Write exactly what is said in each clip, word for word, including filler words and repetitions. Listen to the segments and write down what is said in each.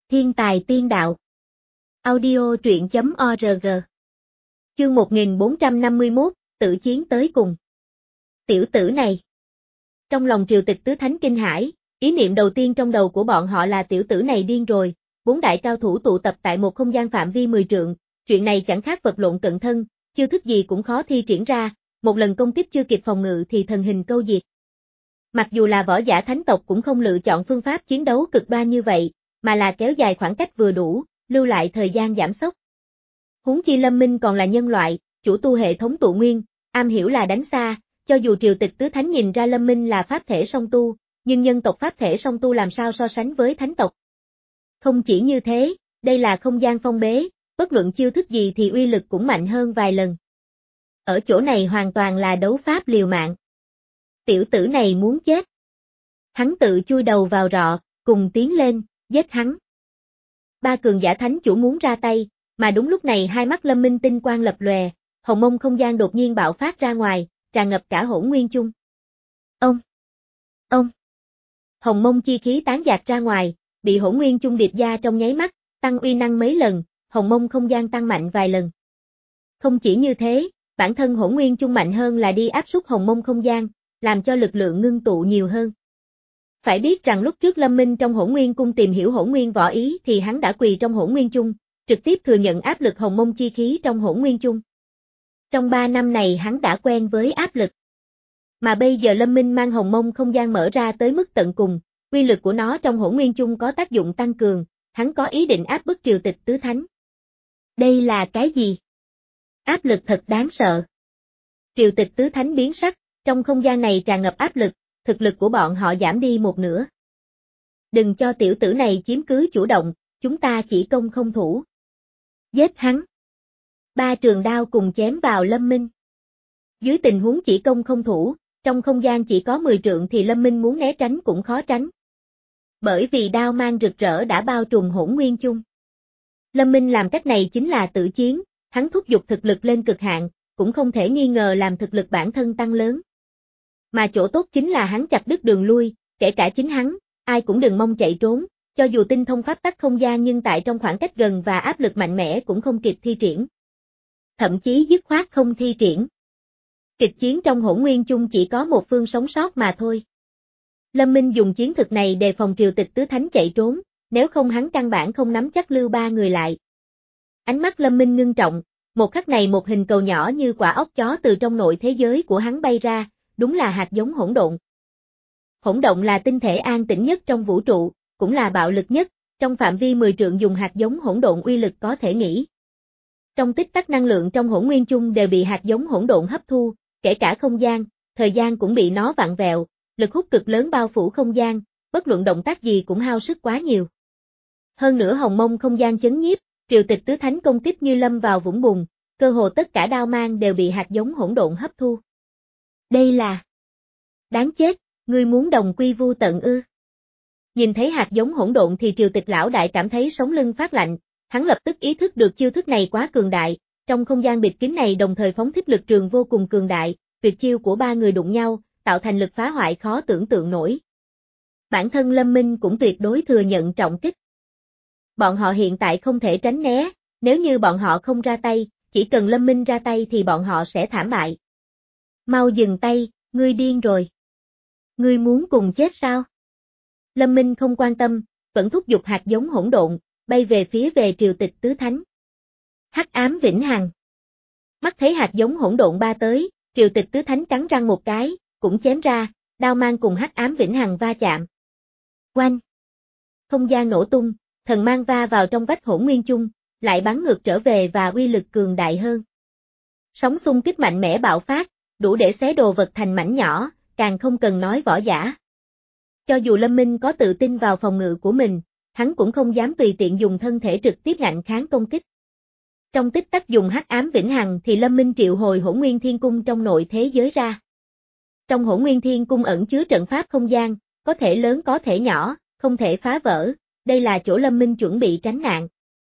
Thiên tài tiên đạo. Audio truyện chấm org. Chương một nghìn bốn trăm năm mươi mốt, tử chiến tới cùng. Tiểu tử này. Trong lòng triều tịch tứ thánh kinh hãi, ý niệm đầu tiên trong đầu của bọn họ là tiểu tử này điên rồi, bốn đại cao thủ tụ tập tại một không gian phạm vi mười trượng, chuyện này chẳng khác vật lộn cận thân, chiêu thức gì cũng khó thi triển ra, một lần công kích chưa kịp phòng ngự thì thần hình câu diệt. Mặc dù là võ giả thánh tộc cũng không lựa chọn phương pháp chiến đấu cực đoan như vậy, mà là kéo dài khoảng cách vừa đủ, lưu lại thời gian giảm sốc. Huống chi Lâm Minh còn là nhân loại, chủ tu hệ thống tụ nguyên, am hiểu là đánh xa, cho dù triều tịch tứ thánh nhìn ra Lâm Minh là pháp thể song tu, nhưng nhân tộc pháp thể song tu làm sao so sánh với thánh tộc. Không chỉ như thế, đây là không gian phong bế, bất luận chiêu thức gì thì uy lực cũng mạnh hơn vài lần. Ở chỗ này hoàn toàn là đấu pháp liều mạng. Tiểu tử này muốn chết. Hắn tự chui đầu vào rọ, cùng tiến lên, giết hắn. Ba cường giả thánh chủ muốn ra tay, mà đúng lúc này hai mắt Lâm Minh tinh quang lập lòe, hồng mông không gian đột nhiên bạo phát ra ngoài, tràn ngập cả hỗn nguyên chung. Ông! Ông! Hồng mông chi khí tán dạt ra ngoài, bị hỗn nguyên chung điệp ra trong nháy mắt, tăng uy năng mấy lần, hồng mông không gian tăng mạnh vài lần. Không chỉ như thế, bản thân hỗn nguyên chung mạnh hơn là đi áp suất hồng mông không gian, làm cho lực lượng ngưng tụ nhiều hơn. Phải biết rằng lúc trước Lâm Minh trong hỗn nguyên cung tìm hiểu hỗn nguyên võ ý thì hắn đã quỳ trong hỗn nguyên chung, trực tiếp thừa nhận áp lực hồng mông chi khí trong hỗn nguyên chung. Trong ba năm này hắn đã quen với áp lực. Mà bây giờ Lâm Minh mang hồng mông không gian mở ra tới mức tận cùng, uy lực của nó trong hỗn nguyên chung có tác dụng tăng cường, hắn có ý định áp bức triều tịch tứ thánh. Đây là cái gì? Áp lực thật đáng sợ. Triều tịch tứ thánh biến sắc, trong không gian này tràn ngập áp lực, thực lực của bọn họ giảm đi một nửa. Đừng cho tiểu tử này chiếm cứ chủ động, chúng ta chỉ công không thủ. Giết hắn. Ba trường đao cùng chém vào Lâm Minh. Dưới tình huống chỉ công không thủ, trong không gian chỉ có mười trượng thì Lâm Minh muốn né tránh cũng khó tránh. Bởi vì đao mang rực rỡ đã bao trùm hỗn nguyên chung. Lâm Minh làm cách này chính là tự chiến, hắn thúc giục thực lực lên cực hạn, cũng không thể nghi ngờ làm thực lực bản thân tăng lớn. Mà chỗ tốt chính là hắn chặt đứt đường lui, kể cả chính hắn, ai cũng đừng mong chạy trốn, cho dù tinh thông pháp tắc không gian nhưng tại trong khoảng cách gần và áp lực mạnh mẽ cũng không kịp thi triển. Thậm chí dứt khoát không thi triển. Kịch chiến trong hỗn nguyên chung chỉ có một phương sống sót mà thôi. Lâm Minh dùng chiến thực này đề phòng triều tịch tứ thánh chạy trốn, nếu không hắn căn bản không nắm chắc lưu ba người lại. Ánh mắt Lâm Minh ngưng trọng, một khắc này một hình cầu nhỏ như quả ốc chó từ trong nội thế giới của hắn bay ra, đúng là hạt giống hỗn độn. Hỗn độn là tinh thể an tĩnh nhất trong vũ trụ, cũng là bạo lực nhất, trong phạm vi mười trượng dùng hạt giống hỗn độn uy lực có thể nghĩ. Trong tích tắc năng lượng trong hỗn nguyên chung đều bị hạt giống hỗn độn hấp thu, kể cả không gian, thời gian cũng bị nó vặn vẹo, lực hút cực lớn bao phủ không gian, bất luận động tác gì cũng hao sức quá nhiều. Hơn nữa hồng mông không gian chấn nhiếp, triều tịch tứ thánh công kích như lâm vào vũng bùn, cơ hồ tất cả đao mang đều bị hạt giống hỗn độn hấp thu. Đây là... Đáng chết, ngươi muốn đồng quy vu tận ư? Nhìn thấy hạt giống hỗn độn thì triều tịch lão đại cảm thấy sống lưng phát lạnh, hắn lập tức ý thức được chiêu thức này quá cường đại, trong không gian bịt kín này đồng thời phóng thích lực trường vô cùng cường đại, tuyệt chiêu của ba người đụng nhau, tạo thành lực phá hoại khó tưởng tượng nổi. Bản thân Lâm Minh cũng tuyệt đối thừa nhận trọng kích. Bọn họ hiện tại không thể tránh né, nếu như bọn họ không ra tay, chỉ cần Lâm Minh ra tay thì bọn họ sẽ thảm bại. Mau dừng tay, ngươi điên rồi. Ngươi muốn cùng chết sao? Lâm Minh không quan tâm, vẫn thúc giục hạt giống hỗn độn, bay về phía về triều tịch tứ thánh. Hắc ám vĩnh hằng. Mắt thấy hạt giống hỗn độn ba tới, triều tịch tứ thánh cắn răng một cái, cũng chém ra, đao mang cùng hắc ám vĩnh hằng va chạm. Oanh! Không gian nổ tung, thần mang va vào trong vách hỗn nguyên chung, lại bắn ngược trở về và uy lực cường đại hơn. Sóng xung kích mạnh mẽ bạo phát, đủ để xé đồ vật thành mảnh nhỏ, càng không cần nói võ giả. Cho dù Lâm Minh có tự tin vào phòng ngự của mình, hắn cũng không dám tùy tiện dùng thân thể trực tiếp ngạnh kháng công kích. Trong tích tắc dùng hắc ám vĩnh hằng thì Lâm Minh triệu hồi hỗn nguyên thiên cung trong nội thế giới ra. Trong hỗn nguyên thiên cung ẩn chứa trận pháp không gian, có thể lớn có thể nhỏ, không thể phá vỡ, đây là chỗ Lâm Minh chuẩn bị tránh nạn.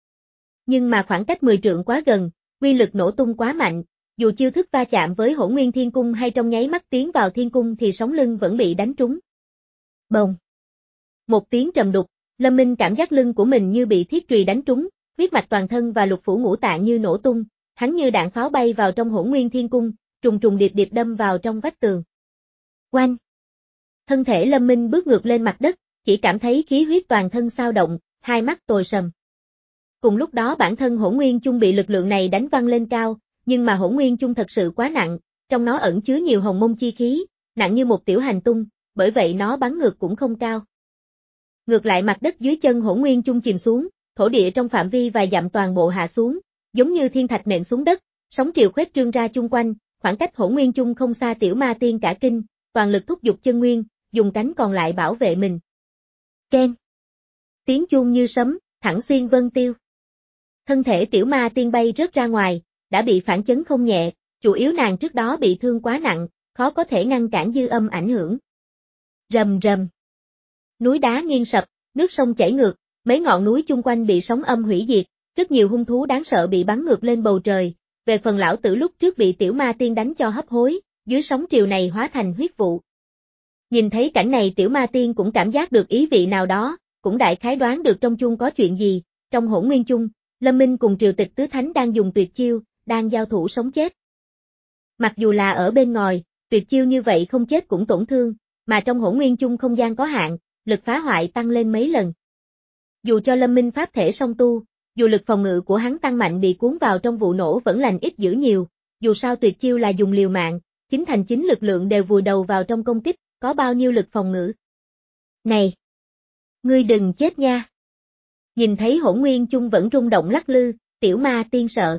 Nhưng mà khoảng cách mười trượng quá gần, uy lực nổ tung quá mạnh, dù chiêu thức va chạm với hỗn nguyên thiên cung hay trong nháy mắt tiến vào thiên cung thì sống lưng vẫn bị đánh trúng. Bồng! Một tiếng trầm đục, Lâm Minh cảm giác lưng của mình như bị thiết chùy đánh trúng, huyết mạch toàn thân và lục phủ ngũ tạng như nổ tung, hắn như đạn pháo bay vào trong Hỗn Nguyên Thiên Cung, trùng trùng điệp điệp đâm vào trong vách tường. Oanh! Thân thể Lâm Minh bước ngược lên mặt đất, chỉ cảm thấy khí huyết toàn thân xao động, hai mắt tối sầm. Cùng lúc đó bản thân Hỗn Nguyên Chung bị lực lượng này đánh văng lên cao, nhưng mà Hỗn Nguyên Chung thật sự quá nặng, trong nó ẩn chứa nhiều hồng mông chi khí, nặng như một tiểu hành tung, bởi vậy nó bắn ngược cũng không cao. Ngược lại mặt đất dưới chân Hỗn Nguyên Chung chìm xuống, thổ địa trong phạm vi vài dặm toàn bộ hạ xuống, giống như thiên thạch nện xuống đất, sóng triều khuếch trương ra chung quanh, khoảng cách Hỗn Nguyên Chung không xa Tiểu Ma Tiên cả kinh, toàn lực thúc giục chân nguyên, dùng cánh còn lại bảo vệ mình. Keng! Tiếng chuông như sấm, thẳng xuyên vân tiêu. Thân thể Tiểu Ma Tiên bay rớt ra ngoài, đã bị phản chấn không nhẹ, chủ yếu nàng trước đó bị thương quá nặng, khó có thể ngăn cản dư âm ảnh hưởng. Rầm rầm. Núi đá nghiêng sập, nước sông chảy ngược, mấy ngọn núi chung quanh bị sóng âm hủy diệt, rất nhiều hung thú đáng sợ bị bắn ngược lên bầu trời, về phần lão tử lúc trước bị Tiểu Ma Tiên đánh cho hấp hối, dưới sóng triều này hóa thành huyết vụ. Nhìn thấy cảnh này Tiểu Ma Tiên cũng cảm giác được ý vị nào đó, cũng đại khái đoán được trong chung có chuyện gì, trong Hỗn Nguyên Chung, Lâm Minh cùng Triều Tịch Tứ Thánh đang dùng tuyệt chiêu, đang giao thủ sống chết. Mặc dù là ở bên ngoài, tuyệt chiêu như vậy không chết cũng tổn thương, mà trong Hỗn Nguyên Chung không gian có hạn, lực phá hoại tăng lên mấy lần. Dù cho Lâm Minh pháp thể song tu, dù lực phòng ngự của hắn tăng mạnh bị cuốn vào trong vụ nổ vẫn lành ít dữ nhiều, dù sao tuyệt chiêu là dùng liều mạng, chính thành chính lực lượng đều vùi đầu vào trong công kích, có bao nhiêu lực phòng ngự. Này! Ngươi đừng chết nha! Nhìn thấy Hỗn Nguyên Chung vẫn rung động lắc lư, Tiểu Ma Tiên sợ.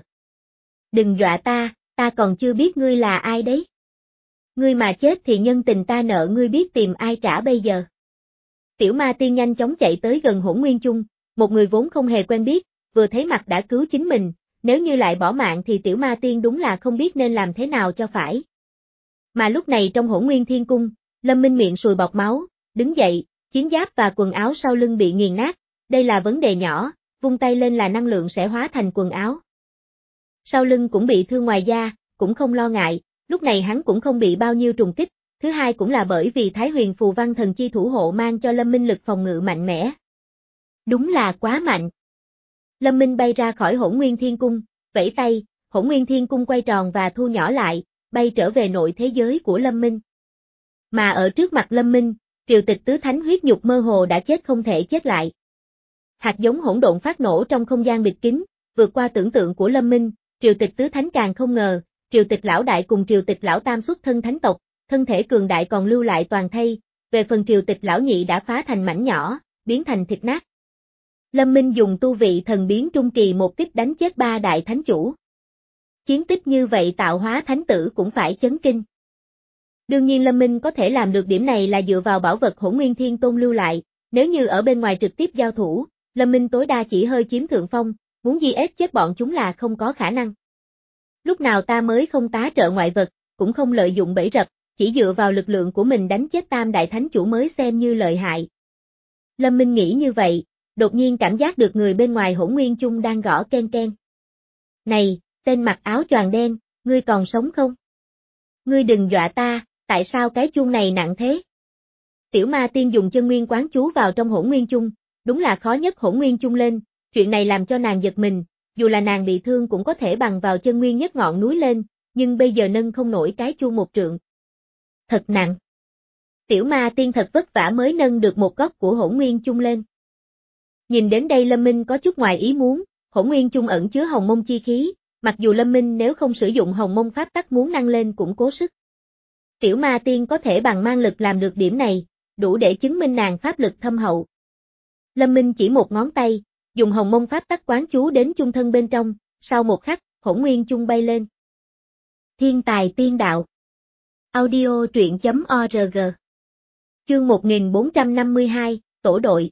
Đừng dọa ta, ta còn chưa biết ngươi là ai đấy. Ngươi mà chết thì nhân tình ta nợ ngươi biết tìm ai trả bây giờ. Tiểu Ma Tiên nhanh chóng chạy tới gần Hỗn Nguyên Chung, một người vốn không hề quen biết, vừa thấy mặt đã cứu chính mình, nếu như lại bỏ mạng thì Tiểu Ma Tiên đúng là không biết nên làm thế nào cho phải. Mà lúc này trong Hỗn Nguyên Thiên Cung, Lâm Minh miệng sùi bọt máu, đứng dậy, chiến giáp và quần áo sau lưng bị nghiền nát, đây là vấn đề nhỏ, vung tay lên là năng lượng sẽ hóa thành quần áo. Sau lưng cũng bị thương ngoài da, cũng không lo ngại, lúc này hắn cũng không bị bao nhiêu trùng kích, thứ hai cũng là bởi vì Thái Huyền Phù Văn Thần Chi thủ hộ mang cho Lâm Minh lực phòng ngự mạnh mẽ. Đúng là quá mạnh. Lâm Minh bay ra khỏi Hỗn Nguyên Thiên Cung, vẫy tay, Hỗn Nguyên Thiên Cung quay tròn và thu nhỏ lại, bay trở về nội thế giới của Lâm Minh. Mà ở trước mặt Lâm Minh, Triều Tịch Tứ Thánh huyết nhục mơ hồ đã chết không thể chết lại. Hạt giống hỗn độn phát nổ trong không gian bịt kín, vượt qua tưởng tượng của Lâm Minh, Triều Tịch Tứ Thánh càng không ngờ, Triều Tịch Lão Đại cùng Triều Tịch Lão Tam xuất thân thánh tộc, thân thể cường đại còn lưu lại toàn thây, về phần Triều Tịch Lão Nhị đã phá thành mảnh nhỏ, biến thành thịt nát. Lâm Minh dùng tu vị thần biến trung kỳ một kích đánh chết ba đại thánh chủ. Chiến tích như vậy tạo hóa thánh tử cũng phải chấn kinh. Đương nhiên Lâm Minh có thể làm được điểm này là dựa vào bảo vật Hỗn Nguyên Thiên Tôn lưu lại, nếu như ở bên ngoài trực tiếp giao thủ, Lâm Minh tối đa chỉ hơi chiếm thượng phong, muốn di ép chết bọn chúng là không có khả năng. Lúc nào ta mới không tá trợ ngoại vật, cũng không lợi dụng bẫy rập, chỉ dựa vào lực lượng của mình đánh chết tam đại thánh chủ mới xem như lợi hại. Lâm Minh nghĩ như vậy, đột nhiên cảm giác được người bên ngoài Hỗn Nguyên Chung đang gõ ken ken. Này, tên mặc áo choàng đen, ngươi còn sống không? Ngươi đừng dọa ta, tại sao cái chuông này nặng thế? Tiểu Ma Tiên dùng chân nguyên quán chú vào trong Hỗn Nguyên Chung, đúng là khó nhất Hỗn Nguyên Chung lên, chuyện này làm cho nàng giật mình, dù là nàng bị thương cũng có thể bằng vào chân nguyên nhất ngọn núi lên, nhưng bây giờ nâng không nổi cái chuông một trượng. Thật nặng. Tiểu Ma Tiên thật vất vả mới nâng được một góc của Hỗn Nguyên Chung lên. Nhìn đến đây Lâm Minh có chút ngoài ý muốn, Hỗn Nguyên Chung ẩn chứa hồng mông chi khí, mặc dù Lâm Minh nếu không sử dụng hồng mông pháp tắc muốn nâng lên cũng cố sức. Tiểu Ma Tiên có thể bằng mang lực làm được điểm này, đủ để chứng minh nàng pháp lực thâm hậu. Lâm Minh chỉ một ngón tay, dùng hồng mông pháp tắc quán chú đến chung thân bên trong, sau một khắc, Hỗn Nguyên Chung bay lên. Thiên tài tiên đạo. Audio truyện chấm org. Chương một nghìn bốn trăm năm mươi hai, Tổ đội.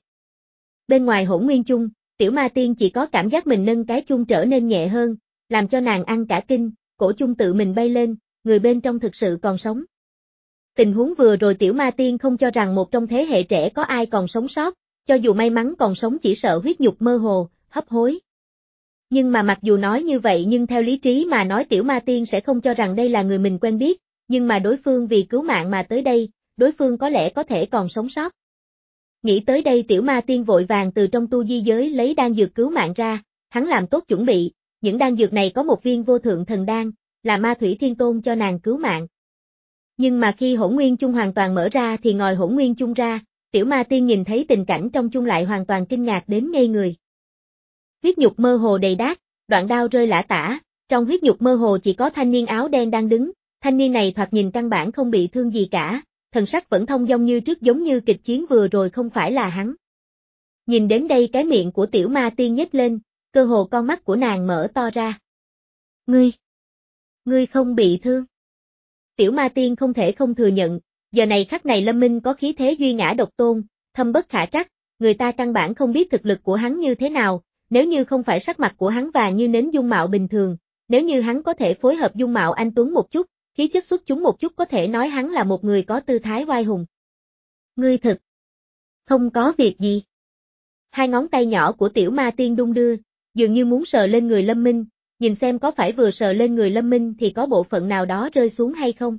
Bên ngoài Hỗn Nguyên Chung, Tiểu Ma Tiên chỉ có cảm giác mình nâng cái chung trở nên nhẹ hơn, làm cho nàng ăn cả kinh, cổ chung tự mình bay lên, người bên trong thực sự còn sống. Tình huống vừa rồi Tiểu Ma Tiên không cho rằng một trong thế hệ trẻ có ai còn sống sót, cho dù may mắn còn sống chỉ sợ huyết nhục mơ hồ, hấp hối. Nhưng mà mặc dù nói như vậy nhưng theo lý trí mà nói Tiểu Ma Tiên sẽ không cho rằng đây là người mình quen biết, nhưng mà đối phương vì cứu mạng mà tới đây, đối phương có lẽ có thể còn sống sót. Nghĩ tới đây Tiểu Ma Tiên vội vàng từ trong tu di giới lấy đan dược cứu mạng ra, hắn làm tốt chuẩn bị, những đan dược này có một viên vô thượng thần đan, là Ma Thủy Thiên Tôn cho nàng cứu mạng. Nhưng mà khi hỗn nguyên chung hoàn toàn mở ra thì ngòi hỗn nguyên chung ra, Tiểu Ma Tiên nhìn thấy tình cảnh trong chung lại hoàn toàn kinh ngạc đến ngây người. Huyết nhục mơ hồ đầy đát, đoạn đao rơi lả tả, trong huyết nhục mơ hồ chỉ có thanh niên áo đen đang đứng, thanh niên này thoạt nhìn căn bản không bị thương gì cả, thần sắc vẫn thông dong như trước giống như kịch chiến vừa rồi không phải là hắn. Nhìn đến đây cái miệng của Tiểu Ma Tiên nhếch lên, cơ hồ con mắt của nàng mở to ra. Ngươi, ngươi không bị thương. Tiểu Ma Tiên không thể không thừa nhận, giờ này khắc này Lâm Minh có khí thế duy ngã độc tôn, thâm bất khả trắc, người ta căn bản không biết thực lực của hắn như thế nào, nếu như không phải sắc mặt của hắn vàng như nến dung mạo bình thường, nếu như hắn có thể phối hợp dung mạo anh tuấn một chút, khí chất xuất chúng một chút có thể nói hắn là một người có tư thái oai hùng. Ngươi thực, không có việc gì. Hai ngón tay nhỏ của Tiểu Ma Tiên đung đưa, dường như muốn sờ lên người Lâm Minh, nhìn xem có phải vừa sờ lên người Lâm Minh thì có bộ phận nào đó rơi xuống hay không.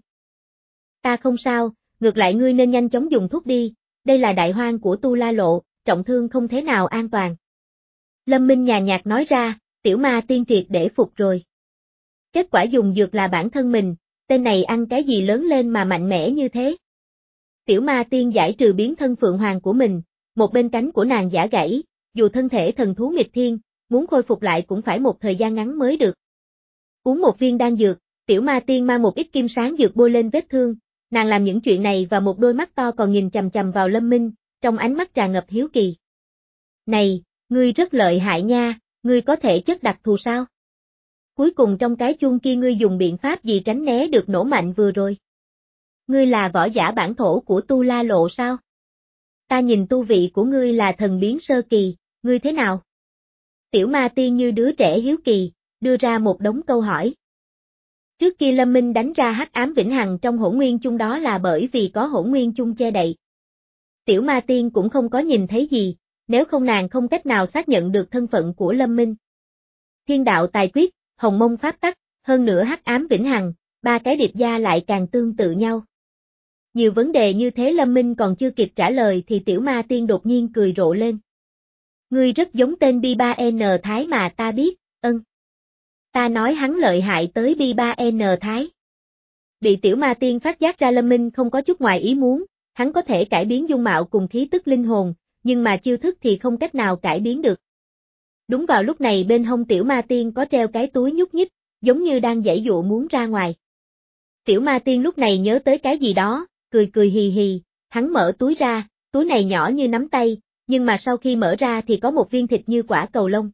Ta không sao, ngược lại ngươi nên nhanh chóng dùng thuốc đi, đây là đại hoang của Tu La Lộ, trọng thương không thế nào an toàn. Lâm Minh nhàn nhạt nói ra, Tiểu Ma Tiên triệt để phục rồi. Kết quả dùng dược là bản thân mình, tên này ăn cái gì lớn lên mà mạnh mẽ như thế. Tiểu Ma Tiên giải trừ biến thân Phượng Hoàng của mình, một bên cánh của nàng giã gãy, dù thân thể thần thú nghịch thiên, muốn khôi phục lại cũng phải một thời gian ngắn mới được. Uống một viên đan dược, Tiểu Ma Tiên mang một ít kim sáng dược bôi lên vết thương, nàng làm những chuyện này và một đôi mắt to còn nhìn chằm chằm vào Lâm Minh, trong ánh mắt tràn ngập hiếu kỳ. Này, ngươi rất lợi hại nha, ngươi có thể chất đặc thù sao? Cuối cùng trong cái chuông kia ngươi dùng biện pháp gì tránh né được nổ mạnh vừa rồi? Ngươi là võ giả bản thổ của Tu La Lộ sao? Ta nhìn tu vị của ngươi là thần biến sơ kỳ, ngươi thế nào? Tiểu Ma Tiên như đứa trẻ hiếu kỳ, đưa ra một đống câu hỏi. Trước kia Lâm Minh đánh ra hắc ám vĩnh hằng trong hỗn nguyên chung đó là bởi vì có hỗn nguyên chung che đậy. Tiểu Ma Tiên cũng không có nhìn thấy gì, nếu không nàng không cách nào xác nhận được thân phận của Lâm Minh. Thiên đạo tài quyết, hồng mông pháp tắc, hơn nữa hắc ám vĩnh hằng, ba cái điệp gia lại càng tương tự nhau. Nhiều vấn đề như thế Lâm Minh còn chưa kịp trả lời thì Tiểu Ma Tiên đột nhiên cười rộ lên. Ngươi rất giống tên B ba N Thái mà ta biết, ân. Ta nói hắn lợi hại tới B ba N Thái. Bị Tiểu Ma Tiên phát giác ra Lâm Minh không có chút ngoài ý muốn, hắn có thể cải biến dung mạo cùng khí tức linh hồn, nhưng mà chiêu thức thì không cách nào cải biến được. Đúng vào lúc này bên hông Tiểu Ma Tiên có treo cái túi nhúc nhích, giống như đang giãy dụa muốn ra ngoài. Tiểu Ma Tiên lúc này nhớ tới cái gì đó, cười cười hì hì, hắn mở túi ra, túi này nhỏ như nắm tay, nhưng mà sau khi mở ra thì có một viên thịt như quả cầu lông.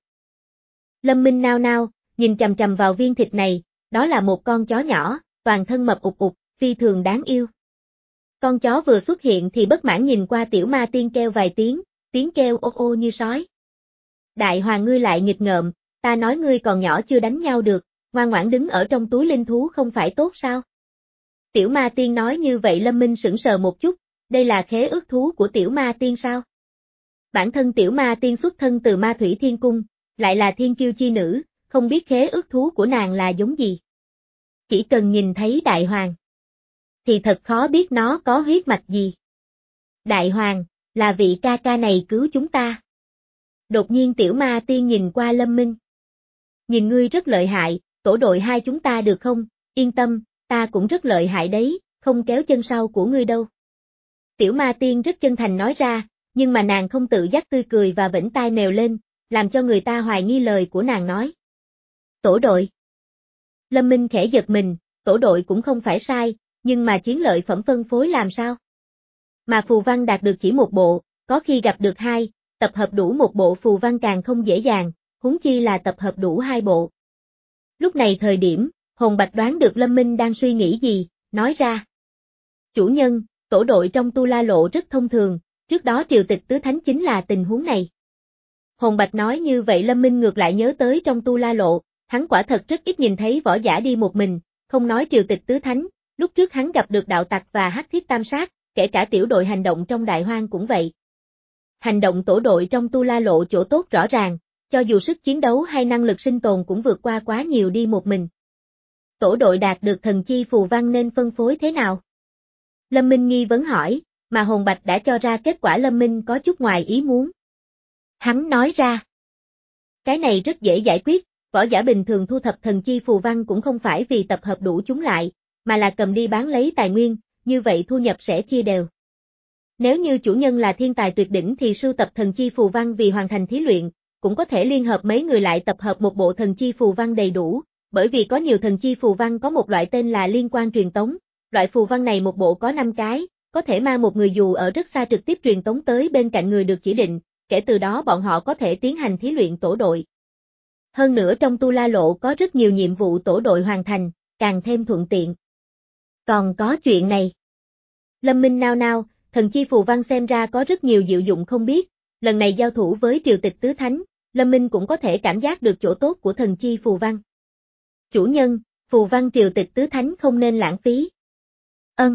Lâm Minh nao nao, nhìn chằm chằm vào viên thịt này, đó là một con chó nhỏ, toàn thân mập ục ục, phi thường đáng yêu. Con chó vừa xuất hiện thì bất mãn nhìn qua Tiểu Ma Tiên kêu vài tiếng, tiếng kêu ô ô như sói. Đại hoàng ngươi lại nghịch ngợm, ta nói ngươi còn nhỏ chưa đánh nhau được, ngoan ngoãn đứng ở trong túi linh thú không phải tốt sao? Tiểu Ma Tiên nói như vậy Lâm Minh sững sờ một chút, đây là khế ước thú của Tiểu Ma Tiên sao? Bản thân Tiểu Ma Tiên xuất thân từ Ma Thủy Thiên Cung, lại là thiên kiêu chi nữ, không biết khế ước thú của nàng là giống gì. Chỉ cần nhìn thấy Đại Hoàng, thì thật khó biết nó có huyết mạch gì. Đại Hoàng, là vị ca ca này cứu chúng ta. Đột nhiên Tiểu Ma Tiên nhìn qua Lâm Minh. Nhìn ngươi rất lợi hại, tổ đội hai chúng ta được không? Yên tâm, ta cũng rất lợi hại đấy, không kéo chân sau của ngươi đâu. Tiểu Ma Tiên rất chân thành nói ra, nhưng mà nàng không tự giác tươi cười và vểnh tai mèo lên, làm cho người ta hoài nghi lời của nàng nói. Tổ đội. Lâm Minh khẽ giật mình, tổ đội cũng không phải sai, nhưng mà chiến lợi phẩm phân phối làm sao? Mà phù văn đạt được chỉ một bộ, có khi gặp được hai, tập hợp đủ một bộ phù văn càng không dễ dàng, huống chi là tập hợp đủ hai bộ. Lúc này thời điểm, Hồn Bạch đoán được Lâm Minh đang suy nghĩ gì, nói ra. Chủ nhân, tổ đội trong Tu La Lộ rất thông thường, trước đó triều tịch tứ thánh chính là tình huống này. Hồn Bạch nói như vậy Lâm Minh ngược lại nhớ tới trong Tu La Lộ, hắn quả thật rất ít nhìn thấy võ giả đi một mình, không nói triều tịch tứ thánh, lúc trước hắn gặp được đạo tặc và hắc thiết tam sát, kể cả tiểu đội hành động trong Đại Hoang cũng vậy. Hành động tổ đội trong Tu La Lộ chỗ tốt rõ ràng, cho dù sức chiến đấu hay năng lực sinh tồn cũng vượt qua quá nhiều đi một mình. Tổ đội đạt được thần chi phù văn nên phân phối thế nào? Lâm Minh nghi vấn hỏi, mà hồn bạch đã cho ra kết quả Lâm Minh có chút ngoài ý muốn. Hắn nói ra, cái này rất dễ giải quyết, võ giả bình thường thu thập thần chi phù văn cũng không phải vì tập hợp đủ chúng lại, mà là cầm đi bán lấy tài nguyên, như vậy thu nhập sẽ chia đều. Nếu như chủ nhân là thiên tài tuyệt đỉnh thì sưu tập thần chi phù văn vì hoàn thành thí luyện, cũng có thể liên hợp mấy người lại tập hợp một bộ thần chi phù văn đầy đủ, bởi vì có nhiều thần chi phù văn có một loại tên là liên quan truyền tống, loại phù văn này một bộ có năm cái, có thể mang một người dù ở rất xa trực tiếp truyền tống tới bên cạnh người được chỉ định, kể từ đó bọn họ có thể tiến hành thí luyện tổ đội. Hơn nữa trong Tu La Lộ có rất nhiều nhiệm vụ tổ đội hoàn thành, càng thêm thuận tiện. Còn có chuyện này. Lâm Minh nao nao, thần chi phù văn xem ra có rất nhiều diệu dụng không biết, lần này giao thủ với triều tịch tứ thánh, Lâm Minh cũng có thể cảm giác được chỗ tốt của thần chi phù văn. Chủ nhân, phù văn triều tịch tứ thánh không nên lãng phí. Ân.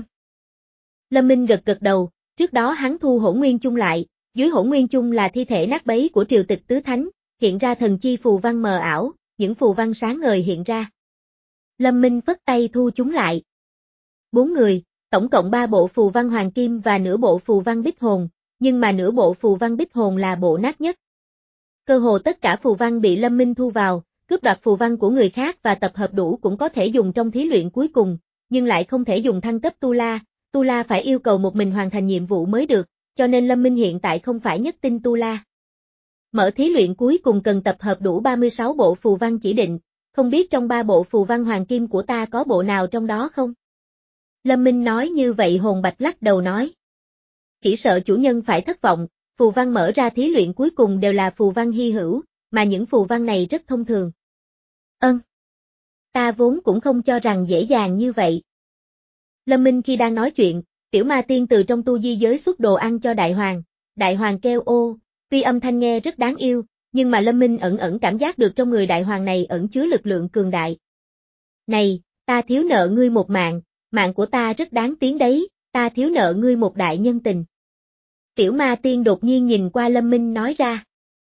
Lâm Minh gật gật đầu, trước đó hắn thu hỗn nguyên chung lại, dưới hỗn nguyên chung là thi thể nát bấy của triều tịch tứ thánh, hiện ra thần chi phù văn mờ ảo, những phù văn sáng ngời hiện ra. Lâm Minh phất tay thu chúng lại. Bốn người, tổng cộng ba bộ phù văn hoàng kim và nửa bộ phù văn bích hồn, nhưng mà nửa bộ phù văn bích hồn là bộ nát nhất. Cơ hồ tất cả phù văn bị Lâm Minh thu vào, cướp đoạt phù văn của người khác và tập hợp đủ cũng có thể dùng trong thí luyện cuối cùng, nhưng lại không thể dùng thăng cấp Tu La, Tu La phải yêu cầu một mình hoàn thành nhiệm vụ mới được, cho nên Lâm Minh hiện tại không phải nhất tinh Tu La. Mở thí luyện cuối cùng cần tập hợp đủ ba mươi sáu bộ phù văn chỉ định, không biết trong ba bộ phù văn hoàng kim của ta có bộ nào trong đó không? Lâm Minh nói như vậy hồn bạch lắc đầu nói. Chỉ sợ chủ nhân phải thất vọng, phù văn mở ra thí luyện cuối cùng đều là phù văn hy hữu, mà những phù văn này rất thông thường. Ân. Ta vốn cũng không cho rằng dễ dàng như vậy. Lâm Minh khi đang nói chuyện, tiểu ma tiên từ trong tu di giới xuất đồ ăn cho đại hoàng, đại hoàng kêu ô, tuy âm thanh nghe rất đáng yêu, nhưng mà Lâm Minh ẩn ẩn cảm giác được trong người đại hoàng này ẩn chứa lực lượng cường đại. Này, ta thiếu nợ ngươi một mạng, mạng của ta rất đáng tiếng đấy, ta thiếu nợ ngươi một đại nhân tình. Tiểu ma tiên đột nhiên nhìn qua Lâm Minh nói ra.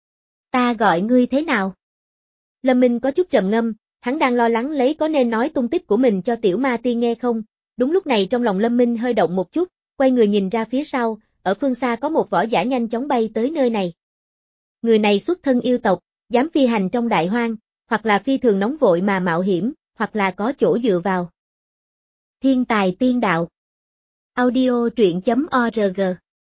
Ta gọi ngươi thế nào? Lâm Minh có chút trầm ngâm, hắn đang lo lắng lấy có nên nói tung tích của mình cho tiểu ma tiên nghe không. Đúng lúc này trong lòng Lâm Minh hơi động một chút, quay người nhìn ra phía sau, ở phương xa có một võ giả nhanh chóng bay tới nơi này. Người này xuất thân yêu tộc, dám phi hành trong đại hoang, hoặc là phi thường nóng vội mà mạo hiểm, hoặc là có chỗ dựa vào. Thiên tài tiên đạo. Audio truyện chấm org.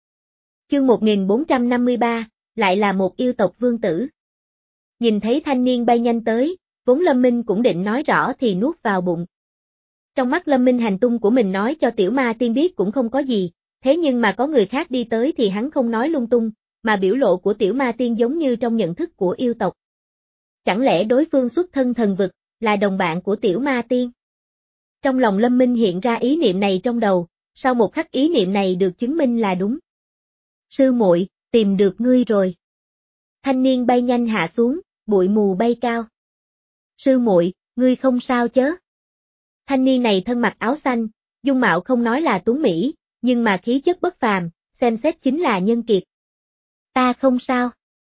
Chương một nghìn bốn trăm năm mươi ba, lại là một yêu tộc vương tử. Nhìn thấy thanh niên bay nhanh tới, vốn Lâm Minh cũng định nói rõ thì nuốt vào bụng. Trong mắt Lâm Minh hành tung của mình nói cho tiểu ma tiên biết cũng không có gì, thế nhưng mà có người khác đi tới thì hắn không nói lung tung, mà biểu lộ của tiểu ma tiên giống như trong nhận thức của yêu tộc. Chẳng lẽ đối phương xuất thân thần vực, là đồng bạn của tiểu ma tiên? Trong lòng Lâm Minh hiện ra ý niệm này trong đầu, sau một khắc ý niệm này được chứng minh là đúng. Sư muội, tìm được ngươi rồi. Thanh niên bay nhanh hạ xuống, bụi mù bay cao. Sư muội, ngươi không sao chớ? Thanh niên này thân mặc áo xanh, dung mạo không nói là tuấn mỹ, nhưng mà khí chất bất phàm, xem xét chính là nhân kiệt. Ta không sao.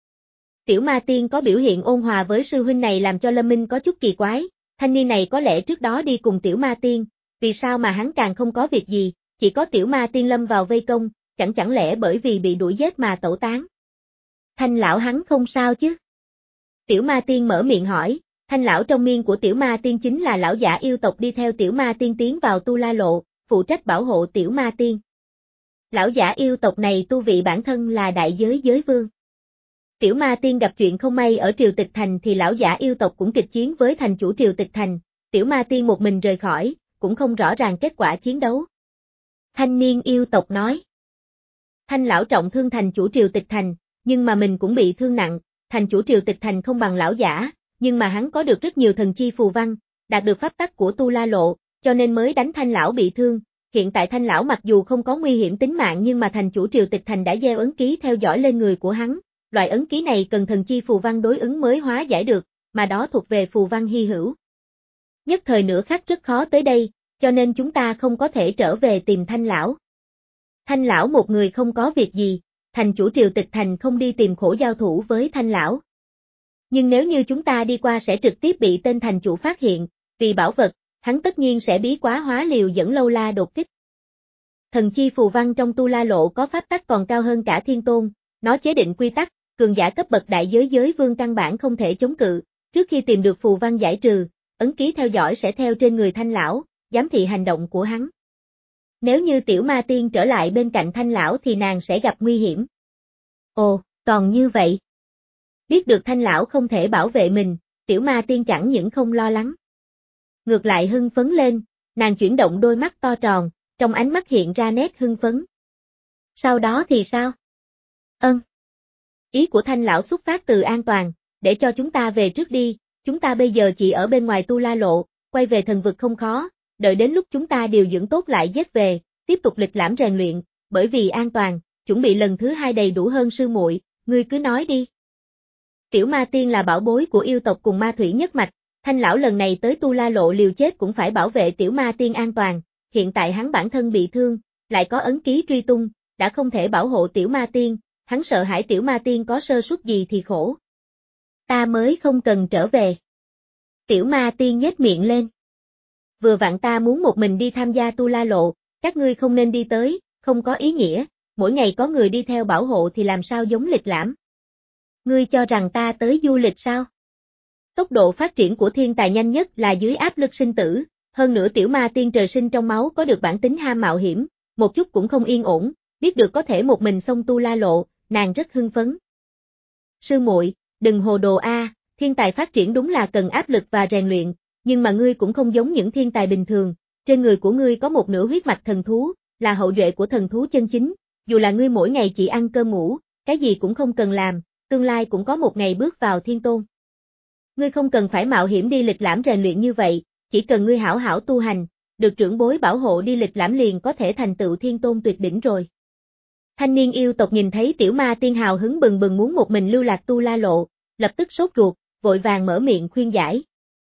Tiểu ma tiên có biểu hiện ôn hòa với sư huynh này làm cho Lâm Minh có chút kỳ quái, thanh niên này có lẽ trước đó đi cùng tiểu ma tiên, vì sao mà hắn càng không có việc gì, chỉ có tiểu ma tiên lâm vào vây công, chẳng chẳng lẽ bởi vì bị đuổi giết mà tẩu tán. Thanh lão hắn không sao chứ? Tiểu ma tiên mở miệng hỏi, thanh lão trong miên của tiểu ma tiên chính là lão giả yêu tộc đi theo tiểu ma tiên tiến vào Tu La Lộ, phụ trách bảo hộ tiểu ma tiên. Lão giả yêu tộc này tu vị bản thân là đại giới giới vương. Tiểu ma tiên gặp chuyện không may ở Triều Tịch Thành thì lão giả yêu tộc cũng kịch chiến với thành chủ Triều Tịch Thành, tiểu ma tiên một mình rời khỏi, cũng không rõ ràng kết quả chiến đấu. Thanh niên yêu tộc nói. Thanh lão trọng thương thành chủ Triều Tịch Thành, nhưng mà mình cũng bị thương nặng, thành chủ Triều Tịch Thành không bằng lão giả, nhưng mà hắn có được rất nhiều thần chi phù văn, đạt được pháp tắc của Tu La Lộ, cho nên mới đánh thanh lão bị thương. Hiện tại thanh lão mặc dù không có nguy hiểm tính mạng nhưng mà thành chủ Triều Tịch Thành đã gieo ấn ký theo dõi lên người của hắn, loại ấn ký này cần thần chi phù văn đối ứng mới hóa giải được, mà đó thuộc về phù văn hy hữu. Nhất thời nửa khắc rất khó tới đây, cho nên chúng ta không có thể trở về tìm thanh lão. Thanh lão một người không có việc gì, thành chủ Triều Tịch Thành không đi tìm khổ giao thủ với thanh lão. Nhưng nếu như chúng ta đi qua sẽ trực tiếp bị tên thành chủ phát hiện, vì bảo vật, hắn tất nhiên sẽ bí quá hóa liều dẫn lâu la đột kích. Thần chi phù văn trong Tu La Lộ có pháp tắc còn cao hơn cả Thiên Tôn, nó chế định quy tắc, cường giả cấp bậc đại giới giới vương căn bản không thể chống cự, trước khi tìm được phù văn giải trừ, ấn ký theo dõi sẽ theo trên người Thanh lão, giám thị hành động của hắn. Nếu như tiểu ma tiên trở lại bên cạnh Thanh lão thì nàng sẽ gặp nguy hiểm. Ồ, còn như vậy. Biết được Thanh lão không thể bảo vệ mình, tiểu ma tiên chẳng những không lo lắng. Ngược lại hưng phấn lên, nàng chuyển động đôi mắt to tròn, trong ánh mắt hiện ra nét hưng phấn. Sau đó thì sao? Ân. Ý của Thanh lão xuất phát từ an toàn, để cho chúng ta về trước đi, chúng ta bây giờ chỉ ở bên ngoài Tu La Lộ, quay về thần vực không khó, đợi đến lúc chúng ta điều dưỡng tốt lại dết về, tiếp tục lịch lãm rèn luyện, bởi vì an toàn, chuẩn bị lần thứ hai đầy đủ hơn sư muội, ngươi cứ nói đi. Tiểu ma tiên là bảo bối của yêu tộc cùng ma thủy nhất mạch, Thanh lão lần này tới Tu La Lộ liều chết cũng phải bảo vệ tiểu ma tiên an toàn, hiện tại hắn bản thân bị thương, lại có ấn ký truy tung, đã không thể bảo hộ tiểu ma tiên, hắn sợ hãi tiểu ma tiên có sơ suất gì thì khổ. Ta mới không cần trở về. Tiểu ma tiên nhếch miệng lên. Vừa vặn ta muốn một mình đi tham gia Tu La Lộ, các ngươi không nên đi tới, không có ý nghĩa, mỗi ngày có người đi theo bảo hộ thì làm sao giống lịch lãm. Ngươi cho rằng ta tới du lịch sao? Tốc độ phát triển của thiên tài nhanh nhất là dưới áp lực sinh tử, hơn nữa tiểu ma tiên trời sinh trong máu có được bản tính ham mạo hiểm, một chút cũng không yên ổn, biết được có thể một mình xông Tu La Lộ, nàng rất hưng phấn. Sư muội, đừng hồ đồ a, thiên tài phát triển đúng là cần áp lực và rèn luyện, nhưng mà ngươi cũng không giống những thiên tài bình thường, trên người của ngươi có một nửa huyết mạch thần thú, là hậu duệ của thần thú chân chính, dù là ngươi mỗi ngày chỉ ăn cơm ngủ, cái gì cũng không cần làm, tương lai cũng có một ngày bước vào thiên tôn. Ngươi không cần phải mạo hiểm đi lịch lãm rèn luyện như vậy, chỉ cần ngươi hảo hảo tu hành, được trưởng bối bảo hộ đi lịch lãm liền có thể thành tựu thiên tôn tuyệt đỉnh rồi. Thanh niên yêu tộc nhìn thấy tiểu ma tiên hào hứng bừng bừng muốn một mình lưu lạc Tu La Lộ, lập tức sốt ruột, vội vàng mở miệng khuyên giải.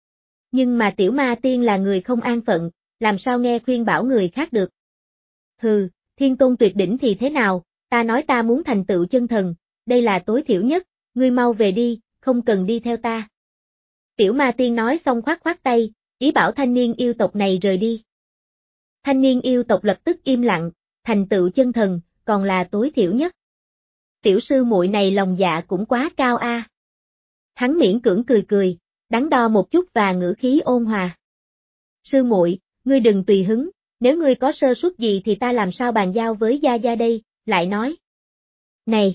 Nhưng mà tiểu ma tiên là người không an phận, làm sao nghe khuyên bảo người khác được. Hừ, thiên tôn tuyệt đỉnh thì thế nào, ta nói ta muốn thành tựu chân thần, đây là tối thiểu nhất, ngươi mau về đi, không cần đi theo ta. Tiểu ma tiên nói xong khoát khoát tay, ý bảo thanh niên yêu tộc này rời đi. Thanh niên yêu tộc lập tức im lặng, thành tựu chân thần, còn là tối thiểu nhất. Tiểu sư muội này lòng dạ cũng quá cao a. À. Hắn miễn cưỡng cười cười, đắn đo một chút và ngữ khí ôn hòa. Sư muội, ngươi đừng tùy hứng, nếu ngươi có sơ suất gì thì ta làm sao bàn giao với gia gia đây, lại nói. Này!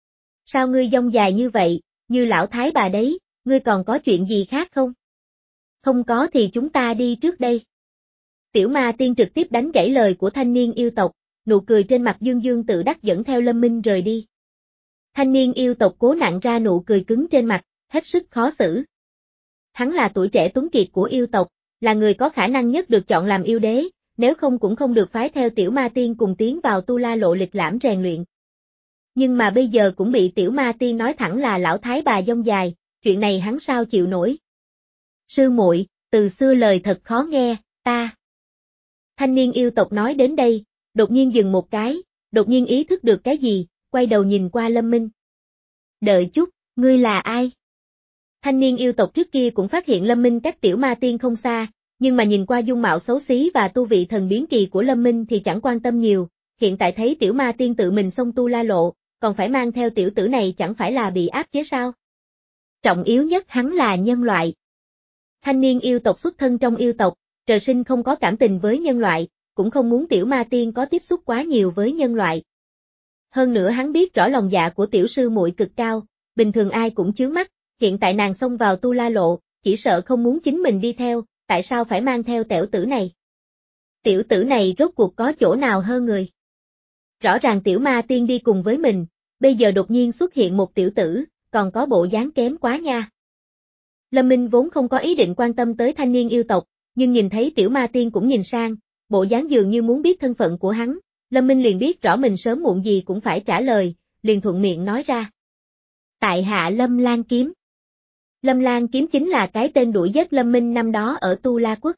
Sao ngươi dông dài như vậy, như lão thái bà đấy, ngươi còn có chuyện gì khác không? Không có thì chúng ta đi trước đây. Tiểu ma tiên trực tiếp đánh gãy lời của thanh niên yêu tộc, nụ cười trên mặt dương dương tự đắc dẫn theo Lâm Minh rời đi. Thanh niên yêu tộc cố nặn ra nụ cười cứng trên mặt, hết sức khó xử. Hắn là tuổi trẻ tuấn kiệt của yêu tộc, là người có khả năng nhất được chọn làm yêu đế, nếu không cũng không được phái theo tiểu ma tiên cùng tiến vào Tu La Lộ lịch lãm rèn luyện. Nhưng mà bây giờ cũng bị tiểu ma tiên nói thẳng là lão thái bà dông dài, chuyện này hắn sao chịu nổi. Sư muội, từ xưa lời thật khó nghe, ta. Thanh niên yêu tộc nói đến đây, đột nhiên dừng một cái, đột nhiên ý thức được cái gì, quay đầu nhìn qua Lâm Minh. Đợi chút, ngươi là ai? Thanh niên yêu tộc trước kia cũng phát hiện Lâm Minh cách tiểu ma tiên không xa, nhưng mà nhìn qua dung mạo xấu xí và tu vị thần biến kỳ của Lâm Minh thì chẳng quan tâm nhiều, hiện tại thấy tiểu ma tiên tự mình xông Tu La Lộ, còn phải mang theo tiểu tử này chẳng phải là bị áp chế sao? Trọng yếu nhất hắn là nhân loại. Thanh niên yêu tộc xuất thân trong yêu tộc, trời sinh không có cảm tình với nhân loại, cũng không muốn tiểu ma tiên có tiếp xúc quá nhiều với nhân loại. Hơn nữa hắn biết rõ lòng dạ của tiểu sư muội cực cao, bình thường ai cũng chướng mắt, hiện tại nàng xông vào Tu La Lộ, chỉ sợ không muốn chính mình đi theo, tại sao phải mang theo tiểu tử này? Tiểu tử này rốt cuộc có chỗ nào hơn người? Rõ ràng tiểu ma tiên đi cùng với mình, bây giờ đột nhiên xuất hiện một tiểu tử, còn có bộ dáng kém quá nha. Lâm Minh vốn không có ý định quan tâm tới thanh niên yêu tộc, nhưng nhìn thấy tiểu ma tiên cũng nhìn sang, bộ dáng dường như muốn biết thân phận của hắn, Lâm Minh liền biết rõ mình sớm muộn gì cũng phải trả lời, liền thuận miệng nói ra. Tại hạ Lâm Lan Kiếm. Lâm Lan Kiếm chính là cái tên đuổi giết Lâm Minh năm đó ở Tu La Quốc.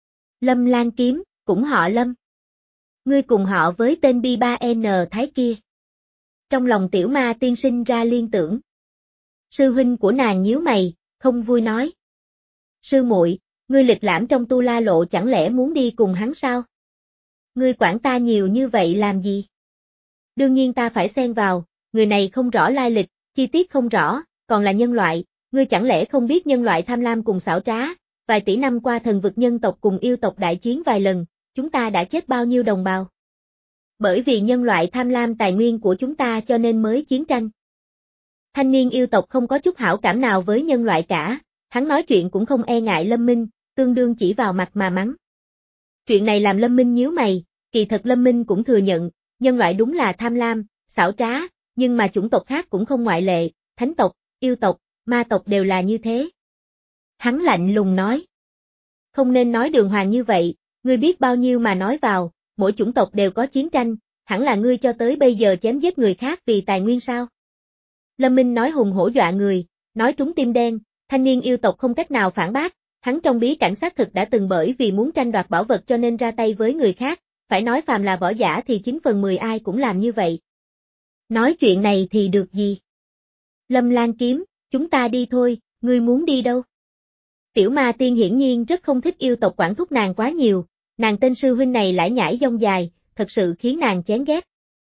Lâm Lan Kiếm, cũng họ Lâm. Ngươi cùng họ với tên Bi ba N Thái kia. Trong lòng tiểu ma tiên sinh ra liên tưởng. Sư huynh của nàng nhíu mày, không vui nói. Sư muội, ngươi lịch lãm trong Tu La Lộ chẳng lẽ muốn đi cùng hắn sao? Ngươi quản ta nhiều như vậy làm gì? Đương nhiên ta phải xen vào, người này không rõ lai lịch, chi tiết không rõ, còn là nhân loại, ngươi chẳng lẽ không biết nhân loại tham lam cùng xảo trá, vài tỷ năm qua thần vực nhân tộc cùng yêu tộc đại chiến vài lần, chúng ta đã chết bao nhiêu đồng bào? Bởi vì nhân loại tham lam tài nguyên của chúng ta cho nên mới chiến tranh. Thanh niên yêu tộc không có chút hảo cảm nào với nhân loại cả, hắn nói chuyện cũng không e ngại Lâm Minh, tương đương chỉ vào mặt mà mắng. Chuyện này làm Lâm Minh nhíu mày, kỳ thật Lâm Minh cũng thừa nhận, nhân loại đúng là tham lam, xảo trá, nhưng mà chủng tộc khác cũng không ngoại lệ, thánh tộc, yêu tộc, ma tộc đều là như thế. Hắn lạnh lùng nói. Không nên nói đường hoàng như vậy, ngươi biết bao nhiêu mà nói vào, mỗi chủng tộc đều có chiến tranh, hẳn là ngươi cho tới bây giờ chém giết người khác vì tài nguyên sao? Lâm Minh nói hùng hổ dọa người, nói trúng tim đen, thanh niên yêu tộc không cách nào phản bác, hắn trong bí cảnh xác thực đã từng bởi vì muốn tranh đoạt bảo vật cho nên ra tay với người khác, phải nói phàm là võ giả thì chín phần mười ai cũng làm như vậy. Nói chuyện này thì được gì? Lâm Lan Kiếm, chúng ta đi thôi, ngươi muốn đi đâu? Tiểu Ma Tiên hiển nhiên rất không thích yêu tộc quản thúc nàng quá nhiều, nàng tên sư huynh này lải nhải dông dài, thật sự khiến nàng chán ghét.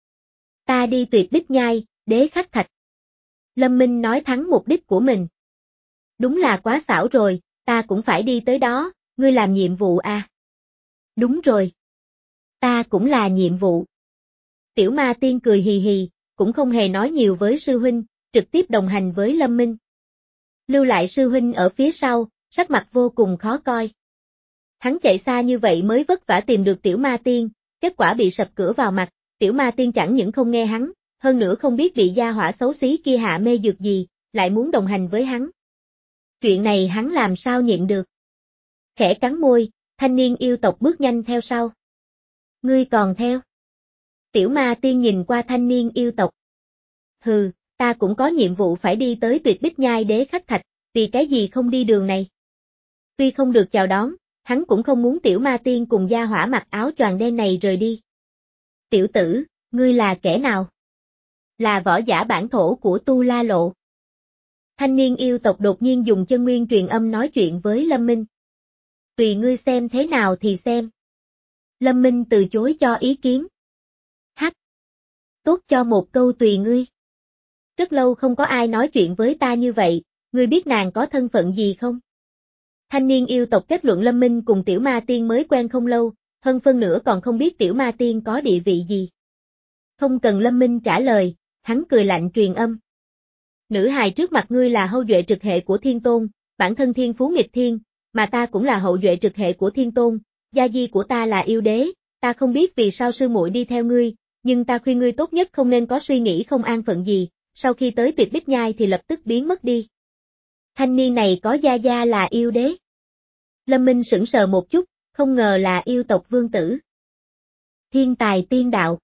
Ta đi Tuyệt Bích Nhai, Đế Khách Thạch. Lâm Minh nói thắng mục đích của mình. Đúng là quá xảo rồi, ta cũng phải đi tới đó, ngươi làm nhiệm vụ à? Đúng rồi. Ta cũng là nhiệm vụ. Tiểu Ma Tiên cười hì hì, cũng không hề nói nhiều với sư huynh, trực tiếp đồng hành với Lâm Minh. Lưu lại sư huynh ở phía sau, sắc mặt vô cùng khó coi. Hắn chạy xa như vậy mới vất vả tìm được Tiểu Ma Tiên, kết quả bị sập cửa vào mặt, Tiểu Ma Tiên chẳng những không nghe hắn, hơn nữa không biết bị gia hỏa xấu xí kia hạ mê dược gì, lại muốn đồng hành với hắn. Chuyện này hắn làm sao nhịn được? Khẽ cắn môi, thanh niên yêu tộc bước nhanh theo sau. Ngươi còn theo? Tiểu Ma Tiên nhìn qua thanh niên yêu tộc. Hừ, ta cũng có nhiệm vụ phải đi tới Tuyệt Bích Nhai Đế Khách Thạch, vì cái gì không đi đường này? Tuy không được chào đón, hắn cũng không muốn Tiểu Ma Tiên cùng gia hỏa mặc áo choàng đen này rời đi. Tiểu tử, ngươi là kẻ nào? Là võ giả bản thổ của Tu La Lộ. Thanh niên yêu tộc đột nhiên dùng chân nguyên truyền âm nói chuyện với Lâm Minh. Tùy ngươi xem thế nào thì xem. Lâm Minh từ chối cho ý kiến. Hắc. Tốt cho một câu tùy ngươi. Rất lâu không có ai nói chuyện với ta như vậy, ngươi biết nàng có thân phận gì không? Thanh niên yêu tộc kết luận Lâm Minh cùng Tiểu Ma Tiên mới quen không lâu, hơn phân nửa còn không biết Tiểu Ma Tiên có địa vị gì. Không cần Lâm Minh trả lời, hắn cười lạnh truyền âm. Nữ hài trước mặt ngươi là hậu duệ trực hệ của Thiên Tôn, bản thân thiên phú nghịch thiên, mà ta cũng là hậu duệ trực hệ của Thiên Tôn, gia di của ta là yêu đế, ta không biết vì sao sư muội đi theo ngươi, nhưng ta khuyên ngươi tốt nhất không nên có suy nghĩ không an phận gì, sau khi tới Tuyệt Bích Nhai thì lập tức biến mất đi. Thanh niên này có gia gia là yêu đế. Lâm Minh sững sờ một chút, không ngờ là yêu tộc vương tử. Thiên tài tiên đạo.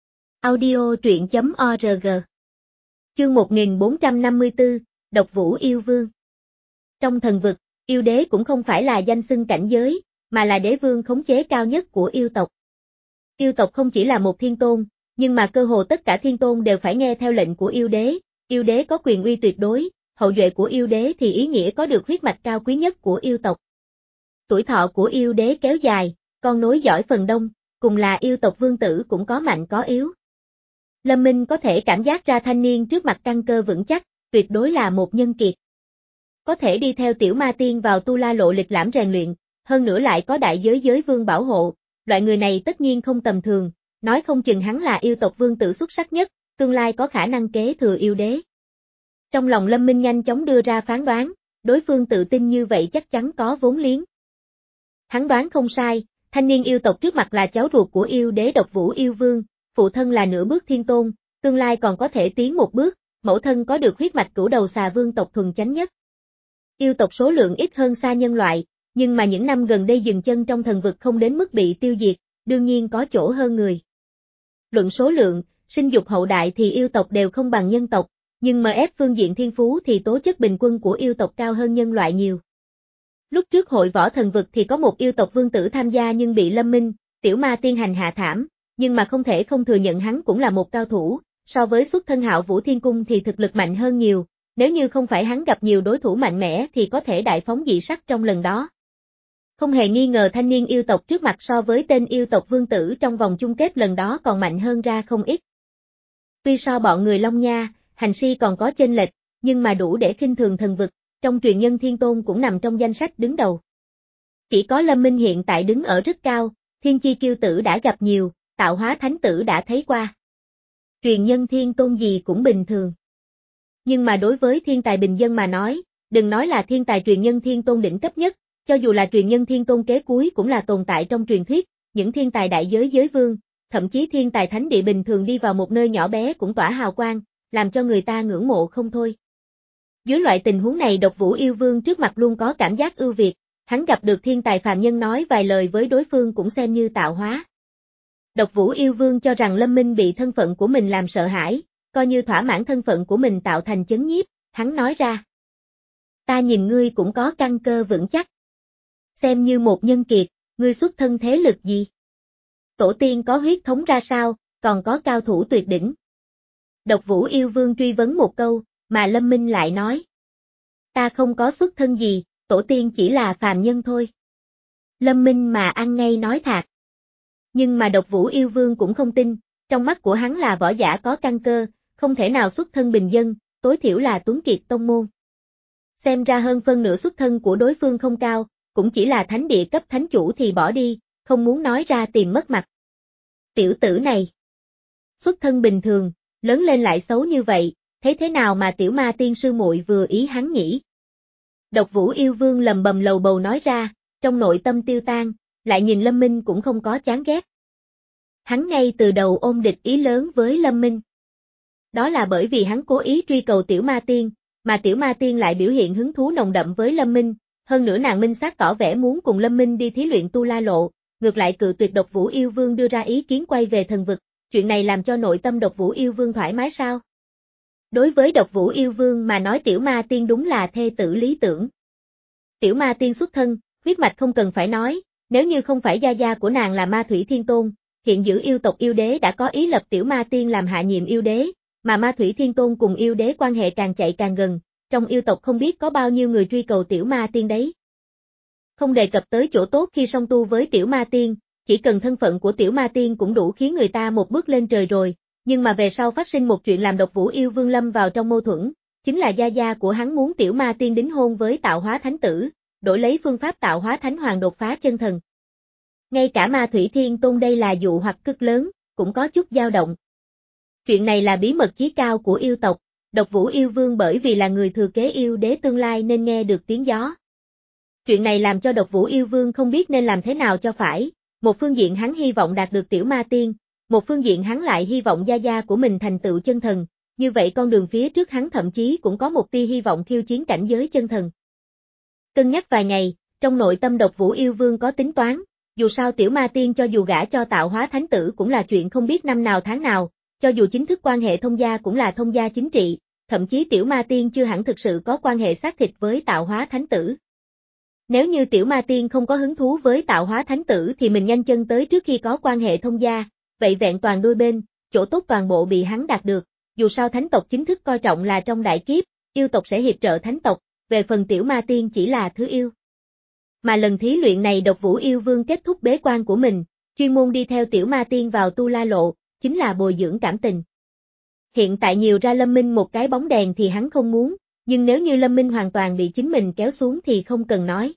Audio truyện chấm org. Chương một nghìn bốn trăm năm mươi tư, Độc Vũ Yêu Vương. Trong thần vực, yêu đế cũng không phải là danh xưng cảnh giới, mà là đế vương khống chế cao nhất của yêu tộc. Yêu tộc không chỉ là một thiên tôn, nhưng mà cơ hồ tất cả thiên tôn đều phải nghe theo lệnh của yêu đế, yêu đế có quyền uy tuyệt đối, hậu duệ của yêu đế thì ý nghĩa có được huyết mạch cao quý nhất của yêu tộc. Tuổi thọ của yêu đế kéo dài, con nối giỏi phần đông, cùng là yêu tộc vương tử cũng có mạnh có yếu. Lâm Minh có thể cảm giác ra thanh niên trước mặt căn cơ vững chắc, tuyệt đối là một nhân kiệt. Có thể đi theo Tiểu Ma Tiên vào Tu La Lộ lịch lãm rèn luyện, hơn nữa lại có đại giới giới vương bảo hộ, loại người này tất nhiên không tầm thường, nói không chừng hắn là yêu tộc vương tử xuất sắc nhất, tương lai có khả năng kế thừa yêu đế. Trong lòng Lâm Minh nhanh chóng đưa ra phán đoán, đối phương tự tin như vậy chắc chắn có vốn liếng. Hắn đoán không sai, thanh niên yêu tộc trước mặt là cháu ruột của yêu đế Độc Vũ Yêu Vương, phụ thân là nửa bước thiên tôn, tương lai còn có thể tiến một bước, mẫu thân có được huyết mạch cửu đầu xà vương tộc thuần chánh nhất. Yêu tộc số lượng ít hơn xa nhân loại, nhưng mà những năm gần đây dừng chân trong thần vực không đến mức bị tiêu diệt, đương nhiên có chỗ hơn người. Luận số lượng, sinh dục hậu đại thì yêu tộc đều không bằng nhân tộc, nhưng mà ép phương diện thiên phú thì tố chất bình quân của yêu tộc cao hơn nhân loại nhiều. Lúc trước hội võ thần vực thì có một yêu tộc vương tử tham gia nhưng bị Lâm Minh, Tiểu Ma Tiên hành hạ thảm, nhưng mà không thể không thừa nhận hắn cũng là một cao thủ, so với xuất thân Hạo Vũ Thiên Cung thì thực lực mạnh hơn nhiều, nếu như không phải hắn gặp nhiều đối thủ mạnh mẽ thì có thể đại phóng dị sắc trong lần đó. Không hề nghi ngờ thanh niên yêu tộc trước mặt so với tên yêu tộc vương tử trong vòng chung kết lần đó còn mạnh hơn ra không ít. Tuy so bọn người Long Nha, hành si còn có chênh lệch, nhưng mà đủ để khinh thường thần vực, trong truyền nhân thiên tôn cũng nằm trong danh sách đứng đầu. Chỉ có Lâm Minh hiện tại đứng ở rất cao, thiên chi kiêu tử đã gặp nhiều, tạo hóa thánh tử đã thấy qua. Truyền nhân thiên tôn gì cũng bình thường. Nhưng mà đối với thiên tài bình dân mà nói, đừng nói là thiên tài truyền nhân thiên tôn đỉnh cấp nhất, cho dù là truyền nhân thiên tôn kế cuối cũng là tồn tại trong truyền thuyết, những thiên tài đại giới giới vương, thậm chí thiên tài thánh địa bình thường đi vào một nơi nhỏ bé cũng tỏa hào quang, làm cho người ta ngưỡng mộ không thôi. Dưới loại tình huống này Độc Vũ Yêu Vương trước mặt luôn có cảm giác ưu việt, hắn gặp được thiên tài phàm nhân nói vài lời với đối phương cũng xem như tạo hóa. Độc Vũ Yêu Vương cho rằng Lâm Minh bị thân phận của mình làm sợ hãi, coi như thỏa mãn thân phận của mình tạo thành chấn nhiếp, hắn nói ra. Ta nhìn ngươi cũng có căn cơ vững chắc. Xem như một nhân kiệt, ngươi xuất thân thế lực gì? Tổ tiên có huyết thống ra sao, còn có cao thủ tuyệt đỉnh. Độc Vũ Yêu Vương truy vấn một câu, mà Lâm Minh lại nói. Ta không có xuất thân gì, tổ tiên chỉ là phàm nhân thôi. Lâm Minh mà ăn ngay nói thạc. Nhưng mà Độc Vũ Yêu Vương cũng không tin, trong mắt của hắn là võ giả có căn cơ, không thể nào xuất thân bình dân, tối thiểu là tuấn kiệt tông môn. Xem ra hơn phân nửa xuất thân của đối phương không cao, cũng chỉ là thánh địa cấp thánh chủ thì bỏ đi, không muốn nói ra tìm mất mặt. Tiểu tử này, xuất thân bình thường, lớn lên lại xấu như vậy, thấy thế nào mà tiểu ma tiên sư muội vừa ý hắn nhỉ? Độc Vũ Yêu Vương lầm bầm lầu bầu nói ra, trong nội tâm tiêu tan, lại nhìn Lâm Minh cũng không có chán ghét. Hắn ngay từ đầu ôm địch ý lớn với Lâm Minh. Đó là bởi vì hắn cố ý truy cầu tiểu ma tiên, mà tiểu ma tiên lại biểu hiện hứng thú nồng đậm với Lâm Minh, hơn nữa nàng minh xác tỏ vẻ muốn cùng Lâm Minh đi thí luyện tu la lộ, ngược lại cự tuyệt Độc Vũ Yêu Vương đưa ra ý kiến quay về thần vực, chuyện này làm cho nội tâm Độc Vũ Yêu Vương thoải mái sao? Đối với Độc Vũ Yêu Vương mà nói tiểu ma tiên đúng là thê tử lý tưởng. Tiểu ma tiên xuất thân, huyết mạch không cần phải nói, nếu như không phải gia gia của nàng là Ma Thủy Thiên Tôn, hiện giữ yêu tộc yêu đế đã có ý lập tiểu ma tiên làm hạ nhiệm yêu đế, mà Ma Thủy Thiên Tôn cùng yêu đế quan hệ càng chạy càng gần, trong yêu tộc không biết có bao nhiêu người truy cầu tiểu ma tiên đấy. Không đề cập tới chỗ tốt khi song tu với tiểu ma tiên, chỉ cần thân phận của tiểu ma tiên cũng đủ khiến người ta một bước lên trời rồi, nhưng mà về sau phát sinh một chuyện làm Độc Vũ Yêu Vương lâm vào trong mâu thuẫn, chính là gia gia của hắn muốn tiểu ma tiên đính hôn với tạo hóa thánh tử, đổi lấy phương pháp tạo hóa thánh hoàng đột phá chân thần. Ngay cả Ma Thủy Thiên Tôn đây là dụ hoặc cực lớn, cũng có chút dao động. Chuyện này là bí mật chí cao của yêu tộc, Độc Vũ Yêu Vương bởi vì là người thừa kế yêu đế tương lai nên nghe được tiếng gió. Chuyện này làm cho Độc Vũ Yêu Vương không biết nên làm thế nào cho phải, một phương diện hắn hy vọng đạt được tiểu ma tiên, một phương diện hắn lại hy vọng gia gia của mình thành tựu chân thần, như vậy con đường phía trước hắn thậm chí cũng có một tia hy vọng khiêu chiến cảnh giới chân thần. Cân nhắc vài ngày, trong nội tâm Độc Vũ Yêu Vương có tính toán, dù sao tiểu ma tiên cho dù gả cho tạo hóa thánh tử cũng là chuyện không biết năm nào tháng nào, cho dù chính thức quan hệ thông gia cũng là thông gia chính trị, thậm chí tiểu ma tiên chưa hẳn thực sự có quan hệ xác thịt với tạo hóa thánh tử. Nếu như tiểu ma tiên không có hứng thú với tạo hóa thánh tử thì mình nhanh chân tới trước khi có quan hệ thông gia, vậy vẹn toàn đôi bên, chỗ tốt toàn bộ bị hắn đạt được, dù sao thánh tộc chính thức coi trọng là trong đại kiếp, yêu tộc sẽ hiệp trợ thánh tộc, về phần tiểu ma tiên chỉ là thứ yêu. Mà lần thí luyện này Độc Vũ Yêu Vương kết thúc bế quan của mình, chuyên môn đi theo tiểu ma tiên vào tu la lộ, chính là bồi dưỡng cảm tình. Hiện tại nhiều ra Lâm Minh một cái bóng đèn thì hắn không muốn, nhưng nếu như Lâm Minh hoàn toàn bị chính mình kéo xuống thì không cần nói.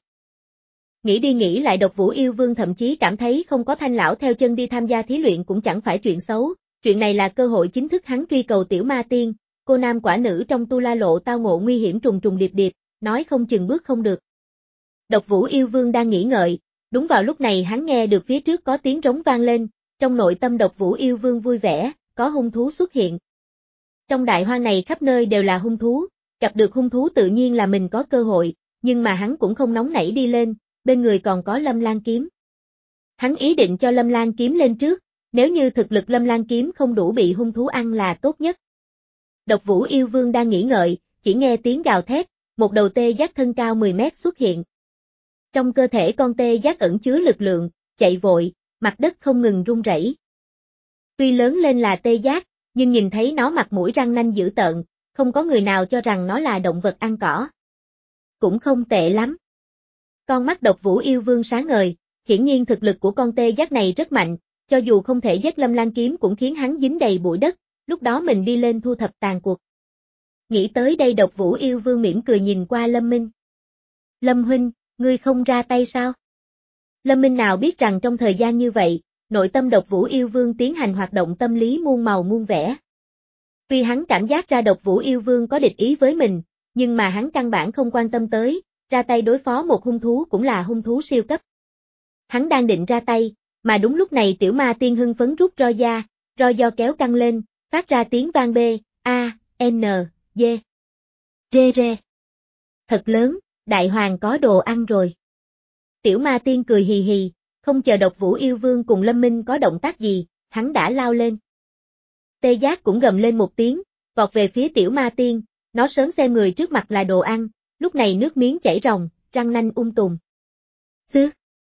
Nghĩ đi nghĩ lại Độc Vũ Yêu Vương thậm chí cảm thấy không có Thanh lão theo chân đi tham gia thí luyện cũng chẳng phải chuyện xấu, chuyện này là cơ hội chính thức hắn truy cầu tiểu ma tiên, cô nam quả nữ trong tu la lộ tao ngộ nguy hiểm trùng trùng điệp điệp, nói không chừng bước không được. Độc Vũ Yêu Vương đang nghĩ ngợi, đúng vào lúc này hắn nghe được phía trước có tiếng rống vang lên, trong nội tâm Độc Vũ Yêu Vương vui vẻ, có hung thú xuất hiện. Trong đại hoang này khắp nơi đều là hung thú, gặp được hung thú tự nhiên là mình có cơ hội, nhưng mà hắn cũng không nóng nảy đi lên, bên người còn có Lâm Lan kiếm. Hắn ý định cho Lâm Lan kiếm lên trước, nếu như thực lực Lâm Lan kiếm không đủ bị hung thú ăn là tốt nhất. Độc Vũ Yêu Vương đang nghĩ ngợi, chỉ nghe tiếng gào thét, một đầu tê giác thân cao mười mét xuất hiện. Trong cơ thể con tê giác ẩn chứa lực lượng, chạy vội, mặt đất không ngừng rung rẩy. Tuy lớn lên là tê giác, nhưng nhìn thấy nó mặt mũi răng nanh dữ tợn, không có người nào cho rằng nó là động vật ăn cỏ. Cũng không tệ lắm. Con mắt Độc Vũ Yêu Vương sáng ngời, hiển nhiên thực lực của con tê giác này rất mạnh, cho dù không thể giết Lâm Lan kiếm cũng khiến hắn dính đầy bụi đất, lúc đó mình đi lên thu thập tàn cuộc. Nghĩ tới đây Độc Vũ Yêu Vương mỉm cười nhìn qua Lâm Minh. Lâm huynh, ngươi không ra tay sao? Lâm Minh nào biết rằng trong thời gian như vậy, nội tâm Độc Vũ Yêu Vương tiến hành hoạt động tâm lý muôn màu muôn vẻ. Tuy hắn cảm giác ra Độc Vũ Yêu Vương có địch ý với mình, nhưng mà hắn căn bản không quan tâm tới, ra tay đối phó một hung thú cũng là hung thú siêu cấp. Hắn đang định ra tay, mà đúng lúc này Tiểu Ma Tiên hưng phấn rút roi ra, roi do kéo căng lên, phát ra tiếng vang B, A, N, D. Rê rê. Thật lớn, Đại Hoàng có đồ ăn rồi. Tiểu Ma Tiên cười hì hì, không chờ Độc Vũ Yêu Vương cùng Lâm Minh có động tác gì, hắn đã lao lên. Tê Giác cũng gầm lên một tiếng, vọt về phía Tiểu Ma Tiên, nó sớm xem người trước mặt là đồ ăn, lúc này nước miếng chảy ròng, răng nanh um tùm. Xứ.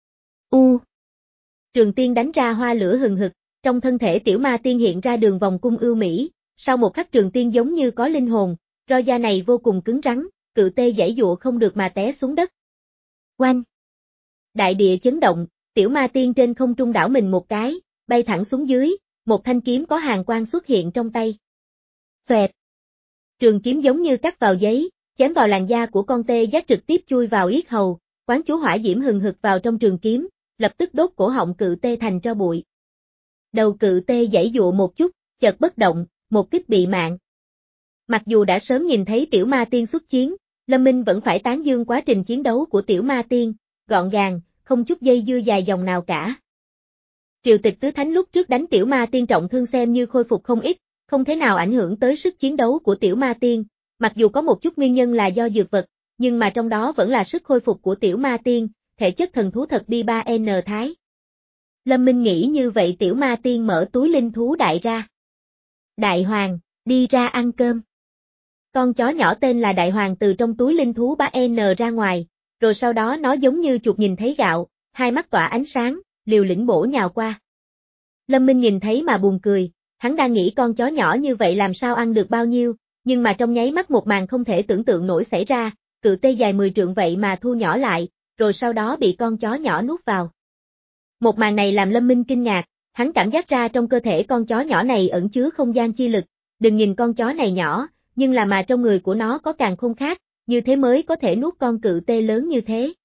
U. Trường Tiên đánh ra hoa lửa hừng hực, trong thân thể Tiểu Ma Tiên hiện ra đường vòng cung ưu mỹ, sau một khắc Trường Tiên giống như có linh hồn, roi da này vô cùng cứng rắn, cự tê giãy dụa không được mà té xuống đất. Oanh! Đại địa chấn động, Tiểu Ma Tiên trên không trung đảo mình một cái, bay thẳng xuống dưới, một thanh kiếm có hàn quang xuất hiện trong tay. Phẹt! Trường kiếm giống như cắt vào giấy, chém vào làn da của con tê giác trực tiếp chui vào yết hầu, quán chú hỏa diễm hừng hực vào trong trường kiếm, lập tức đốt cổ họng cự tê thành tro bụi. Đầu cự tê giãy dụa một chút, chợt bất động, một kích bị mạng. Mặc dù đã sớm nhìn thấy Tiểu Ma Tiên xuất chiến, Lâm Minh vẫn phải tán dương quá trình chiến đấu của Tiểu Ma Tiên, gọn gàng, không chút dây dưa dài dòng nào cả. Triều Tịch Tứ Thánh lúc trước đánh Tiểu Ma Tiên trọng thương xem như khôi phục không ít, không thể nào ảnh hưởng tới sức chiến đấu của Tiểu Ma Tiên, mặc dù có một chút nguyên nhân là do dược vật, nhưng mà trong đó vẫn là sức khôi phục của Tiểu Ma Tiên, thể chất thần thú thật bi ba N thái. Lâm Minh nghĩ như vậy Tiểu Ma Tiên mở túi linh thú đại ra. Đại Hoàng, đi ra ăn cơm. Con chó nhỏ tên là Đại Hoàng từ trong túi linh thú ba N ra ngoài, rồi sau đó nó giống như chuột nhìn thấy gạo, hai mắt tỏa ánh sáng, liều lĩnh bổ nhào qua. Lâm Minh nhìn thấy mà buồn cười, hắn đang nghĩ con chó nhỏ như vậy làm sao ăn được bao nhiêu, nhưng mà trong nháy mắt một màn không thể tưởng tượng nổi xảy ra, cự tê dài mười trượng vậy mà thu nhỏ lại, rồi sau đó bị con chó nhỏ nuốt vào. Một màn này làm Lâm Minh kinh ngạc, hắn cảm giác ra trong cơ thể con chó nhỏ này ẩn chứa không gian chi lực, đừng nhìn con chó này nhỏ, nhưng là mà trong người của nó có càn khôn khác, như thế mới có thể nuốt con cự tê lớn như thế.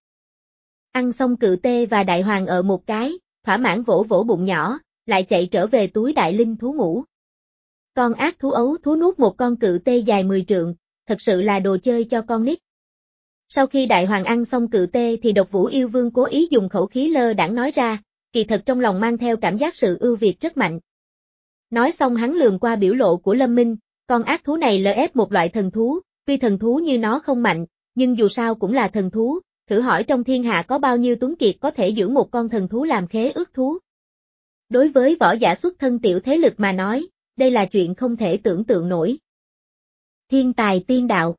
Ăn xong cự tê và Đại Hoàng ở một cái, thỏa mãn vỗ vỗ bụng nhỏ, lại chạy trở về túi đại linh thú ngủ. Con ác thú ấu thú nuốt một con cự tê dài mười trượng, thật sự là đồ chơi cho con nít. Sau khi Đại Hoàng ăn xong cự tê thì Độc Vũ Yêu Vương cố ý dùng khẩu khí lơ đãng nói ra, kỳ thật trong lòng mang theo cảm giác sự ưu việt rất mạnh. Nói xong hắn lườm qua biểu lộ của Lâm Minh, con ác thú này lờ ép một loại thần thú, tuy thần thú như nó không mạnh, nhưng dù sao cũng là thần thú, thử hỏi trong thiên hạ có bao nhiêu tuấn kiệt có thể dưỡng một con thần thú làm khế ước thú. Đối với võ giả xuất thân tiểu thế lực mà nói, đây là chuyện không thể tưởng tượng nổi. Thiên tài tiên đạo.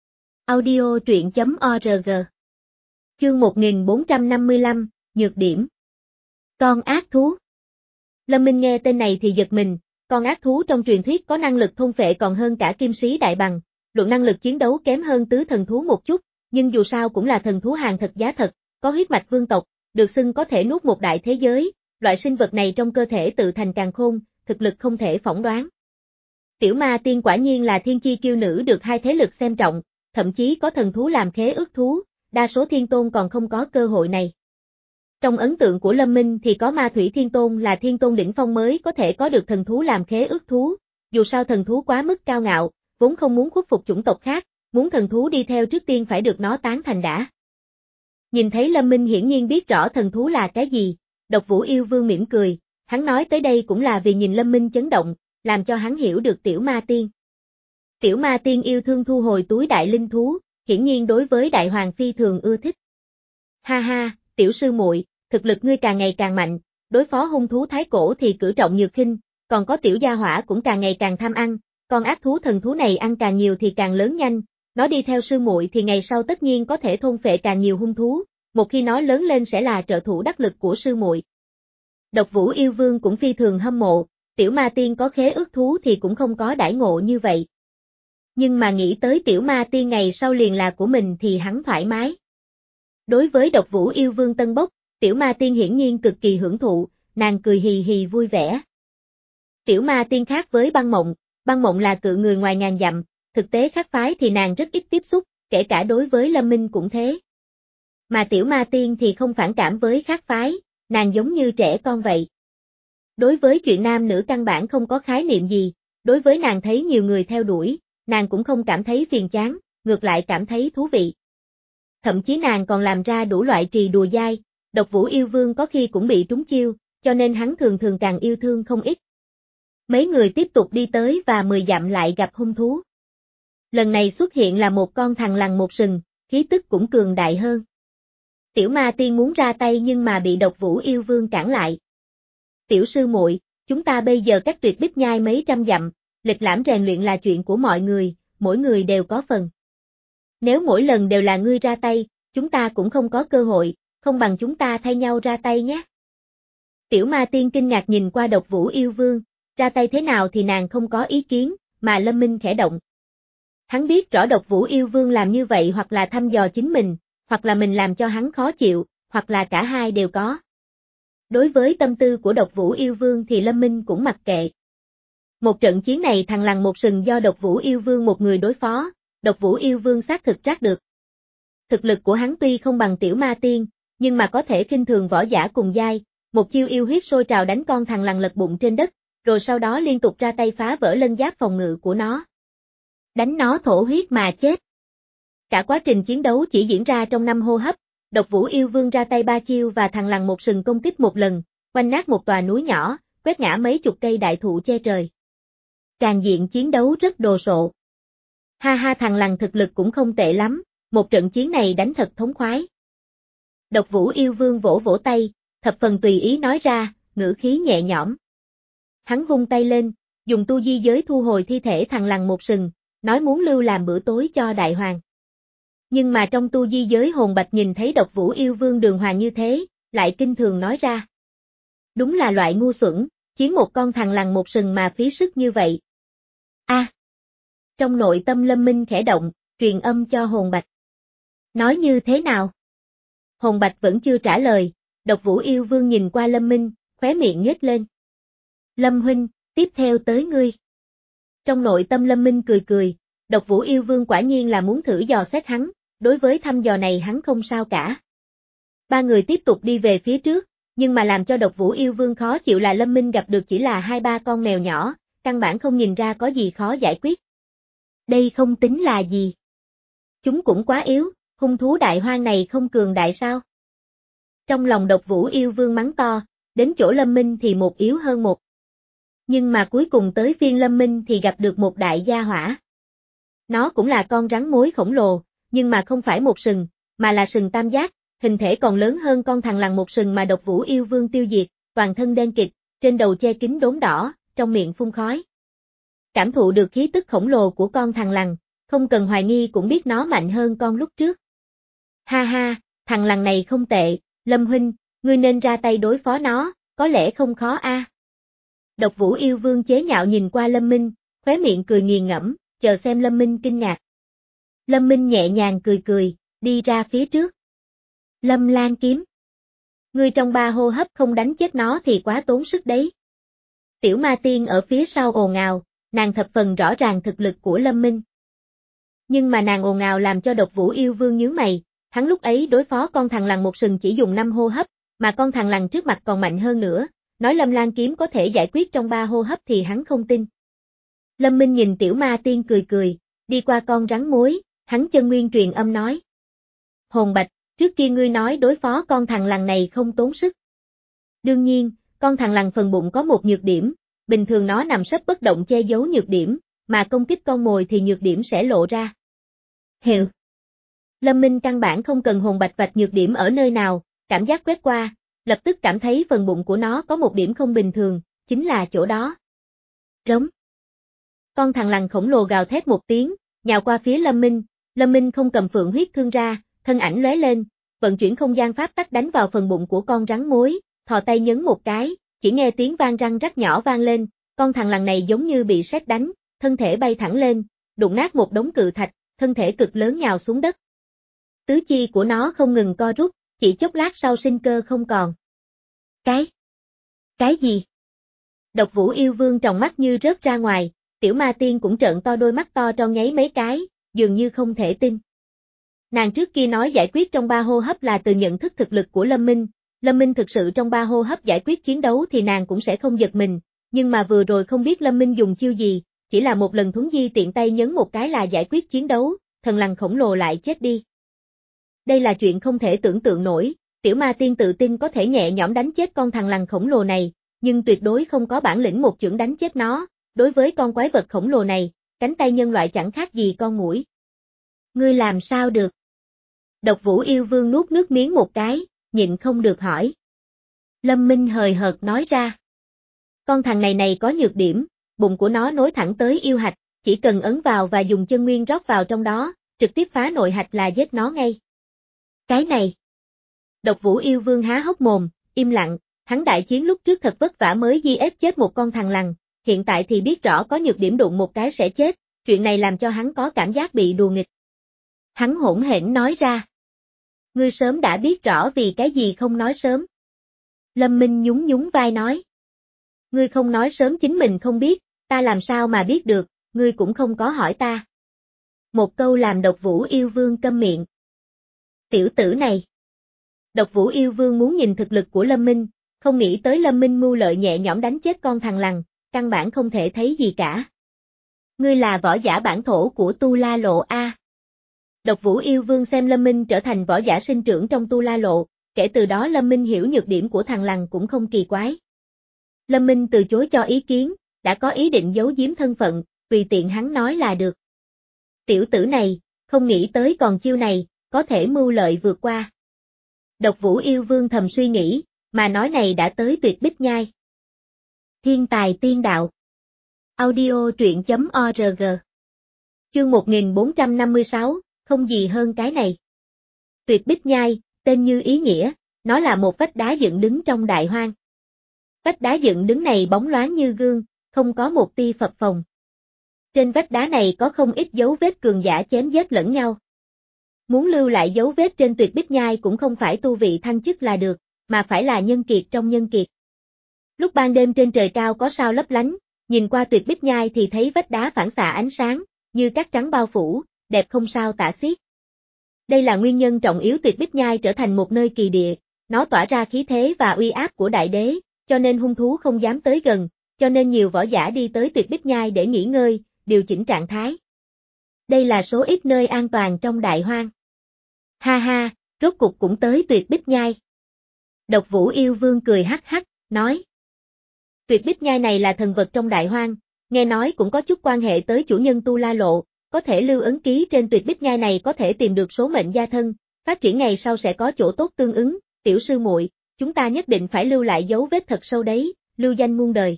Audio truyện chấm org. Chương một nghìn bốn trăm năm mươi lăm, Nhược điểm. Con ác thú. Lâm Minh nghe tên này thì giật mình, con ác thú trong truyền thuyết có năng lực thôn phệ còn hơn cả kim sĩ đại bằng, luận năng lực chiến đấu kém hơn tứ thần thú một chút, nhưng dù sao cũng là thần thú hàng thật giá thật, có huyết mạch vương tộc, được xưng có thể nuốt một đại thế giới, loại sinh vật này trong cơ thể tự thành càn khôn, thực lực không thể phỏng đoán. Tiểu Ma Tiên quả nhiên là thiên chi kiêu nữ được hai thế lực xem trọng, thậm chí có thần thú làm khế ước thú, đa số thiên tôn còn không có cơ hội này. Trong ấn tượng của Lâm Minh thì có Ma Thủy Thiên Tôn là thiên tôn đỉnh phong mới có thể có được thần thú làm khế ước thú, dù sao thần thú quá mức cao ngạo, vốn không muốn khuất phục chủng tộc khác, muốn thần thú đi theo trước tiên phải được nó tán thành đã. Nhìn thấy Lâm Minh hiển nhiên biết rõ thần thú là cái gì, Độc Vũ Yêu Vương mỉm cười, hắn nói tới đây cũng là vì nhìn Lâm Minh chấn động, làm cho hắn hiểu được Tiểu Ma Tiên. Tiểu Ma Tiên yêu thương thu hồi túi đại linh thú, hiển nhiên đối với Đại Hoàng phi thường ưa thích. Ha ha, tiểu sư muội, thực lực ngươi càng ngày càng mạnh, đối phó hung thú thái cổ thì cử trọng nhược khinh, còn có tiểu gia hỏa cũng càng ngày càng tham ăn, con ác thú thần thú này ăn càng nhiều thì càng lớn nhanh, nó đi theo sư muội thì ngày sau tất nhiên có thể thôn phệ càng nhiều hung thú, một khi nó lớn lên sẽ là trợ thủ đắc lực của sư muội. Độc Vũ Yêu Vương cũng phi thường hâm mộ, Tiểu Ma Tiên có khế ước thú thì cũng không có đãi ngộ như vậy. Nhưng mà nghĩ tới Tiểu Ma Tiên ngày sau liền là của mình thì hắn thoải mái. Đối với độc vũ yêu vương tân bốc, tiểu ma tiên hiển nhiên cực kỳ hưởng thụ, nàng cười hì hì vui vẻ. Tiểu ma tiên khác với băng mộng, băng mộng là cự người ngoài ngàn dặm, thực tế khác phái thì nàng rất ít tiếp xúc, kể cả đối với Lâm Minh cũng thế. Mà tiểu ma tiên thì không phản cảm với khác phái, nàng giống như trẻ con vậy. Đối với chuyện nam nữ căn bản không có khái niệm gì, đối với nàng thấy nhiều người theo đuổi, nàng cũng không cảm thấy phiền chán, ngược lại cảm thấy thú vị. Thậm chí nàng còn làm ra đủ loại trì đùa dai, độc vũ yêu vương có khi cũng bị trúng chiêu, cho nên hắn thường thường càng yêu thương không ít. Mấy người tiếp tục đi tới và mười dặm lại gặp hung thú. Lần này xuất hiện là một con thằn lằn một sừng, khí tức cũng cường đại hơn. Tiểu ma tiên muốn ra tay nhưng mà bị độc vũ yêu vương cản lại. Tiểu sư muội, chúng ta bây giờ cách tuyệt bích nhai mấy trăm dặm, lịch lãm rèn luyện là chuyện của mọi người, mỗi người đều có phần. Nếu mỗi lần đều là ngươi ra tay, chúng ta cũng không có cơ hội, không bằng chúng ta thay nhau ra tay nhé. Tiểu ma tiên kinh ngạc nhìn qua độc vũ yêu vương, ra tay thế nào thì nàng không có ý kiến, mà Lâm Minh khẽ động. Hắn biết rõ độc vũ yêu vương làm như vậy hoặc là thăm dò chính mình, hoặc là mình làm cho hắn khó chịu, hoặc là cả hai đều có. Đối với tâm tư của độc vũ yêu vương thì Lâm Minh cũng mặc kệ. Một trận chiến này thằng lằn một sừng do độc vũ yêu vương một người đối phó, độc vũ yêu vương xác thực trác được. Thực lực của hắn tuy không bằng tiểu ma tiên, nhưng mà có thể khinh thường võ giả cùng giai, một chiêu yêu huyết sôi trào đánh con thằng lằn lật bụng trên đất, rồi sau đó liên tục ra tay phá vỡ lân giáp phòng ngự của nó. Đánh nó thổ huyết mà chết. Cả quá trình chiến đấu chỉ diễn ra trong năm hô hấp, độc vũ yêu vương ra tay ba chiêu và thằng lằn một sừng công kích một lần, quanh nát một tòa núi nhỏ, quét ngã mấy chục cây đại thụ che trời. Tràn diện chiến đấu rất đồ sộ. Ha ha, thằng lằn thực lực cũng không tệ lắm, một trận chiến này đánh thật thống khoái. Độc vũ yêu vương vỗ vỗ tay, thập phần tùy ý nói ra, ngữ khí nhẹ nhõm. Hắn vung tay lên, dùng tu di giới thu hồi thi thể thằng lằn một sừng, nói muốn lưu làm bữa tối cho đại hoàng. Nhưng mà trong tu di giới hồn bạch nhìn thấy độc vũ yêu vương đường hoàng như thế, lại kinh thường nói ra. Đúng là loại ngu xuẩn, chiến một con thằng lằn một sừng mà phí sức như vậy. A. À, trong nội tâm Lâm Minh khẽ động, truyền âm cho hồn bạch. Nói như thế nào? Hồn bạch vẫn chưa trả lời, độc vũ yêu vương nhìn qua Lâm Minh, khóe miệng nhếch lên. Lâm huynh, tiếp theo tới ngươi. Trong nội tâm Lâm Minh cười cười, độc vũ yêu vương quả nhiên là muốn thử dò xét hắn, đối với thăm dò này hắn không sao cả. Ba người tiếp tục đi về phía trước, nhưng mà làm cho độc vũ yêu vương khó chịu là Lâm Minh gặp được chỉ là hai ba con mèo nhỏ, căn bản không nhìn ra có gì khó giải quyết. Đây không tính là gì. Chúng cũng quá yếu, hung thú đại hoang này không cường đại sao? Trong lòng độc vũ yêu vương mắng to, đến chỗ Lâm Minh thì một yếu hơn một. Nhưng mà cuối cùng tới phiên Lâm Minh thì gặp được một đại gia hỏa. Nó cũng là con rắn mối khổng lồ, nhưng mà không phải một sừng, mà là sừng tam giác, hình thể còn lớn hơn con thằn lằn một sừng mà độc vũ yêu vương tiêu diệt, toàn thân đen kịt, trên đầu che kín đốm đỏ, trong miệng phun khói. Cảm thụ được khí tức khổng lồ của con thằn lằn, không cần hoài nghi cũng biết nó mạnh hơn con lúc trước. Ha ha, thằn lằn này không tệ, Lâm huynh, ngươi nên ra tay đối phó nó, có lẽ không khó a. À. Độc vũ yêu vương chế nhạo nhìn qua Lâm Minh, khóe miệng cười nghiền ngẫm, chờ xem Lâm Minh kinh ngạc. Lâm Minh nhẹ nhàng cười cười, đi ra phía trước. Lâm Lan kiếm. Ngươi trong ba hô hấp không đánh chết nó thì quá tốn sức đấy. Tiểu ma tiên ở phía sau ồn ào, nàng thập phần rõ ràng thực lực của Lâm Minh. Nhưng mà nàng ồn ào làm cho độc vũ yêu vương nhướng mày, hắn lúc ấy đối phó con thằn lằn một sừng chỉ dùng năm hô hấp, mà con thằn lằn trước mặt còn mạnh hơn nữa, nói Lâm Lan kiếm có thể giải quyết trong ba hô hấp thì hắn không tin. Lâm Minh nhìn tiểu ma tiên cười cười, đi qua con rắn mối, hắn chân nguyên truyền âm nói. Hồn bạch, trước kia ngươi nói đối phó con thằn lằn này không tốn sức. Đương nhiên, con thằn lằn phần bụng có một nhược điểm, bình thường nó nằm sấp bất động che giấu nhược điểm, mà công kích con mồi thì nhược điểm sẽ lộ ra. Hiệu. Lâm Minh căn bản không cần hồn bạch vạch nhược điểm ở nơi nào, cảm giác quét qua, lập tức cảm thấy phần bụng của nó có một điểm không bình thường, chính là chỗ đó. Rống. Con thằn lằn khổng lồ gào thét một tiếng, nhào qua phía Lâm Minh, Lâm Minh không cầm phượng huyết thương ra, thân ảnh lóe lên, vận chuyển không gian pháp tắc đánh vào phần bụng của con rắn mối, thò tay nhấn một cái, chỉ nghe tiếng vang răng rắc nhỏ vang lên, con thằn lằn này giống như bị sét đánh, thân thể bay thẳng lên, đụng nát một đống cự thạch, thân thể cực lớn nhào xuống đất. Tứ chi của nó không ngừng co rút, chỉ chốc lát sau sinh cơ không còn. Cái? Cái gì? Độc Vũ Yêu Vương tròng mắt như rớt ra ngoài, Tiểu Ma Tiên cũng trợn to đôi mắt to tròn nháy mấy cái, dường như không thể tin. Nàng trước kia nói giải quyết trong ba hô hấp là từ nhận thức thực lực của Lâm Minh, Lâm Minh thực sự trong ba hô hấp giải quyết chiến đấu thì nàng cũng sẽ không giật mình, nhưng mà vừa rồi không biết Lâm Minh dùng chiêu gì, chỉ là một lần thuấn di tiện tay nhấn một cái là giải quyết chiến đấu, thần lằn khổng lồ lại chết đi. Đây là chuyện không thể tưởng tượng nổi, Tiểu Ma Tiên tự tin có thể nhẹ nhõm đánh chết con thằng lằn khổng lồ này, nhưng tuyệt đối không có bản lĩnh một chưởng đánh chết nó, đối với con quái vật khổng lồ này, cánh tay nhân loại chẳng khác gì con muỗi. Ngươi làm sao được? Độc Vũ Yêu Vương nuốt nước miếng một cái, nhịn không được hỏi. Lâm Minh hời hợt nói ra. Con thằng này này có nhược điểm, bụng của nó nối thẳng tới yêu hạch, chỉ cần ấn vào và dùng chân nguyên rót vào trong đó, trực tiếp phá nội hạch là giết nó ngay. Cái này. Độc Vũ Yêu Vương há hốc mồm, im lặng, hắn đại chiến lúc trước thật vất vả mới di ép chết một con thằng lằn, hiện tại thì biết rõ có nhược điểm đụng một cái sẽ chết, chuyện này làm cho hắn có cảm giác bị đùa nghịch. Hắn hỗn hển nói ra. Ngươi sớm đã biết rõ vì cái gì không nói sớm. Lâm Minh nhún nhún vai nói. Ngươi không nói sớm chính mình không biết, ta làm sao mà biết được, ngươi cũng không có hỏi ta. Một câu làm Độc Vũ Yêu Vương câm miệng. Tiểu tử này. Độc Vũ Yêu Vương muốn nhìn thực lực của Lâm Minh, không nghĩ tới Lâm Minh mưu lợi nhẹ nhõm đánh chết con thằng lằn, căn bản không thể thấy gì cả. Ngươi là võ giả bản thổ của Tu La Lộ A. Độc Vũ Yêu Vương xem Lâm Minh trở thành võ giả sinh trưởng trong Tu La Lộ, kể từ đó Lâm Minh hiểu nhược điểm của thằng lằn cũng không kỳ quái. Lâm Minh từ chối cho ý kiến, đã có ý định giấu giếm thân phận, tùy tiện hắn nói là được. Tiểu tử này, không nghĩ tới còn chiêu này, có thể mưu lợi vượt qua. Độc Vũ Yêu Vương thầm suy nghĩ, mà nói này đã tới Tuyệt Bích Nhai. Thiên tài tiên đạo. Audio truyện chấm org. Chương một nghìn bốn trăm năm mươi sáu, không gì hơn cái này. Tuyệt Bích Nhai, tên như ý nghĩa, nó là một vách đá dựng đứng trong đại hoang. Vách đá dựng đứng này bóng loáng như gương, không có một tia phập phồng. Trên vách đá này có không ít dấu vết cường giả chém giết lẫn nhau. Muốn lưu lại dấu vết trên Tuyệt Bích Nhai cũng không phải tu vị thăng chức là được, mà phải là nhân kiệt trong nhân kiệt. Lúc ban đêm trên trời cao có sao lấp lánh, nhìn qua Tuyệt Bích Nhai thì thấy vách đá phản xạ ánh sáng, như cát trắng bao phủ, đẹp không sao tả xiết. Đây là nguyên nhân trọng yếu Tuyệt Bích Nhai trở thành một nơi kỳ địa, nó tỏa ra khí thế và uy áp của đại đế, cho nên hung thú không dám tới gần, cho nên nhiều võ giả đi tới Tuyệt Bích Nhai để nghỉ ngơi, điều chỉnh trạng thái. Đây là số ít nơi an toàn trong đại hoang. Ha ha, rốt cục cũng tới Tuyệt Bích Nhai. Độc Vũ Yêu Vương cười hắc hắc, nói. Tuyệt Bích Nhai này là thần vật trong đại hoang, nghe nói cũng có chút quan hệ tới chủ nhân Tu La Lộ, có thể lưu ấn ký trên Tuyệt Bích Nhai này có thể tìm được số mệnh gia thân, phát triển ngày sau sẽ có chỗ tốt tương ứng, tiểu sư muội, chúng ta nhất định phải lưu lại dấu vết thật sâu đấy, lưu danh muôn đời.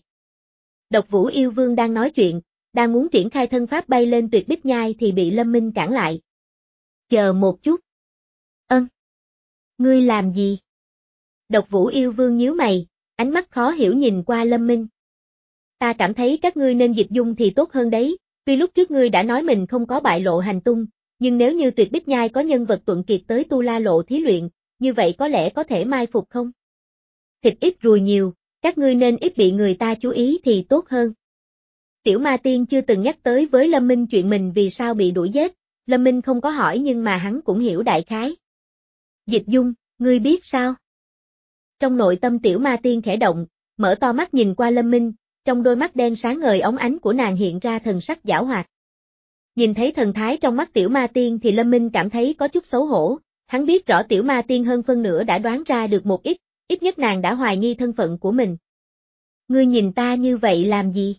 Độc Vũ Yêu Vương đang nói chuyện, đang muốn triển khai thân pháp bay lên Tuyệt Bích Nhai thì bị Lâm Minh cản lại. Chờ một chút. Ân. Ngươi làm gì? Độc Vũ Yêu Vương nhíu mày, ánh mắt khó hiểu nhìn qua Lâm Minh. Ta cảm thấy các ngươi nên dịch dung thì tốt hơn đấy, tuy lúc trước ngươi đã nói mình không có bại lộ hành tung, nhưng nếu như Tuyệt Bích Nhai có nhân vật tuận kiệt tới Tu La Lộ thí luyện, như vậy có lẽ có thể mai phục không? Thịt ít ruồi nhiều, các ngươi nên ít bị người ta chú ý thì tốt hơn. Tiểu Ma Tiên chưa từng nhắc tới với Lâm Minh chuyện mình vì sao bị đuổi giết, Lâm Minh không có hỏi nhưng mà hắn cũng hiểu đại khái. Dịch dung, ngươi biết sao? Trong nội tâm Tiểu Ma Tiên khẽ động, mở to mắt nhìn qua Lâm Minh, trong đôi mắt đen sáng ngời óng ánh của nàng hiện ra thần sắc giảo hoạt. Nhìn thấy thần thái trong mắt Tiểu Ma Tiên thì Lâm Minh cảm thấy có chút xấu hổ, hắn biết rõ Tiểu Ma Tiên hơn phân nửa đã đoán ra được một ít, ít nhất nàng đã hoài nghi thân phận của mình. Ngươi nhìn ta như vậy làm gì?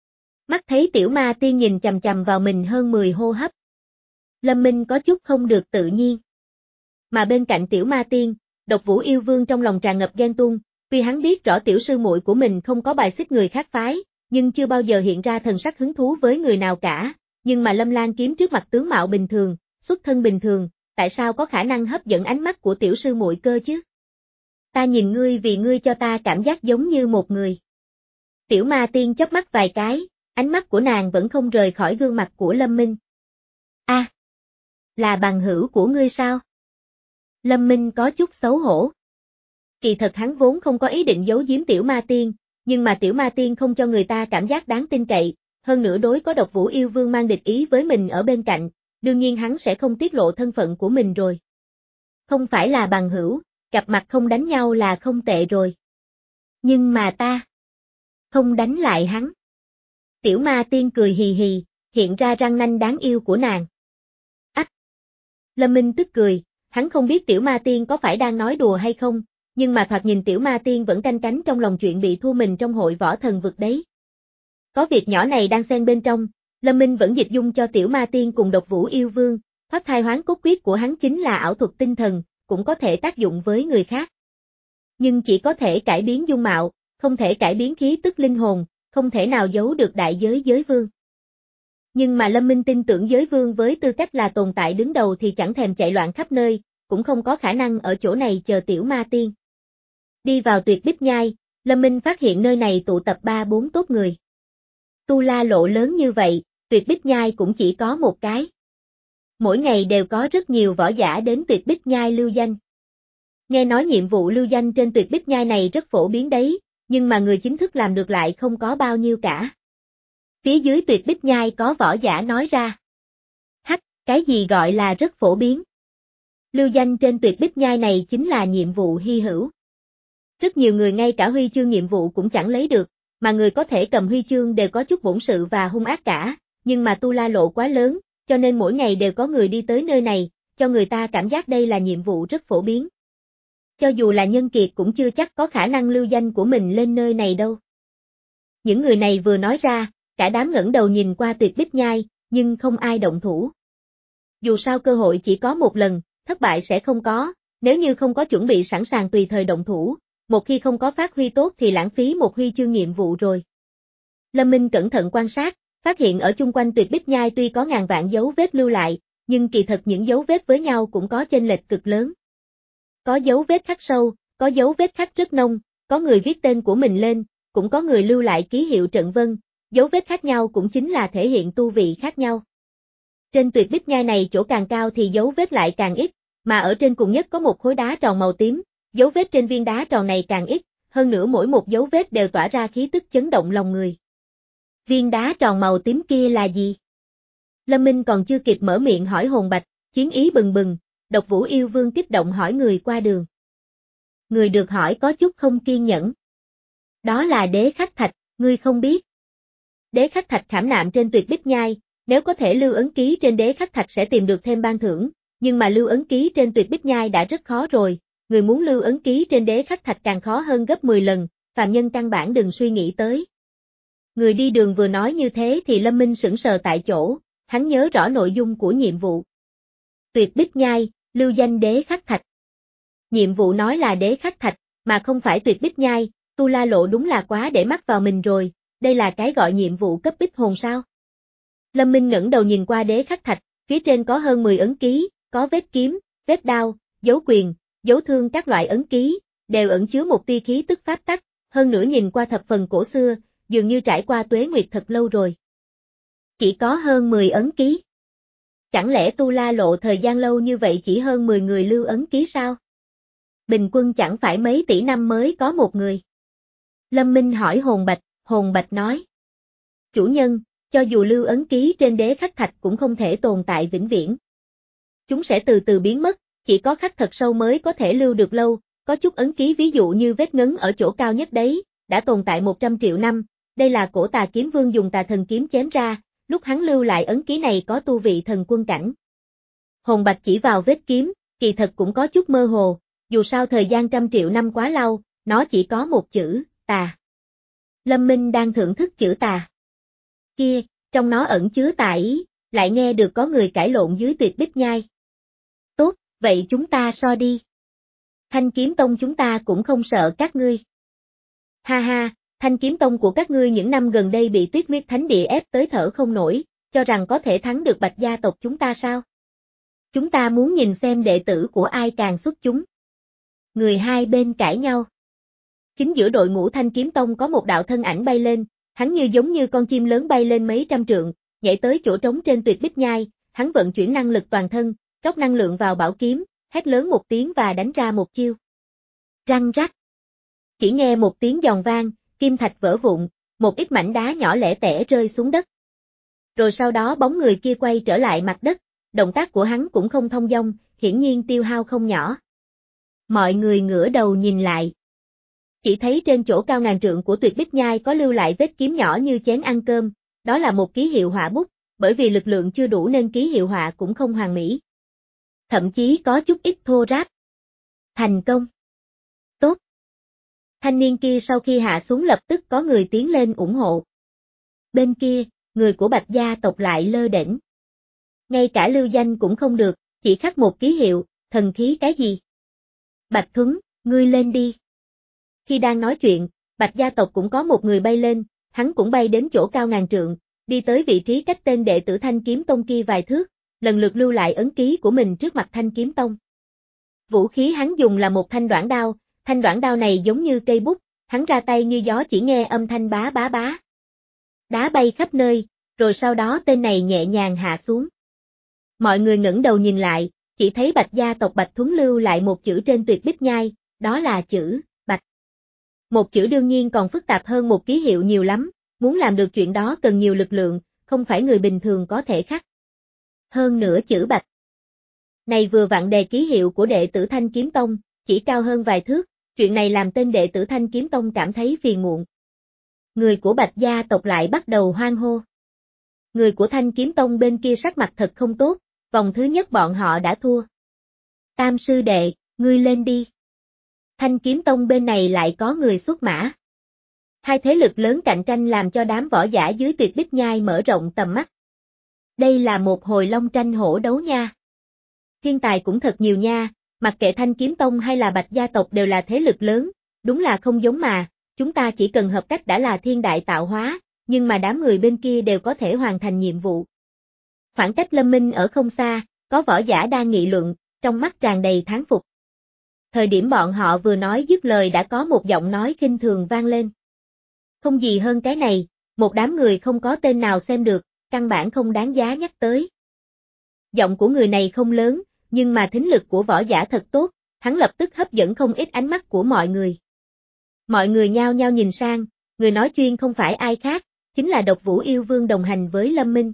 Mắt thấy Tiểu Ma Tiên nhìn chằm chằm vào mình hơn mười hô hấp. Lâm Minh có chút không được tự nhiên. Mà bên cạnh Tiểu Ma Tiên, Độc Vũ Yêu Vương trong lòng tràn ngập ghen tuông, vì hắn biết rõ tiểu sư muội của mình không có bài xích người khác phái, nhưng chưa bao giờ hiện ra thần sắc hứng thú với người nào cả, nhưng mà Lâm Lan kiếm trước mặt tướng mạo bình thường, xuất thân bình thường, tại sao có khả năng hấp dẫn ánh mắt của tiểu sư muội cơ chứ? Ta nhìn ngươi vì ngươi cho ta cảm giác giống như một người. Tiểu Ma Tiên chớp mắt vài cái, ánh mắt của nàng vẫn không rời khỏi gương mặt của Lâm Minh. A, à, là bằng hữu của ngươi sao? Lâm Minh có chút xấu hổ. Kỳ thật hắn vốn không có ý định giấu giếm Tiểu Ma Tiên, nhưng mà Tiểu Ma Tiên không cho người ta cảm giác đáng tin cậy, hơn nữa đối có Độc Vũ Yêu Vương mang địch ý với mình ở bên cạnh, đương nhiên hắn sẽ không tiết lộ thân phận của mình rồi. Không phải là bằng hữu, gặp mặt không đánh nhau là không tệ rồi. Nhưng mà ta không đánh lại hắn. Tiểu Ma Tiên cười hì hì, hiện ra răng nanh đáng yêu của nàng. Ách! Lâm Minh tức cười, hắn không biết Tiểu Ma Tiên có phải đang nói đùa hay không, nhưng mà thoạt nhìn Tiểu Ma Tiên vẫn canh cánh trong lòng chuyện bị thua mình trong hội võ thần vực đấy. Có việc nhỏ này đang xen bên trong, Lâm Minh vẫn dịch dung cho Tiểu Ma Tiên cùng Độc Vũ Yêu Vương, thoát thai hoán cốt quyết của hắn chính là ảo thuật tinh thần, cũng có thể tác dụng với người khác. Nhưng chỉ có thể cải biến dung mạo, không thể cải biến khí tức linh hồn, không thể nào giấu được đại giới giới vương. Nhưng mà Lâm Minh tin tưởng giới vương với tư cách là tồn tại đứng đầu thì chẳng thèm chạy loạn khắp nơi, cũng không có khả năng ở chỗ này chờ Tiểu Ma Tiên. Đi vào Tuyệt Bích Nhai, Lâm Minh phát hiện nơi này tụ tập ba bốn tốt người. Tu La lộ lớn như vậy, Tuyệt Bích Nhai cũng chỉ có một cái. Mỗi ngày đều có rất nhiều võ giả đến Tuyệt Bích Nhai lưu danh. Nghe nói nhiệm vụ lưu danh trên Tuyệt Bích Nhai này rất phổ biến đấy, nhưng mà người chính thức làm được lại không có bao nhiêu cả. Phía dưới Tuyệt Bích Nhai có võ giả nói ra. Hắc, cái gì gọi là rất phổ biến? Lưu danh trên Tuyệt Bích Nhai này chính là nhiệm vụ hy hữu. Rất nhiều người ngay cả huy chương nhiệm vụ cũng chẳng lấy được, mà người có thể cầm huy chương đều có chút bổn sự và hung ác cả, nhưng mà Tu La lộ quá lớn, cho nên mỗi ngày đều có người đi tới nơi này, cho người ta cảm giác đây là nhiệm vụ rất phổ biến. Cho dù là nhân kiệt cũng chưa chắc có khả năng lưu danh của mình lên nơi này đâu. Những người này vừa nói ra, cả đám ngẩng đầu nhìn qua Tuyệt Bích Nhai, nhưng không ai động thủ. Dù sao cơ hội chỉ có một lần, thất bại sẽ không có, nếu như không có chuẩn bị sẵn sàng tùy thời động thủ, một khi không có phát huy tốt thì lãng phí một huy chương nhiệm vụ rồi. Lâm Minh cẩn thận quan sát, phát hiện ở chung quanh Tuyệt Bích Nhai tuy có ngàn vạn dấu vết lưu lại, nhưng kỳ thật những dấu vết với nhau cũng có chênh lệch cực lớn. Có dấu vết khắc sâu, có dấu vết khắc rất nông, có người viết tên của mình lên, cũng có người lưu lại ký hiệu trận vân, dấu vết khác nhau cũng chính là thể hiện tu vị khác nhau. Trên Tuyệt Bích Nhai này chỗ càng cao thì dấu vết lại càng ít, mà ở trên cùng nhất có một khối đá tròn màu tím, dấu vết trên viên đá tròn này càng ít, hơn nữa mỗi một dấu vết đều tỏa ra khí tức chấn động lòng người. Viên đá tròn màu tím kia là gì? Lâm Minh còn chưa kịp mở miệng hỏi Hồn Bạch, chiến ý bừng bừng, Độc Vũ Yêu Vương kích động hỏi người qua đường. Người được hỏi có chút không kiên nhẫn. Đó là đế khắc thạch, ngươi không biết. Đế khắc thạch khảm nạm trên Tuyệt Bích Nhai, nếu có thể lưu ấn ký trên đế khắc thạch sẽ tìm được thêm ban thưởng, nhưng mà lưu ấn ký trên Tuyệt Bích Nhai đã rất khó rồi, người muốn lưu ấn ký trên đế khắc thạch càng khó hơn gấp mười lần, phàm nhân căn bản đừng suy nghĩ tới. Người đi đường vừa nói như thế thì Lâm Minh sững sờ tại chỗ, hắn nhớ rõ nội dung của nhiệm vụ. Tuyệt Bích Nhai, lưu danh đế khắc thạch. Nhiệm vụ nói là đế khắc thạch, mà không phải Tuyệt Bích Nhai, Tu La lộ đúng là quá để mắt vào mình rồi, đây là cái gọi nhiệm vụ cấp bích hồn sao? Lâm Minh ngẩng đầu nhìn qua đế khắc thạch, phía trên có hơn mười ấn ký, có vết kiếm, vết đao, dấu quyền, dấu thương các loại ấn ký, đều ẩn chứa một tia khí tức pháp tắc, hơn nữa nhìn qua thập phần cổ xưa, dường như trải qua tuế nguyệt thật lâu rồi. Chỉ có hơn mười ấn ký. Chẳng lẽ Tu La lộ thời gian lâu như vậy chỉ hơn mười người lưu ấn ký sao? Bình quân chẳng phải mấy tỷ năm mới có một người. Lâm Minh hỏi Hồn Bạch, Hồn Bạch nói. Chủ nhân, cho dù lưu ấn ký trên đế khắc thạch cũng không thể tồn tại vĩnh viễn. Chúng sẽ từ từ biến mất, chỉ có khắc thật sâu mới có thể lưu được lâu, có chút ấn ký ví dụ như vết ngấn ở chỗ cao nhất đấy, đã tồn tại một trăm triệu năm, đây là cổ Tà Kiếm Vương dùng tà thần kiếm chém ra, lúc hắn lưu lại ấn ký này có tu vị thần quân cảnh. Hồn Bạch chỉ vào vết kiếm, kỳ thật cũng có chút mơ hồ, dù sao thời gian trăm triệu năm quá lâu, nó chỉ có một chữ, tà. Lâm Minh đang thưởng thức chữ tà. Kia, trong nó ẩn chứa tà ý, lại nghe được có người cãi lộn dưới Tuyệt Bích Nhai. Tốt, vậy chúng ta so đi. Thanh Kiếm Tông chúng ta cũng không sợ các ngươi. Ha ha, Thanh Kiếm Tông của các ngươi những năm gần đây bị Tuyết Huyết Thánh Địa ép tới thở không nổi, cho rằng có thể thắng được Bạch gia tộc chúng ta sao? Chúng ta muốn nhìn xem đệ tử của ai càng xuất chúng. Người hai bên cãi nhau. Chính giữa đội ngũ Thanh Kiếm Tông có một đạo thân ảnh bay lên, hắn như giống như con chim lớn bay lên mấy trăm trượng, nhảy tới chỗ trống trên Tuyệt Bích Nhai, hắn vận chuyển năng lực toàn thân, rót năng lượng vào bảo kiếm, hét lớn một tiếng và đánh ra một chiêu. Răng rắc. Chỉ nghe một tiếng giòn vang, kim thạch vỡ vụn, một ít mảnh đá nhỏ lẻ tẻ rơi xuống đất. Rồi sau đó bóng người kia quay trở lại mặt đất, động tác của hắn cũng không thông dong, hiển nhiên tiêu hao không nhỏ. Mọi người ngửa đầu nhìn lại. Chỉ thấy trên chỗ cao ngàn trượng của Tuyệt Bích Nhai có lưu lại vết kiếm nhỏ như chén ăn cơm, đó là một ký hiệu họa bút, bởi vì lực lượng chưa đủ nên ký hiệu họa cũng không hoàn mỹ. Thậm chí có chút ít thô ráp. Thành công. Tốt. Thanh niên kia sau khi hạ xuống lập tức có người tiến lên ủng hộ. Bên kia, người của Bạch gia tộc lại lơ đễnh. Ngay cả lưu danh cũng không được, chỉ khắc một ký hiệu, thần khí cái gì? Bạch Thuấn, ngươi lên đi. Khi đang nói chuyện, Bạch gia tộc cũng có một người bay lên, hắn cũng bay đến chỗ cao ngàn trượng, đi tới vị trí cách tên đệ tử Thanh Kiếm Tông kia vài thước, lần lượt lưu lại ấn ký của mình trước mặt Thanh Kiếm Tông. Vũ khí hắn dùng là một thanh đoản đao, thanh đoản đao này giống như cây bút, hắn ra tay như gió chỉ nghe âm thanh bá bá bá. Đá bay khắp nơi, rồi sau đó tên này nhẹ nhàng hạ xuống. Mọi người ngẩng đầu nhìn lại, chỉ thấy Bạch gia tộc Bạch Thuấn lưu lại một chữ trên Tuyệt Bích Nhai, đó là chữ Bạch. Một chữ đương nhiên còn phức tạp hơn một ký hiệu nhiều lắm, muốn làm được chuyện đó cần nhiều lực lượng, không phải người bình thường có thể khắc. Hơn nữa chữ Bạch này vừa vặn đề ký hiệu của đệ tử Thanh Kiếm Tông, chỉ cao hơn vài thước, chuyện này làm tên đệ tử Thanh Kiếm Tông cảm thấy phiền muộn. Người của Bạch gia tộc lại bắt đầu hoan hô. Người của Thanh Kiếm Tông bên kia sắc mặt thật không tốt, vòng thứ nhất bọn họ đã thua. Tam sư đệ, ngươi lên đi. Thanh Kiếm Tông bên này lại có người xuất mã. Hai thế lực lớn cạnh tranh làm cho đám võ giả dưới Tuyệt Bích Nhai mở rộng tầm mắt. Đây là một hồi long tranh hổ đấu nha. Thiên tài cũng thật nhiều nha, mặc kệ Thanh Kiếm Tông hay là Bạch gia tộc đều là thế lực lớn, đúng là không giống mà, chúng ta chỉ cần hợp cách đã là thiên đại tạo hóa, nhưng mà đám người bên kia đều có thể hoàn thành nhiệm vụ. Khoảng cách Lâm Minh ở không xa, có võ giả đang nghị luận, trong mắt tràn đầy thán phục. Thời điểm bọn họ vừa nói dứt lời đã có một giọng nói khinh thường vang lên. Không gì hơn cái này, một đám người không có tên nào xem được, căn bản không đáng giá nhắc tới. Giọng của người này không lớn, nhưng mà thính lực của võ giả thật tốt, hắn lập tức hấp dẫn không ít ánh mắt của mọi người. Mọi người nhao nhao nhìn sang, người nói chuyên không phải ai khác, chính là Độc Vũ Yêu Vương đồng hành với Lâm Minh.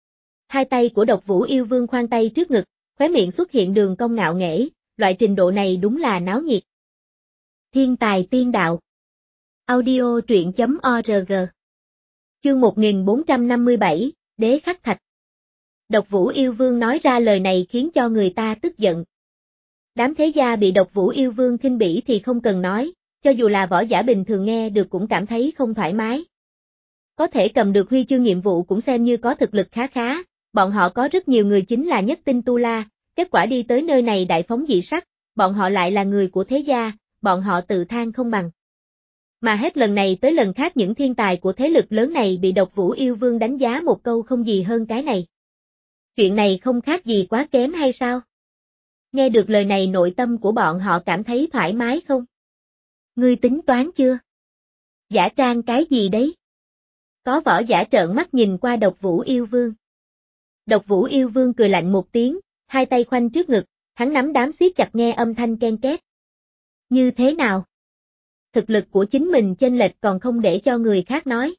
Hai tay của Độc Vũ Yêu Vương khoanh tay trước ngực, khóe miệng xuất hiện đường cong ngạo nghễ, loại trình độ này đúng là náo nhiệt. Thiên tài tiên đạo. Audio truyện chấm org. Chương một nghìn bốn trăm năm mươi bảy, Đế Khắc Thạch. Độc Vũ Yêu Vương nói ra lời này khiến cho người ta tức giận. Đám thế gia bị Độc Vũ Yêu Vương khinh bỉ thì không cần nói, cho dù là võ giả bình thường nghe được cũng cảm thấy không thoải mái. Có thể cầm được huy chương nhiệm vụ cũng xem như có thực lực khá khá, bọn họ có rất nhiều người chính là nhất tinh tu la, kết quả đi tới nơi này đại phóng dị sắc, bọn họ lại là người của thế gia, bọn họ tự than không bằng. Mà hết lần này tới lần khác những thiên tài của thế lực lớn này bị Độc Vũ Yêu Vương đánh giá một câu không gì hơn cái này. Chuyện này không khác gì quá kém hay sao? Nghe được lời này nội tâm của bọn họ cảm thấy thoải mái không? Ngươi tính toán chưa? Giả trang cái gì đấy? Có võ giả trợn mắt nhìn qua Độc Vũ Yêu Vương. Độc Vũ Yêu Vương cười lạnh một tiếng, hai tay khoanh trước ngực, hắn nắm đám siết chặt nghe âm thanh ken két. Như thế nào? Thực lực của chính mình chênh lệch còn không để cho người khác nói.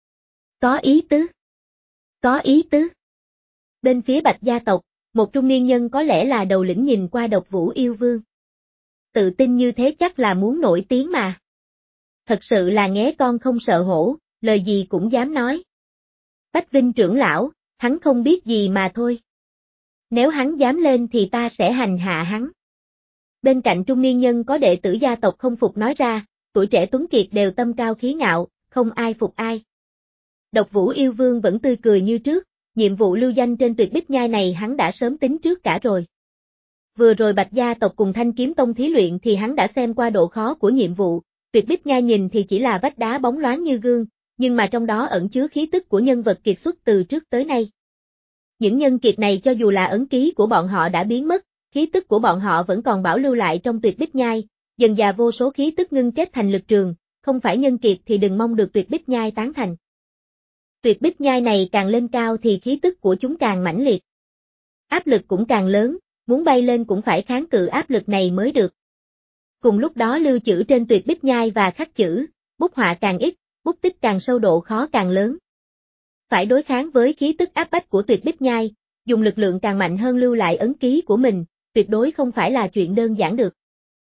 Có ý tứ. Có ý tứ. Bên phía Bạch gia tộc, một trung niên nhân có lẽ là đầu lĩnh nhìn qua Độc Vũ Yêu Vương. Tự tin như thế chắc là muốn nổi tiếng mà. Thật sự là nghé con không sợ hổ, lời gì cũng dám nói. Bách Vinh trưởng lão, hắn không biết gì mà thôi. Nếu hắn dám lên thì ta sẽ hành hạ hắn. Bên cạnh trung niên nhân có đệ tử gia tộc không phục nói ra, tuổi trẻ tuấn kiệt đều tâm cao khí ngạo, không ai phục ai. Độc Vũ Yêu Vương vẫn tươi cười như trước, nhiệm vụ lưu danh trên Tuyệt Bích Nhai này hắn đã sớm tính trước cả rồi. Vừa rồi Bạch gia tộc cùng Thanh Kiếm Tông thí luyện thì hắn đã xem qua độ khó của nhiệm vụ, Tuyệt Bích Nhai nhìn thì chỉ là vách đá bóng loáng như gương, nhưng mà trong đó ẩn chứa khí tức của nhân vật kiệt xuất từ trước tới nay. Những nhân kiệt này cho dù là ấn ký của bọn họ đã biến mất, khí tức của bọn họ vẫn còn bảo lưu lại trong Tuyệt Bích Nhai, dần dà vô số khí tức ngưng kết thành lực trường, không phải nhân kiệt thì đừng mong được Tuyệt Bích Nhai tán thành. Tuyệt Bích Nhai này càng lên cao thì khí tức của chúng càng mãnh liệt. Áp lực cũng càng lớn, muốn bay lên cũng phải kháng cự áp lực này mới được. Cùng lúc đó lưu chữ trên tuyệt bích nhai và khắc chữ, bút họa càng ít, bút tích càng sâu độ khó càng lớn. Phải đối kháng với khí tức áp bách của tuyệt bích nhai, dùng lực lượng càng mạnh hơn lưu lại ấn ký của mình, tuyệt đối không phải là chuyện đơn giản được.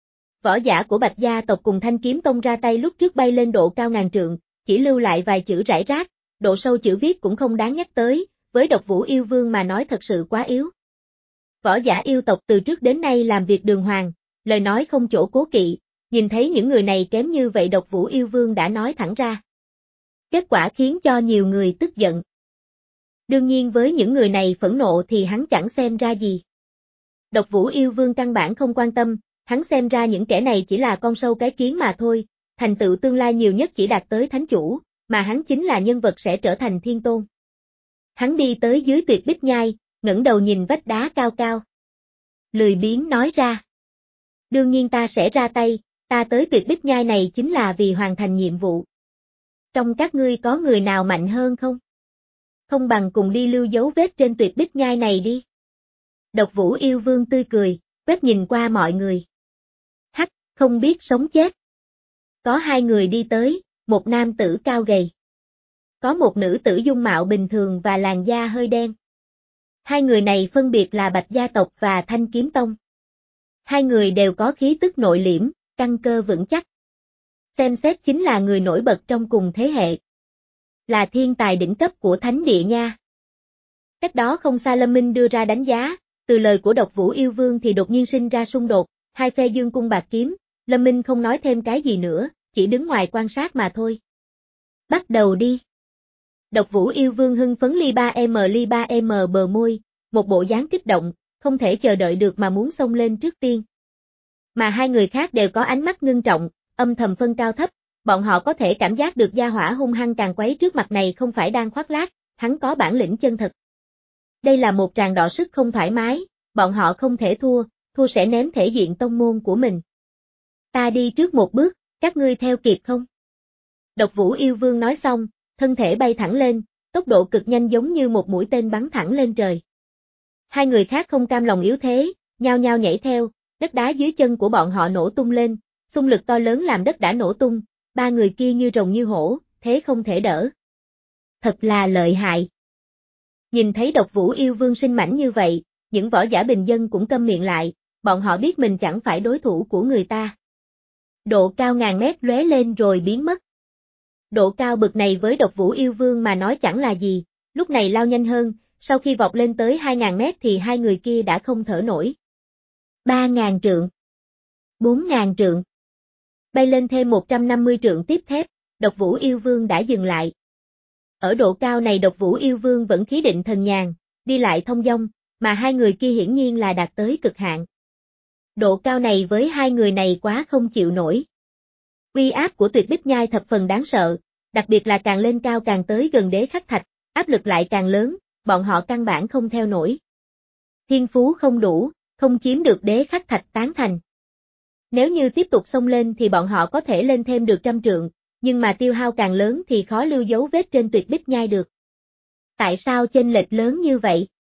Võ giả của Bạch gia tộc cùng Thanh Kiếm Tông ra tay lúc trước bay lên độ cao ngàn trượng, chỉ lưu lại vài chữ rải rác, độ sâu chữ viết cũng không đáng nhắc tới, với Độc Vũ Yêu Vương mà nói thật sự quá yếu. Võ giả yêu tộc từ trước đến nay làm việc đường hoàng, lời nói không chỗ cố kỵ, nhìn thấy những người này kém như vậy Độc Vũ Yêu Vương đã nói thẳng ra. Kết quả khiến cho nhiều người tức giận. Đương nhiên với những người này phẫn nộ thì hắn chẳng xem ra gì. Độc Vũ Yêu Vương căn bản không quan tâm, hắn xem ra những kẻ này chỉ là con sâu cái kiến mà thôi, thành tựu tương lai nhiều nhất chỉ đạt tới thánh chủ, mà hắn chính là nhân vật sẽ trở thành thiên tôn. Hắn đi tới dưới tuyệt bích nhai, ngẩng đầu nhìn vách đá cao cao. Lười biếng nói ra. Đương nhiên ta sẽ ra tay, ta tới tuyệt bích nhai này chính là vì hoàn thành nhiệm vụ. Trong các ngươi có người nào mạnh hơn không? Không bằng cùng đi lưu dấu vết trên tuyệt bích nhai này đi. Độc Vũ Yêu Vương tươi cười, quét nhìn qua mọi người. Hắc, không biết sống chết. Có hai người đi tới, một nam tử cao gầy. Có một nữ tử dung mạo bình thường và làn da hơi đen. Hai người này phân biệt là Bạch gia tộc và Thanh Kiếm Tông. Hai người đều có khí tức nội liễm, căn cơ vững chắc. Xem xét chính là người nổi bật trong cùng thế hệ. Là thiên tài đỉnh cấp của Thánh Địa nha. Cách đó không xa Lâm Minh đưa ra đánh giá, từ lời của Độc Vũ Yêu Vương thì đột nhiên sinh ra xung đột, hai phe dương cung bạc kiếm, Lâm Minh không nói thêm cái gì nữa, chỉ đứng ngoài quan sát mà thôi. Bắt đầu đi. Độc Vũ Yêu Vương hưng phấn ly ba em ly ba em bờ môi, một bộ dáng kích động, không thể chờ đợi được mà muốn xông lên trước tiên. Mà hai người khác đều có ánh mắt ngưng trọng, âm thầm phân cao thấp, bọn họ có thể cảm giác được gia hỏa hung hăng càng quấy trước mặt này không phải đang khoác lác, hắn có bản lĩnh chân thật. Đây là một tràng đọ sức không thoải mái, bọn họ không thể thua, thua sẽ ném thể diện tông môn của mình. Ta đi trước một bước, các ngươi theo kịp không? Độc Vũ Yêu Vương nói xong, thân thể bay thẳng lên, tốc độ cực nhanh giống như một mũi tên bắn thẳng lên trời. Hai người khác không cam lòng yếu thế, nhao nhao nhảy theo, đất đá dưới chân của bọn họ nổ tung lên, xung lực to lớn làm đất đã nổ tung, ba người kia như rồng như hổ, thế không thể đỡ. Thật là lợi hại. Nhìn thấy Độc Vũ Yêu Vương sinh mãnh như vậy, những võ giả bình dân cũng câm miệng lại, bọn họ biết mình chẳng phải đối thủ của người ta. Độ cao ngàn mét lóe lên rồi biến mất. Độ cao bực này với Độc Vũ Yêu Vương mà nói chẳng là gì, lúc này lao nhanh hơn, sau khi vọt lên tới hai ngàn mét thì hai người kia đã không thở nổi. ba ngàn trượng. bốn ngàn trượng. Bay lên thêm một trăm năm mươi trượng tiếp thép, Độc Vũ Yêu Vương đã dừng lại. Ở độ cao này Độc Vũ Yêu Vương vẫn khí định thần nhàn, đi lại thông dong, mà hai người kia hiển nhiên là đạt tới cực hạn. Độ cao này với hai người này quá không chịu nổi. Uy áp của tuyệt bích nhai thập phần đáng sợ, đặc biệt là càng lên cao càng tới gần đế khắc thạch, áp lực lại càng lớn, bọn họ căn bản không theo nổi. Thiên phú không đủ, không chiếm được đế khắc thạch tán thành. Nếu như tiếp tục xông lên thì bọn họ có thể lên thêm được trăm trượng, nhưng mà tiêu hao càng lớn thì khó lưu dấu vết trên tuyệt bích nhai được. Tại sao chênh lệch lớn như vậy?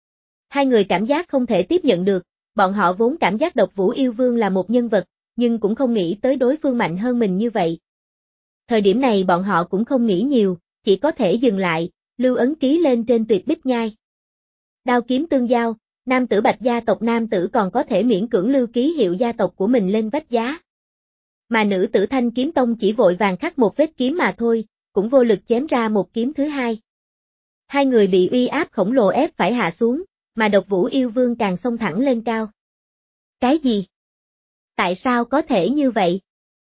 Hai người cảm giác không thể tiếp nhận được, bọn họ vốn cảm giác Độc Vũ Yêu Vương là một nhân vật, nhưng cũng không nghĩ tới đối phương mạnh hơn mình như vậy. Thời điểm này bọn họ cũng không nghĩ nhiều, chỉ có thể dừng lại, lưu ấn ký lên trên tuyệt bích nhai. Đao kiếm tương giao, nam tử Bạch gia tộc nam tử còn có thể miễn cưỡng lưu ký hiệu gia tộc của mình lên vách giá. Mà nữ tử Thanh Kiếm Tông chỉ vội vàng khắc một vết kiếm mà thôi, cũng vô lực chém ra một kiếm thứ hai. Hai người bị uy áp khổng lồ ép phải hạ xuống, mà Độc Vũ Yêu Vương càng xông thẳng lên cao. Cái gì? Tại sao có thể như vậy?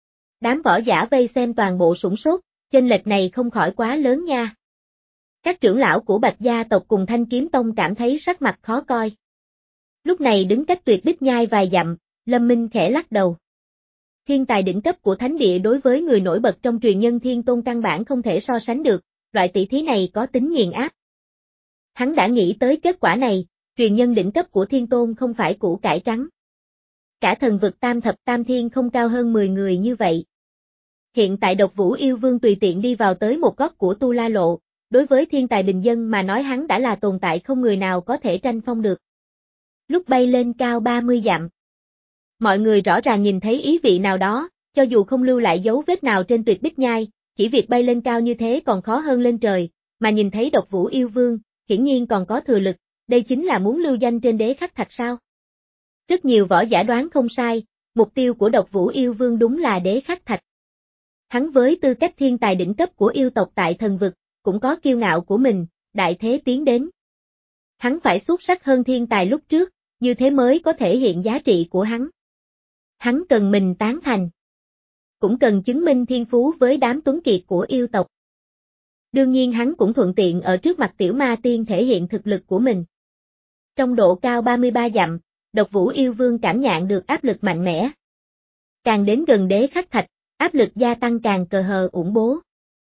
Đám võ giả vây xem toàn bộ sửng sốt, chênh lệch này không khỏi quá lớn nha. Các trưởng lão của Bạch gia tộc cùng Thanh Kiếm Tông cảm thấy sắc mặt khó coi. Lúc này đứng cách tuyệt bích nhai vài dặm, Lâm Minh khẽ lắc đầu. Thiên tài đỉnh cấp của Thánh Địa đối với người nổi bật trong truyền nhân Thiên Tôn căn bản không thể so sánh được, loại tỷ thí này có tính nghiền áp. Hắn đã nghĩ tới kết quả này, truyền nhân đỉnh cấp của Thiên Tôn không phải củ cải trắng. Cả thần vực tam thập tam thiên không cao hơn mười người như vậy. Hiện tại Độc Vũ Yêu Vương tùy tiện đi vào tới một góc của Tu La Lộ, đối với thiên tài bình dân mà nói hắn đã là tồn tại không người nào có thể tranh phong được. Lúc bay lên cao ba mươi dặm, mọi người rõ ràng nhìn thấy ý vị nào đó, cho dù không lưu lại dấu vết nào trên tuyệt bích nhai, chỉ việc bay lên cao như thế còn khó hơn lên trời, mà nhìn thấy Độc Vũ Yêu Vương, hiển nhiên còn có thừa lực, đây chính là muốn lưu danh trên đế khắc thạch sao? Rất nhiều võ giả đoán không sai, mục tiêu của Độc Vũ Yêu Vương đúng là đế khắc thạch. Hắn với tư cách thiên tài đỉnh cấp của yêu tộc tại thần vực, cũng có kiêu ngạo của mình, đại thế tiến đến. Hắn phải xuất sắc hơn thiên tài lúc trước, như thế mới có thể hiện giá trị của hắn. Hắn cần mình tán thành. Cũng cần chứng minh thiên phú với đám tuấn kiệt của yêu tộc. Đương nhiên hắn cũng thuận tiện ở trước mặt Tiểu Ma Tiên thể hiện thực lực của mình. Trong độ cao ba mươi ba dặm, Độc Vũ Yêu Vương cảm nhận được áp lực mạnh mẽ. Càng đến gần đế khắc thạch, áp lực gia tăng càng cờ hờ ủng bố.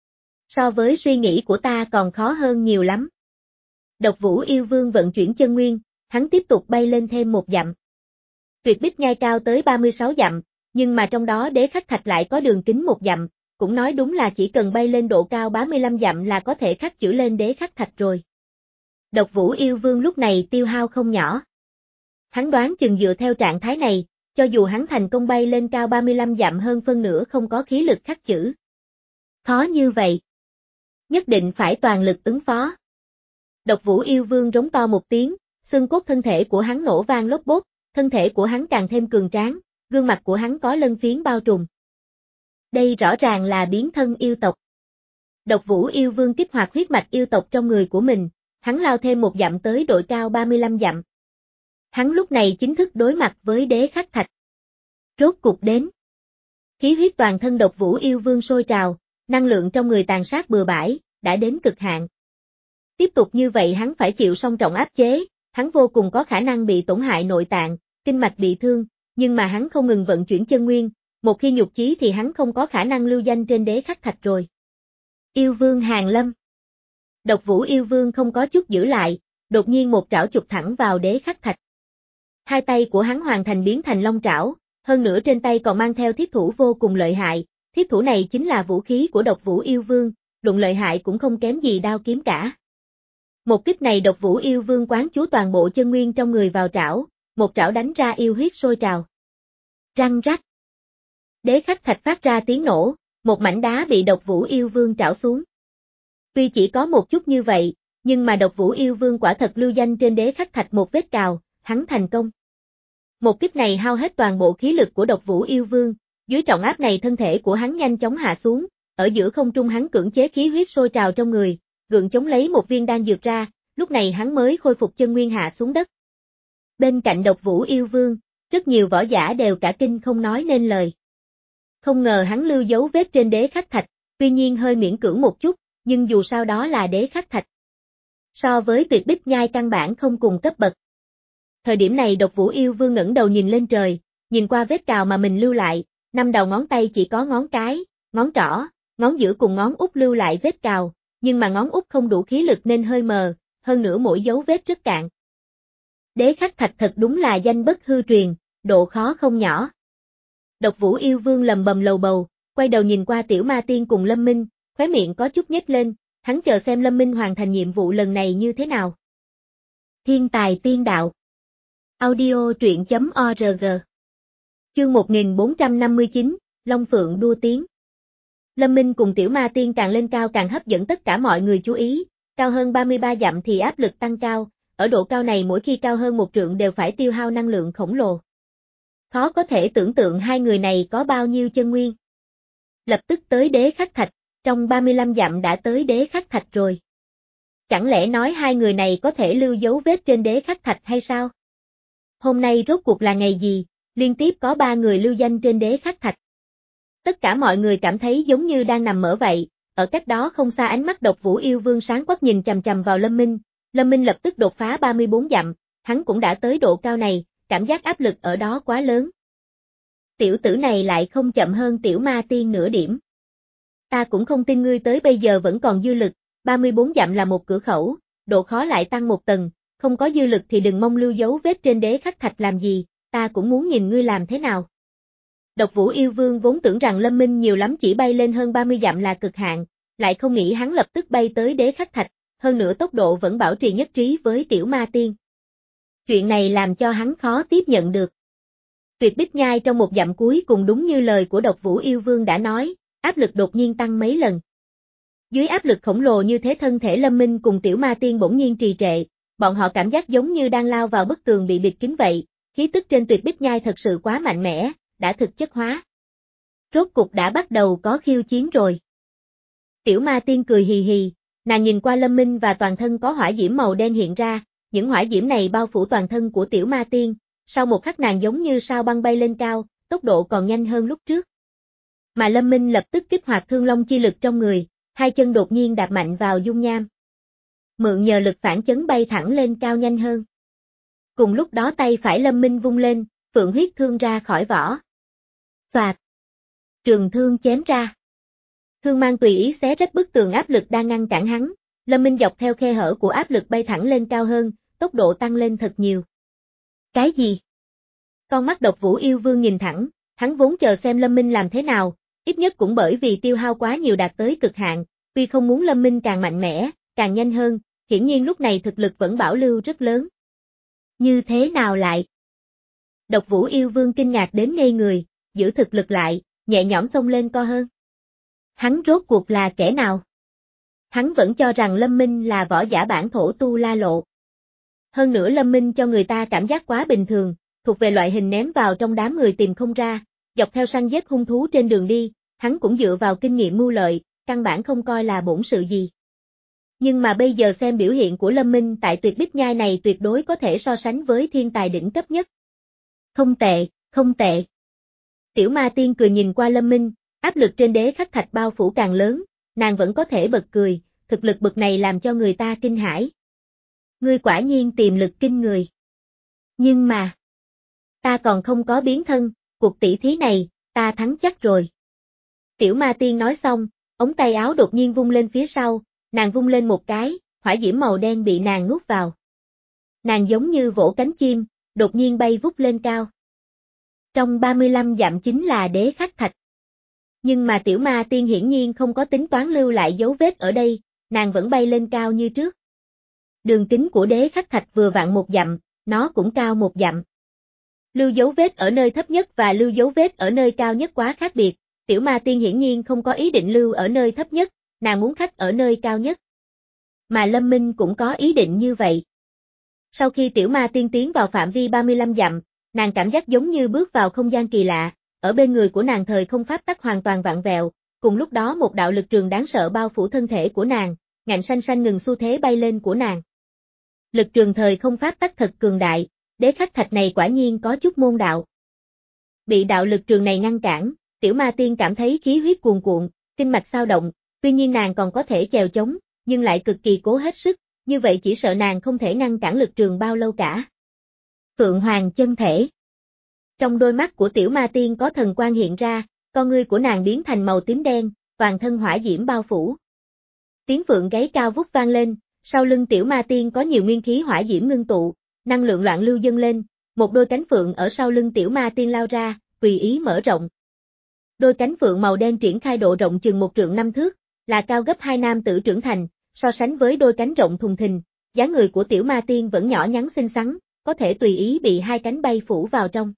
So với suy nghĩ của ta còn khó hơn nhiều lắm. Độc Vũ Yêu Vương vận chuyển chân nguyên, hắn tiếp tục bay lên thêm một dặm. Tuyệt bích nhai cao tới ba mươi sáu dặm, nhưng mà trong đó đế khắc thạch lại có đường kính một dặm, cũng nói đúng là chỉ cần bay lên độ cao ba mươi lăm dặm là có thể khắc chữ lên đế khắc thạch rồi. Độc Vũ Yêu Vương lúc này tiêu hao không nhỏ. Hắn đoán chừng dựa theo trạng thái này, cho dù hắn thành công bay lên cao ba mươi lăm dặm hơn phân nửa không có khí lực khắc chữ. Khó như vậy. Nhất định phải toàn lực ứng phó. Độc Vũ Yêu Vương rống to một tiếng, xương cốt thân thể của hắn nổ vang lốp bốp, thân thể của hắn càng thêm cường tráng, gương mặt của hắn có lân phiến bao trùm. Đây rõ ràng là biến thân yêu tộc. Độc Vũ Yêu Vương kích hoạt huyết mạch yêu tộc trong người của mình, hắn lao thêm một dặm tới độ cao ba mươi lăm dặm. Hắn lúc này chính thức đối mặt với đế khắc thạch. Rốt cục đến. Khí huyết toàn thân Độc Vũ Yêu Vương sôi trào, năng lượng trong người tàn sát bừa bãi, đã đến cực hạn. Tiếp tục như vậy hắn phải chịu song trọng áp chế, hắn vô cùng có khả năng bị tổn hại nội tạng, kinh mạch bị thương, nhưng mà hắn không ngừng vận chuyển chân nguyên, một khi nhục chí thì hắn không có khả năng lưu danh trên đế khắc thạch rồi. Yêu Vương Hàn Lâm. Độc Vũ Yêu Vương không có chút giữ lại, đột nhiên một trảo chụp thẳng vào đế khắc thạch. Hai tay của hắn hoàn thành biến thành long trảo, hơn nữa trên tay còn mang theo thiết thủ vô cùng lợi hại, thiết thủ này chính là vũ khí của Độc Vũ Yêu Vương, luận lợi hại cũng không kém gì đao kiếm cả. Một kích này Độc Vũ Yêu Vương quán chú toàn bộ chân nguyên trong người vào trảo, một trảo đánh ra yêu huyết sôi trào. Răng rắc. Đế khắc thạch phát ra tiếng nổ, một mảnh đá bị Độc Vũ Yêu Vương trảo xuống. Tuy chỉ có một chút như vậy, nhưng mà Độc Vũ Yêu Vương quả thật lưu danh trên đế khắc thạch một vết cào, hắn thành công. Một kích này hao hết toàn bộ khí lực của Độc Vũ Yêu Vương, dưới trọng áp này thân thể của hắn nhanh chóng hạ xuống, ở giữa không trung hắn cưỡng chế khí huyết sôi trào trong người, gượng chống lấy một viên đan dược ra, lúc này hắn mới khôi phục chân nguyên hạ xuống đất. Bên cạnh Độc Vũ Yêu Vương, rất nhiều võ giả đều cả kinh không nói nên lời. Không ngờ hắn lưu dấu vết trên đế khắc thạch, tuy nhiên hơi miễn cưỡng một chút, nhưng dù sao đó là đế khắc thạch. So với tuyệt bích nhai căn bản không cùng cấp bậc. Thời điểm này Độc Vũ Yêu Vương ngẩng đầu nhìn lên trời, nhìn qua vết cào mà mình lưu lại, năm đầu ngón tay chỉ có ngón cái, ngón trỏ, ngón giữa cùng ngón út lưu lại vết cào, nhưng mà ngón út không đủ khí lực nên hơi mờ, hơn nữa mỗi dấu vết rất cạn. Đế khắc thạch thật đúng là danh bất hư truyền, độ khó không nhỏ. Độc Vũ Yêu Vương lầm bầm lầu bầu, quay đầu nhìn qua Tiểu Ma Tiên cùng Lâm Minh, khóe miệng có chút nhếch lên, hắn chờ xem Lâm Minh hoàn thành nhiệm vụ lần này như thế nào. Thiên tài tiên đạo. Audio truyện chấm org. Chương một nghìn bốn trăm năm mươi chín, Long Phượng đua tiếng. Lâm Minh cùng Tiểu Ma Tiên càng lên cao càng hấp dẫn tất cả mọi người chú ý, cao hơn ba mươi ba dặm thì áp lực tăng cao, ở độ cao này mỗi khi cao hơn một trượng đều phải tiêu hao năng lượng khổng lồ. Khó có thể tưởng tượng hai người này có bao nhiêu chân nguyên. Lập tức tới đế khắc thạch, trong ba mươi lăm dặm đã tới đế khắc thạch rồi. Chẳng lẽ nói hai người này có thể lưu dấu vết trên đế khắc thạch hay sao? Hôm nay rốt cuộc là ngày gì, liên tiếp có ba người lưu danh trên đế khắc thạch. Tất cả mọi người cảm thấy giống như đang nằm mơ vậy, ở cách đó không xa ánh mắt Độc Vũ Yêu Vương sáng quắc nhìn chằm chằm vào Lâm Minh, Lâm Minh lập tức đột phá ba mươi bốn dặm, hắn cũng đã tới độ cao này, cảm giác áp lực ở đó quá lớn. Tiểu tử này lại không chậm hơn Tiểu Ma Tiên nửa điểm. Ta cũng không tin ngươi tới bây giờ vẫn còn dư lực, ba mươi bốn dặm là một cửa khẩu, độ khó lại tăng một tầng, không có dư lực thì đừng mong lưu dấu vết trên đế khắc thạch làm gì, ta cũng muốn nhìn ngươi làm thế nào. Độc Vũ Yêu Vương vốn tưởng rằng Lâm Minh nhiều lắm chỉ bay lên hơn ba mươi dặm là cực hạn, lại không nghĩ hắn lập tức bay tới đế khắc thạch, hơn nữa tốc độ vẫn bảo trì nhất trí với Tiểu Ma Tiên. Chuyện này làm cho hắn khó tiếp nhận được. Tuyệt Bích Nhai trong một dặm cuối cùng đúng như lời của Độc Vũ Yêu Vương đã nói, áp lực đột nhiên tăng mấy lần. Dưới áp lực khổng lồ như thế thân thể Lâm Minh cùng Tiểu Ma Tiên bỗng nhiên trì trệ, bọn họ cảm giác giống như đang lao vào bức tường bị bịt kín vậy, khí tức trên Tuyệt Bích Nhai thật sự quá mạnh mẽ, đã thực chất hóa. Rốt cục đã bắt đầu có khiêu chiến rồi. Tiểu Ma Tiên cười hì hì, nàng nhìn qua Lâm Minh và toàn thân có hỏa diễm màu đen hiện ra, những hỏa diễm này bao phủ toàn thân của Tiểu Ma Tiên, sau một khắc nàng giống như sao băng bay lên cao, tốc độ còn nhanh hơn lúc trước. Mà Lâm Minh lập tức kích hoạt thương long chi lực trong người, hai chân đột nhiên đạp mạnh vào dung nham. Mượn nhờ lực phản chấn bay thẳng lên cao nhanh hơn. Cùng lúc đó tay phải Lâm Minh vung lên, phượng huyết thương ra khỏi vỏ. Xoạt. Trường thương chém ra. Thương mang tùy ý xé rách bức tường áp lực đang ngăn cản hắn, Lâm Minh dọc theo khe hở của áp lực bay thẳng lên cao hơn, tốc độ tăng lên thật nhiều. Cái gì? Con mắt Độc Vũ Yêu Vương nhìn thẳng, hắn vốn chờ xem Lâm Minh làm thế nào, ít nhất cũng bởi vì tiêu hao quá nhiều đạt tới cực hạn, tuy không muốn Lâm Minh càng mạnh mẽ, càng nhanh hơn, hiển nhiên lúc này thực lực vẫn bảo lưu rất lớn. Như thế nào lại? Độc Vũ Yêu Vương kinh ngạc đến ngây người, giữ thực lực lại, nhẹ nhõm xông lên co hơn. Hắn rốt cuộc là kẻ nào? Hắn vẫn cho rằng Lâm Minh là võ giả bản thổ tu la lộ. Hơn nữa Lâm Minh cho người ta cảm giác quá bình thường, thuộc về loại hình ném vào trong đám người tìm không ra, dọc theo săn giết hung thú trên đường đi, hắn cũng dựa vào kinh nghiệm mưu lợi, căn bản không coi là bổn sự gì. Nhưng mà bây giờ xem biểu hiện của Lâm Minh tại Tuyệt Bích Nhai này tuyệt đối có thể so sánh với thiên tài đỉnh cấp nhất. Không tệ, không tệ. Tiểu Ma Tiên cười nhìn qua Lâm Minh, áp lực trên đế khắc thạch bao phủ càng lớn, nàng vẫn có thể bật cười, thực lực bậc này làm cho người ta kinh hãi. Ngươi quả nhiên tiềm lực kinh người. Nhưng mà, ta còn không có biến thân, cuộc tỷ thí này, ta thắng chắc rồi. Tiểu Ma Tiên nói xong, ống tay áo đột nhiên vung lên phía sau, nàng vung lên một cái, hỏa diễm màu đen bị nàng nuốt vào. Nàng giống như vỗ cánh chim, đột nhiên bay vút lên cao. Trong ba mươi lăm dặm chính là đế khắc thạch. Nhưng mà Tiểu Ma Tiên hiển nhiên không có tính toán lưu lại dấu vết ở đây, nàng vẫn bay lên cao như trước. Đường kính của đế khắc thạch vừa vặn một dặm, nó cũng cao một dặm. Lưu dấu vết ở nơi thấp nhất và lưu dấu vết ở nơi cao nhất quá khác biệt, Tiểu Ma Tiên hiển nhiên không có ý định lưu ở nơi thấp nhất, nàng muốn khách ở nơi cao nhất. Mà Lâm Minh cũng có ý định như vậy. Sau khi Tiểu Ma Tiên tiến vào phạm vi ba mươi lăm dặm, nàng cảm giác giống như bước vào không gian kỳ lạ, ở bên người của nàng thời không pháp tắc hoàn toàn vặn vẹo, cùng lúc đó một đạo lực trường đáng sợ bao phủ thân thể của nàng, ngạnh xanh xanh ngừng xu thế bay lên của nàng. Lực trường thời không pháp tắc thật cường đại, đế khắc thạch này quả nhiên có chút môn đạo. Bị đạo lực trường này ngăn cản, Tiểu Ma Tiên cảm thấy khí huyết cuồn cuộn, kinh mạch xao động, tuy nhiên nàng còn có thể chèo chống, nhưng lại cực kỳ cố hết sức, như vậy chỉ sợ nàng không thể ngăn cản lực trường bao lâu cả. Phượng Hoàng chân thể. Trong đôi mắt của Tiểu Ma Tiên có thần quang hiện ra, con ngươi của nàng biến thành màu tím đen, toàn thân hỏa diễm bao phủ. Tiếng phượng gáy cao vút vang lên, sau lưng Tiểu Ma Tiên có nhiều nguyên khí hỏa diễm ngưng tụ, năng lượng loạn lưu dâng lên, một đôi cánh phượng ở sau lưng Tiểu Ma Tiên lao ra, tùy ý mở rộng. Đôi cánh phượng màu đen triển khai độ rộng chừng một trượng năm thước, là cao gấp hai nam tử trưởng thành, so sánh với đôi cánh rộng thùng thình, dáng người của Tiểu Ma Tiên vẫn nhỏ nhắn xinh xắn, có thể tùy ý bị hai cánh bay phủ vào trong.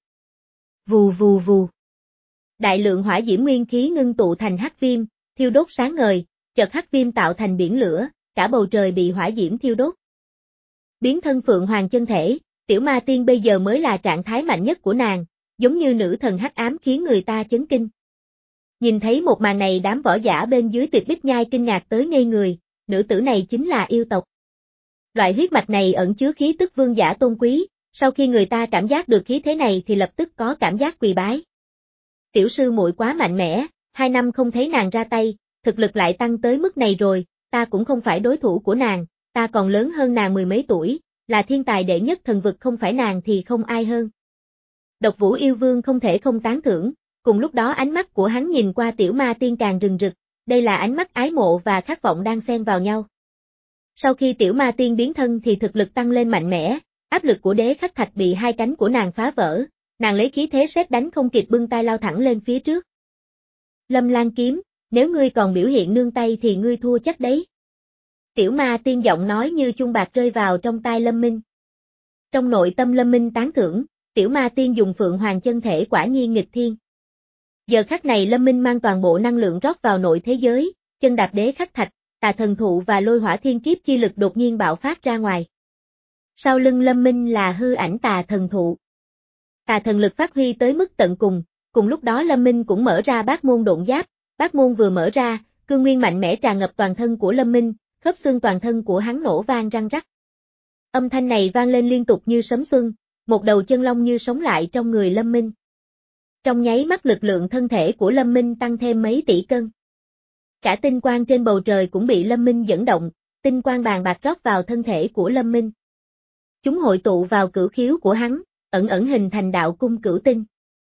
Vù vù vù. Đại lượng hỏa diễm nguyên khí ngưng tụ thành hắc viêm, thiêu đốt sáng ngời, chợt hắc viêm tạo thành biển lửa, cả bầu trời bị hỏa diễm thiêu đốt. Biến thân Phượng Hoàng chân thể, Tiểu Ma Tiên bây giờ mới là trạng thái mạnh nhất của nàng, giống như nữ thần hắc ám khiến người ta chấn kinh. Nhìn thấy một màn này đám võ giả bên dưới Tuyệt Bích Nhai kinh ngạc tới ngây người, nữ tử này chính là yêu tộc. Loại huyết mạch này ẩn chứa khí tức vương giả tôn quý, sau khi người ta cảm giác được khí thế này thì lập tức có cảm giác quỳ bái. Tiểu sư muội quá mạnh mẽ, hai năm không thấy nàng ra tay, thực lực lại tăng tới mức này rồi, ta cũng không phải đối thủ của nàng, ta còn lớn hơn nàng mười mấy tuổi, là thiên tài đệ nhất thần vực không phải nàng thì không ai hơn. Độc Vũ Yêu Vương không thể không tán thưởng, cùng lúc đó ánh mắt của hắn nhìn qua Tiểu Ma Tiên càng rừng rực, đây là ánh mắt ái mộ và khát vọng đang xen vào nhau. Sau khi Tiểu Ma Tiên biến thân thì thực lực tăng lên mạnh mẽ, áp lực của đế khắc thạch bị hai cánh của nàng phá vỡ, nàng lấy khí thế sét đánh không kịp bưng tay lao thẳng lên phía trước. Lâm Lan kiếm, nếu ngươi còn biểu hiện nương tay thì ngươi thua chắc đấy. Tiểu Ma Tiên giọng nói như chuông bạc rơi vào trong tai Lâm Minh. Trong nội tâm Lâm Minh tán thưởng, tiểu ma tiên dùng Phượng Hoàng chân thể quả nhiên nghịch thiên. Giờ khắc này Lâm Minh mang toàn bộ năng lượng rót vào nội thế giới, chân đạp đế khắc thạch, tà thần thụ và lôi hỏa thiên kiếp chi lực đột nhiên bạo phát ra ngoài. Sau lưng Lâm Minh là hư ảnh tà thần thụ. Tà thần lực phát huy tới mức tận cùng, cùng lúc đó Lâm Minh cũng mở ra bát môn độn giáp, bát môn vừa mở ra, cương nguyên mạnh mẽ tràn ngập toàn thân của Lâm Minh, khớp xương toàn thân của hắn nổ vang răng rắc. Âm thanh này vang lên liên tục như sấm xuân, một đầu chân long như sống lại trong người Lâm Minh. Trong nháy mắt lực lượng thân thể của Lâm Minh tăng thêm mấy tỷ cân. Cả tinh quang trên bầu trời cũng bị Lâm Minh dẫn động, tinh quang bàn bạc rót vào thân thể của Lâm Minh. Chúng hội tụ vào cửu khiếu của hắn, ẩn ẩn hình thành đạo cung cửu tinh.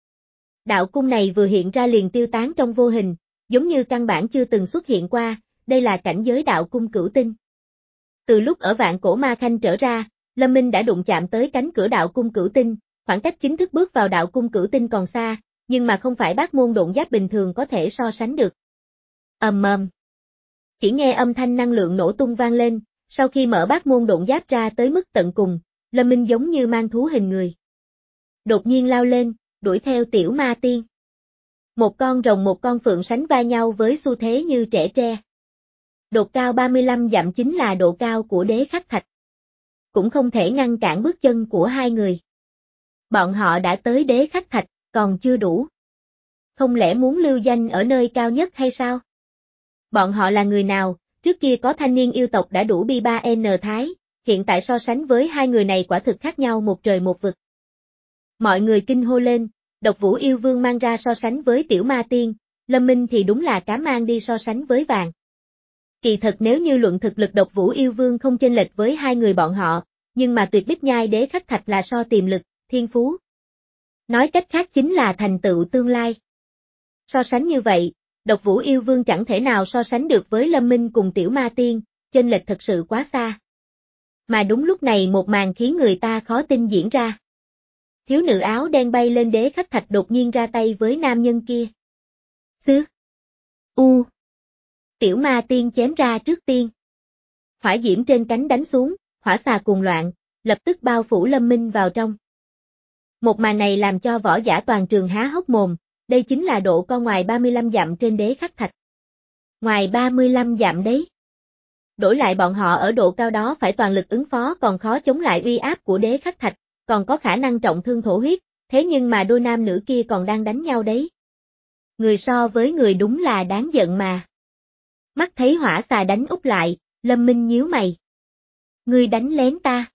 Đạo cung này vừa hiện ra liền tiêu tán trong vô hình, giống như căn bản chưa từng xuất hiện qua, đây là cảnh giới đạo cung cửu tinh. Từ lúc ở Vạn Cổ Ma Khanh trở ra, Lâm Minh đã đụng chạm tới cánh cửa đạo cung cửu tinh, khoảng cách chính thức bước vào đạo cung cửu tinh còn xa, nhưng mà không phải bát môn độn giáp bình thường có thể so sánh được. Ầm ầm. Chỉ nghe âm thanh năng lượng nổ tung vang lên, sau khi mở bát môn độn giáp ra tới mức tận cùng, Lâm Minh giống như mang thú hình người. Đột nhiên lao lên, đuổi theo tiểu ma tiên. Một con rồng một con phượng sánh vai nhau với xu thế như trẻ tre. Độ cao ba mươi lăm dặm chính là độ cao của đế khắc thạch. Cũng không thể ngăn cản bước chân của hai người. Bọn họ đã tới đế khắc thạch, còn chưa đủ. Không lẽ muốn lưu danh ở nơi cao nhất hay sao? Bọn họ là người nào, trước kia có thanh niên yêu tộc đã đủ bi ba N thái, hiện tại so sánh với hai người này quả thực khác nhau một trời một vực. Mọi người kinh hô lên, Độc Vũ Yêu Vương mang ra so sánh với tiểu ma tiên, Lâm Minh thì đúng là cá mang đi so sánh với vàng. Kỳ thật nếu như luận thực lực Độc Vũ Yêu Vương không chênh lệch với hai người bọn họ, nhưng mà Tuyệt Bích Nhai đế khắc thạch là so tiềm lực, thiên phú. Nói cách khác chính là thành tựu tương lai. So sánh như vậy, Độc Vũ Yêu Vương chẳng thể nào so sánh được với Lâm Minh cùng tiểu ma tiên, chênh lệch thật sự quá xa. Mà đúng lúc này một màn khiến người ta khó tin diễn ra. Thiếu nữ áo đen bay lên đế khắc thạch đột nhiên ra tay với nam nhân kia. Xứ. U. Tiểu ma tiên chém ra trước tiên. Hỏa diễm trên cánh đánh xuống, hỏa xà cuồng loạn, lập tức bao phủ Lâm Minh vào trong. Một màn này làm cho võ giả toàn trường há hốc mồm, đây chính là độ co ngoài ba mươi lăm dặm trên đế khắc thạch. Ngoài ba mươi lăm dặm đấy. Đổi lại bọn họ ở độ cao đó phải toàn lực ứng phó còn khó chống lại uy áp của đế khắc thạch, còn có khả năng trọng thương thổ huyết, thế nhưng mà đôi nam nữ kia còn đang đánh nhau đấy. Người so với người đúng là đáng giận mà. Mắt thấy hỏa xà đánh úp lại, Lâm Minh nhíu mày. Ngươi đánh lén ta.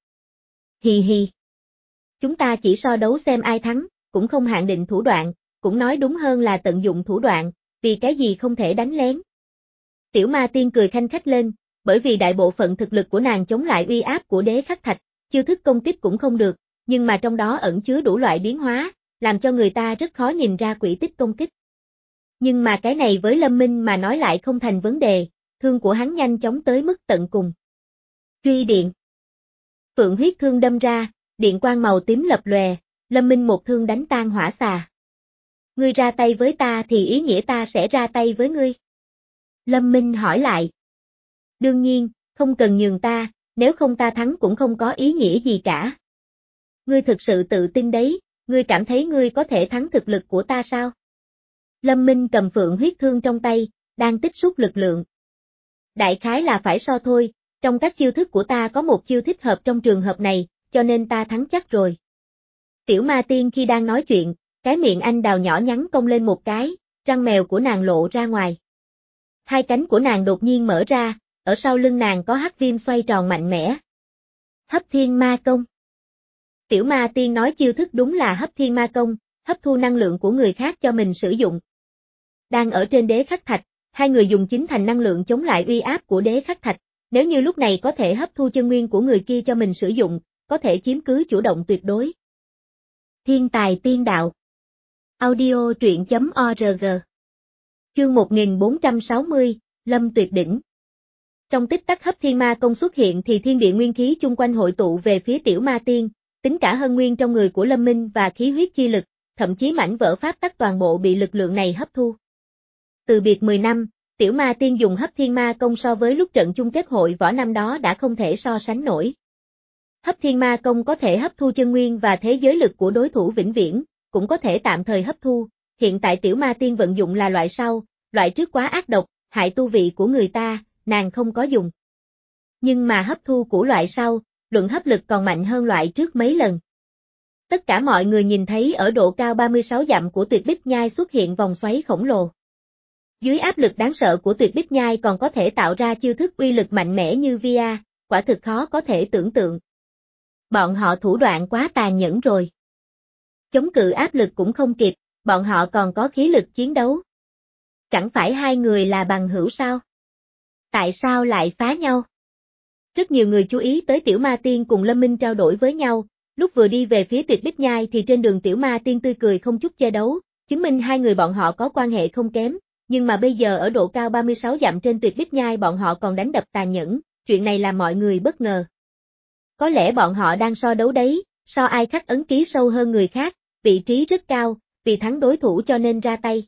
Hì hì. Chúng ta chỉ so đấu xem ai thắng, cũng không hạn định thủ đoạn, cũng nói đúng hơn là tận dụng thủ đoạn, vì cái gì không thể đánh lén. Tiểu ma tiên cười khanh khách lên, bởi vì đại bộ phận thực lực của nàng chống lại uy áp của đế khắc thạch, chiêu thức công kích cũng không được, nhưng mà trong đó ẩn chứa đủ loại biến hóa, làm cho người ta rất khó nhìn ra quỹ tích công kích. Nhưng mà cái này với Lâm Minh mà nói lại không thành vấn đề, thương của hắn nhanh chóng tới mức tận cùng. Truy điện. Phượng huyết thương đâm ra, điện quang màu tím lập lòe, Lâm Minh một thương đánh tan hỏa xà. Ngươi ra tay với ta thì ý nghĩa ta sẽ ra tay với ngươi. Lâm Minh hỏi lại. Đương nhiên, không cần nhường ta, nếu không ta thắng cũng không có ý nghĩa gì cả. Ngươi thực sự tự tin đấy, ngươi cảm thấy ngươi có thể thắng thực lực của ta sao? Lâm Minh cầm phượng huyết thương trong tay, đang tích xúc lực lượng. Đại khái là phải so thôi, trong các chiêu thức của ta có một chiêu thích hợp trong trường hợp này, cho nên ta thắng chắc rồi. Tiểu ma tiên khi đang nói chuyện, cái miệng anh đào nhỏ nhắn cong lên một cái, răng mèo của nàng lộ ra ngoài. Hai cánh của nàng đột nhiên mở ra, ở sau lưng nàng có hắc viêm xoay tròn mạnh mẽ. Hấp thiên ma công. Tiểu ma tiên nói chiêu thức đúng là hấp thiên ma công, hấp thu năng lượng của người khác cho mình sử dụng. Đang ở trên đế khắc thạch, hai người dùng chính thành năng lượng chống lại uy áp của đế khắc thạch, nếu như lúc này có thể hấp thu chân nguyên của người kia cho mình sử dụng, có thể chiếm cứ chủ động tuyệt đối. Thiên tài tiên đạo. Audio truyện chấm org. Chương một nghìn bốn trăm sáu mươi, Lâm Tuyệt Đỉnh. Trong tích tắc hấp thiên ma công xuất hiện thì thiên địa nguyên khí chung quanh hội tụ về phía tiểu ma tiên, tính cả hân nguyên trong người của Lâm Minh và khí huyết chi lực, thậm chí mảnh vỡ pháp tắc toàn bộ bị lực lượng này hấp thu. Từ biệt mười năm, tiểu ma tiên dùng hấp thiên ma công so với lúc trận chung kết hội võ năm đó đã không thể so sánh nổi. Hấp thiên ma công có thể hấp thu chân nguyên và thế giới lực của đối thủ vĩnh viễn, cũng có thể tạm thời hấp thu, hiện tại tiểu ma tiên vận dụng là loại sau, loại trước quá ác độc, hại tu vị của người ta, nàng không có dùng. Nhưng mà hấp thu của loại sau, luận hấp lực còn mạnh hơn loại trước mấy lần. Tất cả mọi người nhìn thấy ở độ cao ba mươi sáu dặm của tuyệt bích nhai xuất hiện vòng xoáy khổng lồ. Dưới áp lực đáng sợ của tuyệt bích nhai còn có thể tạo ra chiêu thức uy lực mạnh mẽ như vê a, quả thực khó có thể tưởng tượng. Bọn họ thủ đoạn quá tàn nhẫn rồi. Chống cự áp lực cũng không kịp, bọn họ còn có khí lực chiến đấu. Chẳng phải hai người là bằng hữu sao? Tại sao lại phá nhau? Rất nhiều người chú ý tới tiểu ma tiên cùng Lâm Minh trao đổi với nhau, lúc vừa đi về phía tuyệt bích nhai thì trên đường tiểu ma tiên tươi cười không chút che đấu, chứng minh hai người bọn họ có quan hệ không kém, nhưng mà bây giờ ở độ cao ba mươi sáu dặm trên tuyệt bích nhai bọn họ còn đánh đập tàn nhẫn, chuyện này làm mọi người bất ngờ. Có lẽ bọn họ đang so đấu đấy, so ai khắc ấn ký sâu hơn người khác, vị trí rất cao, vì thắng đối thủ cho nên ra tay.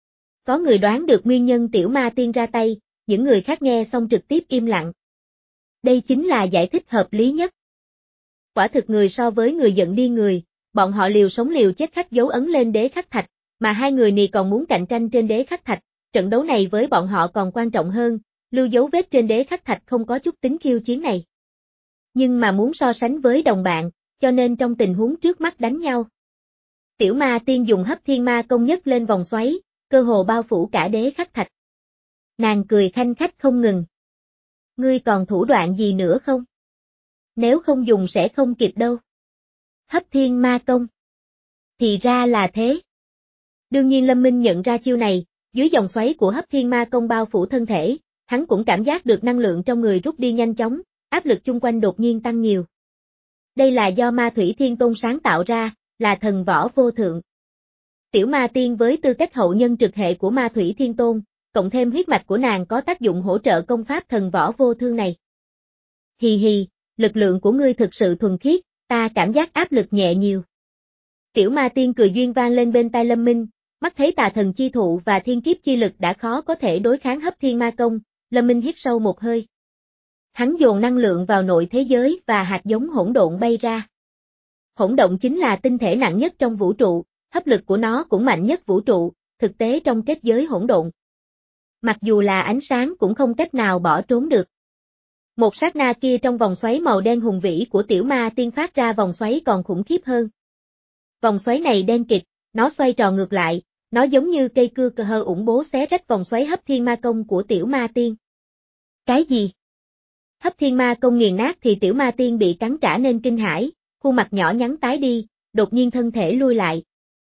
Có người đoán được nguyên nhân tiểu ma tiên ra tay, những người khác nghe xong trực tiếp im lặng. Đây chính là giải thích hợp lý nhất. Quả thực người so với người giận đi người, bọn họ liều sống liều chết khắc dấu ấn lên đế khắc thạch, mà hai người này còn muốn cạnh tranh trên đế khắc thạch, trận đấu này với bọn họ còn quan trọng hơn, lưu dấu vết trên đế khắc thạch không có chút tính khiêu chiến này. Nhưng mà muốn so sánh với đồng bạn, cho nên trong tình huống trước mắt đánh nhau. Tiểu ma tiên dùng hấp thiên ma công nhất lên vòng xoáy, cơ hồ bao phủ cả đế khắc thạch. Nàng cười khanh khách không ngừng. Ngươi còn thủ đoạn gì nữa không? Nếu không dùng sẽ không kịp đâu. Hấp thiên ma công. Thì ra là thế. Đương nhiên Lâm Minh nhận ra chiêu này, dưới dòng xoáy của hấp thiên ma công bao phủ thân thể, hắn cũng cảm giác được năng lượng trong người rút đi nhanh chóng, áp lực chung quanh đột nhiên tăng nhiều. Đây là do ma thủy thiên tôn sáng tạo ra, là thần võ vô thượng. Tiểu ma tiên với tư cách hậu nhân trực hệ của ma thủy thiên tôn, cộng thêm huyết mạch của nàng có tác dụng hỗ trợ công pháp thần võ vô thương này. Hì hì, lực lượng của ngươi thực sự thuần khiết, ta cảm giác áp lực nhẹ nhiều. Tiểu ma tiên cười duyên vang lên bên tai Lâm Minh, mắt thấy tà thần chi thụ và thiên kiếp chi lực đã khó có thể đối kháng hấp thiên ma công, Lâm Minh hít sâu một hơi. Hắn dồn năng lượng vào nội thế giới và hạt giống hỗn độn bay ra. Hỗn độn chính là tinh thể nặng nhất trong vũ trụ, hấp lực của nó cũng mạnh nhất vũ trụ, thực tế trong kết giới hỗn độn. Mặc dù là ánh sáng cũng không cách nào bỏ trốn được. Một sát na kia trong vòng xoáy màu đen hùng vĩ của tiểu ma tiên phát ra vòng xoáy còn khủng khiếp hơn. Vòng xoáy này đen kịt, nó xoay tròn ngược lại, nó giống như cây cưa cờ hơ ủng bố xé rách vòng xoáy hấp thiên ma công của tiểu ma tiên. Cái gì? Hấp thiên ma công nghiền nát thì tiểu ma tiên bị cắn trả nên kinh hãi, khuôn mặt nhỏ nhắn tái đi, đột nhiên thân thể lui lại.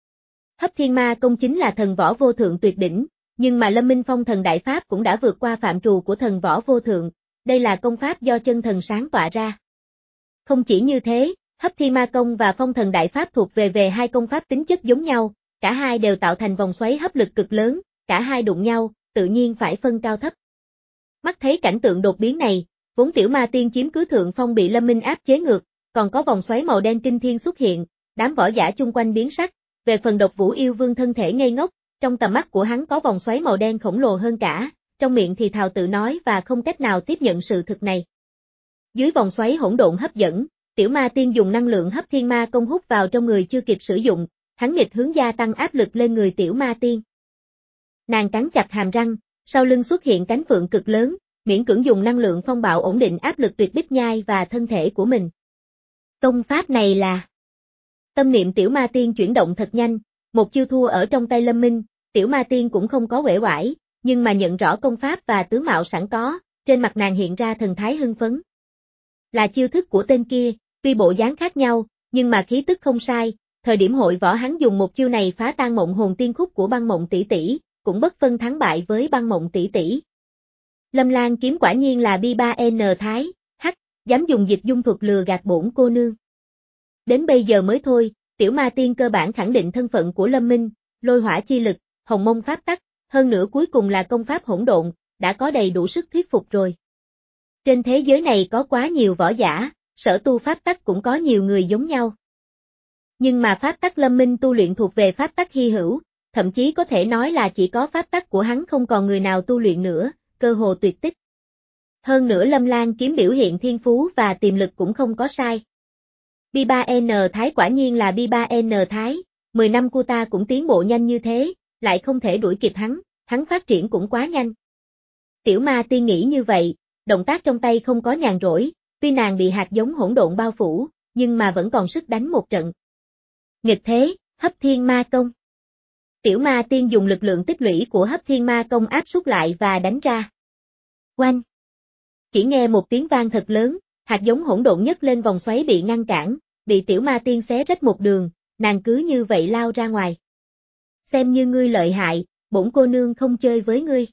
Hấp thiên ma công chính là thần võ vô thượng tuyệt đỉnh, nhưng mà Lâm Minh Phong thần đại pháp cũng đã vượt qua phạm trù của thần võ vô thượng, đây là công pháp do chân thần sáng tọa ra. Không chỉ như thế, hấp thiên ma công và phong thần đại pháp thuộc về về hai công pháp tính chất giống nhau, cả hai đều tạo thành vòng xoáy hấp lực cực lớn, cả hai đụng nhau, tự nhiên phải phân cao thấp. Mắt thấy cảnh tượng đột biến này, vốn tiểu ma tiên chiếm cứ thượng phong bị Lâm Minh áp chế ngược, còn có vòng xoáy màu đen kinh thiên xuất hiện, đám võ giả chung quanh biến sắc, về phần Độc Vũ Yêu Vương thân thể ngây ngốc, trong tầm mắt của hắn có vòng xoáy màu đen khổng lồ hơn cả, trong miệng thì thào tự nói và không cách nào tiếp nhận sự thực này. Dưới vòng xoáy hỗn độn hấp dẫn, tiểu ma tiên dùng năng lượng hấp thiên ma công hút vào trong người chưa kịp sử dụng, hắn nghịch hướng gia tăng áp lực lên người tiểu ma tiên. Nàng cắn chặt hàm răng, sau lưng xuất hiện cánh phượng cực lớn, miễn cưỡng dùng năng lượng phong bạo ổn định áp lực tuyệt bích nhai và thân thể của mình. Công pháp này là... Tâm niệm tiểu ma tiên chuyển động thật nhanh, một chiêu thua ở trong tay Lâm Minh, tiểu ma tiên cũng không có uể oải, nhưng mà nhận rõ công pháp và tướng mạo sẵn có, trên mặt nàng hiện ra thần thái hưng phấn. Là chiêu thức của tên kia, tuy bộ dáng khác nhau, nhưng mà khí tức không sai, thời điểm hội võ hắn dùng một chiêu này phá tan mộng hồn tiên khúc của băng mộng tỷ tỷ, cũng bất phân thắng bại với băng mộng tỷ tỷ. Lâm Lan kiếm quả nhiên là bi ba N Thái, hắc, dám dùng dịch dung thuật lừa gạt bổn cô nương. Đến bây giờ mới thôi, tiểu ma tiên cơ bản khẳng định thân phận của Lâm Minh, lôi hỏa chi lực, hồng mông pháp tắc, hơn nữa cuối cùng là công pháp hỗn độn, đã có đầy đủ sức thuyết phục rồi. Trên thế giới này có quá nhiều võ giả, sở tu pháp tắc cũng có nhiều người giống nhau. Nhưng mà pháp tắc Lâm Minh tu luyện thuộc về pháp tắc hy hữu, thậm chí có thể nói là chỉ có pháp tắc của hắn không còn người nào tu luyện nữa, cơ hồ tuyệt tích. Hơn nữa Lâm Lan kiếm biểu hiện thiên phú và tiềm lực cũng không có sai. Pi ba N Thái quả nhiên là Pi ba N Thái, mười năm của ta cũng tiến bộ nhanh như thế, lại không thể đuổi kịp hắn, hắn phát triển cũng quá nhanh. Tiểu ma tiên nghĩ như vậy, động tác trong tay không có nhàn rỗi, tuy nàng bị hạt giống hỗn độn bao phủ, nhưng mà vẫn còn sức đánh một trận. Nghịch thế, hấp thiên ma công. Tiểu ma tiên dùng lực lượng tích lũy của hấp thiên ma công áp suất lại và đánh ra. Oanh! Chỉ nghe một tiếng vang thật lớn, hạt giống hỗn độn nhấc lên vòng xoáy bị ngăn cản, bị tiểu ma tiên xé rách một đường, nàng cứ như vậy lao ra ngoài. Xem như ngươi lợi hại, bổn cô nương không chơi với ngươi.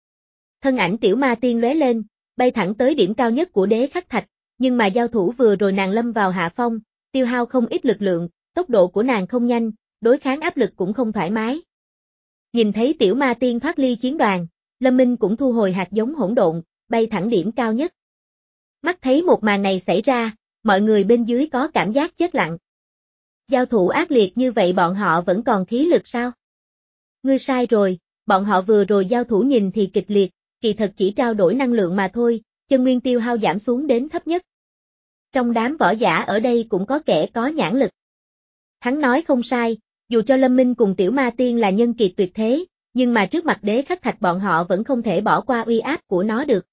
Thân ảnh tiểu ma tiên lóe lên, bay thẳng tới điểm cao nhất của đế khắc thạch, nhưng mà giao thủ vừa rồi nàng lâm vào hạ phong, tiêu hao không ít lực lượng, tốc độ của nàng không nhanh, đối kháng áp lực cũng không thoải mái. Nhìn thấy tiểu ma tiên thoát ly chiến đoàn, Lâm Minh cũng thu hồi hạt giống hỗn độn, bay thẳng điểm cao nhất. Mắt thấy một màn này xảy ra, mọi người bên dưới có cảm giác chết lặng. Giao thủ ác liệt như vậy bọn họ vẫn còn khí lực sao? Ngươi sai rồi, bọn họ vừa rồi giao thủ nhìn thì kịch liệt, kỳ thật chỉ trao đổi năng lượng mà thôi, chân nguyên tiêu hao giảm xuống đến thấp nhất. Trong đám võ giả ở đây cũng có kẻ có nhãn lực. Hắn nói không sai, dù cho Lâm Minh cùng tiểu ma tiên là nhân kiệt tuyệt thế, nhưng mà trước mặt đế khắc thạch bọn họ vẫn không thể bỏ qua uy áp của nó được.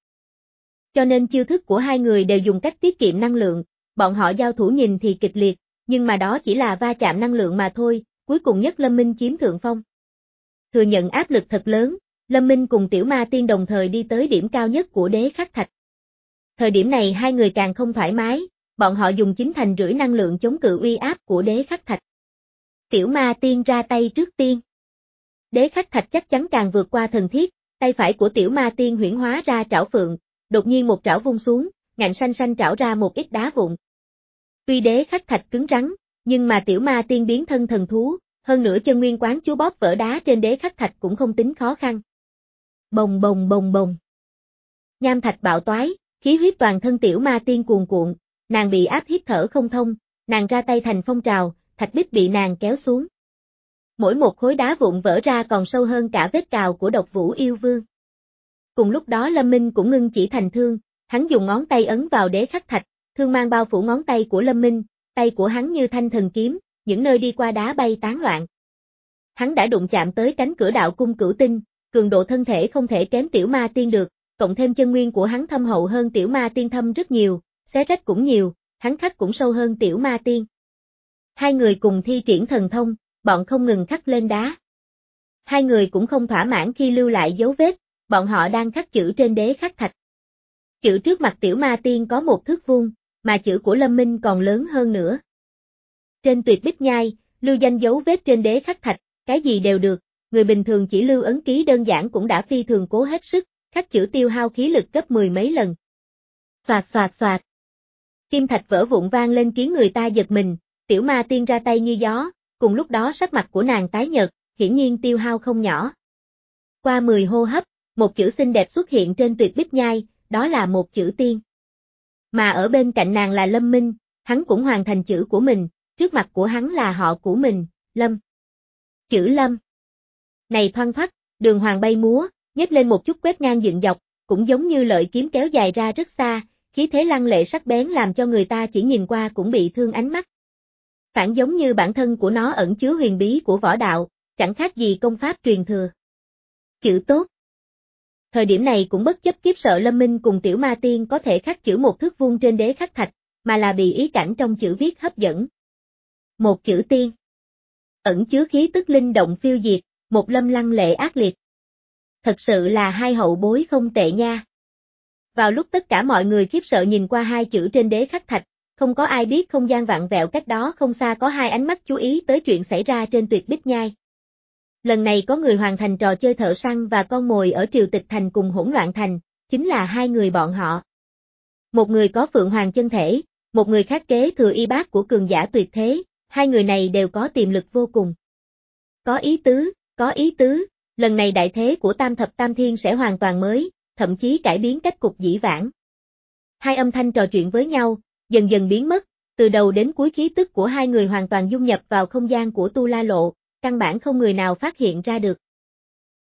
Cho nên chiêu thức của hai người đều dùng cách tiết kiệm năng lượng, bọn họ giao thủ nhìn thì kịch liệt, nhưng mà đó chỉ là va chạm năng lượng mà thôi, cuối cùng nhất Lâm Minh chiếm thượng phong. Thừa nhận áp lực thật lớn, Lâm Minh cùng tiểu ma tiên đồng thời đi tới điểm cao nhất của đế khắc thạch. Thời điểm này hai người càng không thoải mái, bọn họ dùng chính thành rưỡi năng lượng chống cự uy áp của đế khắc thạch. Tiểu ma tiên ra tay trước tiên. Đế khắc thạch chắc chắn càng vượt qua thần thiết, tay phải của tiểu ma tiên huyễn hóa ra trảo phượng, đột nhiên một trảo vung xuống, ngạnh xanh xanh trảo ra một ít đá vụn. Tuy đế khắc thạch cứng rắn, nhưng mà tiểu ma tiên biến thân thần thú, hơn nữa chân nguyên quán chú bóp vỡ đá trên đế khắc thạch cũng không tính khó khăn. Bồng bồng bồng bồng. Nham thạch bạo toái, khí huyết toàn thân tiểu ma tiên cuồn cuộn, nàng bị áp hít thở không thông, nàng ra tay thành phong trào, thạch bích bị nàng kéo xuống. Mỗi một khối đá vụn vỡ ra còn sâu hơn cả vết cào của độc vũ yêu vương. Cùng lúc đó Lâm Minh cũng ngưng chỉ thành thương, hắn dùng ngón tay ấn vào đế khắc thạch, thương mang bao phủ ngón tay của Lâm Minh, tay của hắn như thanh thần kiếm, những nơi đi qua đá bay tán loạn. Hắn đã đụng chạm tới cánh cửa đạo cung cửu tinh, cường độ thân thể không thể kém tiểu ma tiên được, cộng thêm chân nguyên của hắn thâm hậu hơn tiểu ma tiên thâm rất nhiều, xé rách cũng nhiều, hắn khắc cũng sâu hơn tiểu ma tiên. Hai người cùng thi triển thần thông, bọn không ngừng khắc lên đá. Hai người cũng không thỏa mãn khi lưu lại dấu vết, bọn họ đang khắc chữ trên đế khắc thạch. Chữ trước mặt tiểu ma tiên có một thước vuông, mà chữ của Lâm Minh còn lớn hơn nữa. Trên tuyệt bích nhai, lưu danh dấu vết trên đế khắc thạch, cái gì đều được, người bình thường chỉ lưu ấn ký đơn giản cũng đã phi thường cố hết sức, khắc chữ tiêu hao khí lực gấp mười mấy lần. Xoạt xoạt xoạt. Kim thạch vỡ vụn vang lên khiến người ta giật mình, tiểu ma tiên ra tay như gió, cùng lúc đó sắc mặt của nàng tái nhợt, hiển nhiên tiêu hao không nhỏ. Qua mười hô hấp, một chữ xinh đẹp xuất hiện trên tuyệt bích nhai, đó là một chữ tiên. Mà ở bên cạnh nàng là Lâm Minh, hắn cũng hoàn thành chữ của mình, trước mặt của hắn là họ của mình, Lâm. Chữ Lâm. Này thoăn thoắt, đường hoàng bay múa, nhếch lên một chút quét ngang dựng dọc, cũng giống như lợi kiếm kéo dài ra rất xa, khí thế lăng lệ sắc bén làm cho người ta chỉ nhìn qua cũng bị thương ánh mắt. Phản giống như bản thân của nó ẩn chứa huyền bí của võ đạo, chẳng khác gì công pháp truyền thừa. Chữ tốt. Thời điểm này cũng bất chấp kiếp sợ Lâm Minh cùng tiểu ma tiên có thể khắc chữ một thước vuông trên đế khắc thạch, mà là bị ý cảnh trong chữ viết hấp dẫn. Một chữ tiên. Ẩn chứa khí tức linh động phiêu diệt, một Lâm lăng lệ ác liệt. Thật sự là hai hậu bối không tệ nha. Vào lúc tất cả mọi người khiếp sợ nhìn qua hai chữ trên đế khắc thạch, không có ai biết không gian vặn vẹo cách đó không xa có hai ánh mắt chú ý tới chuyện xảy ra trên tuyệt bích nhai. Lần này có người hoàn thành trò chơi thợ săn và con mồi ở Triều Tịch Thành cùng Hỗn Loạn Thành, chính là hai người bọn họ. Một người có Phượng Hoàng chân thể, một người khác kế thừa y bát của cường giả tuyệt thế, hai người này đều có tiềm lực vô cùng. Có ý tứ, có ý tứ, lần này đại thế của Tam Thập Tam Thiên sẽ hoàn toàn mới, thậm chí cải biến cách cục dĩ vãng. Hai âm thanh trò chuyện với nhau, dần dần biến mất, từ đầu đến cuối khí tức của hai người hoàn toàn dung nhập vào không gian của Tu La Lộ, căn bản không người nào phát hiện ra được.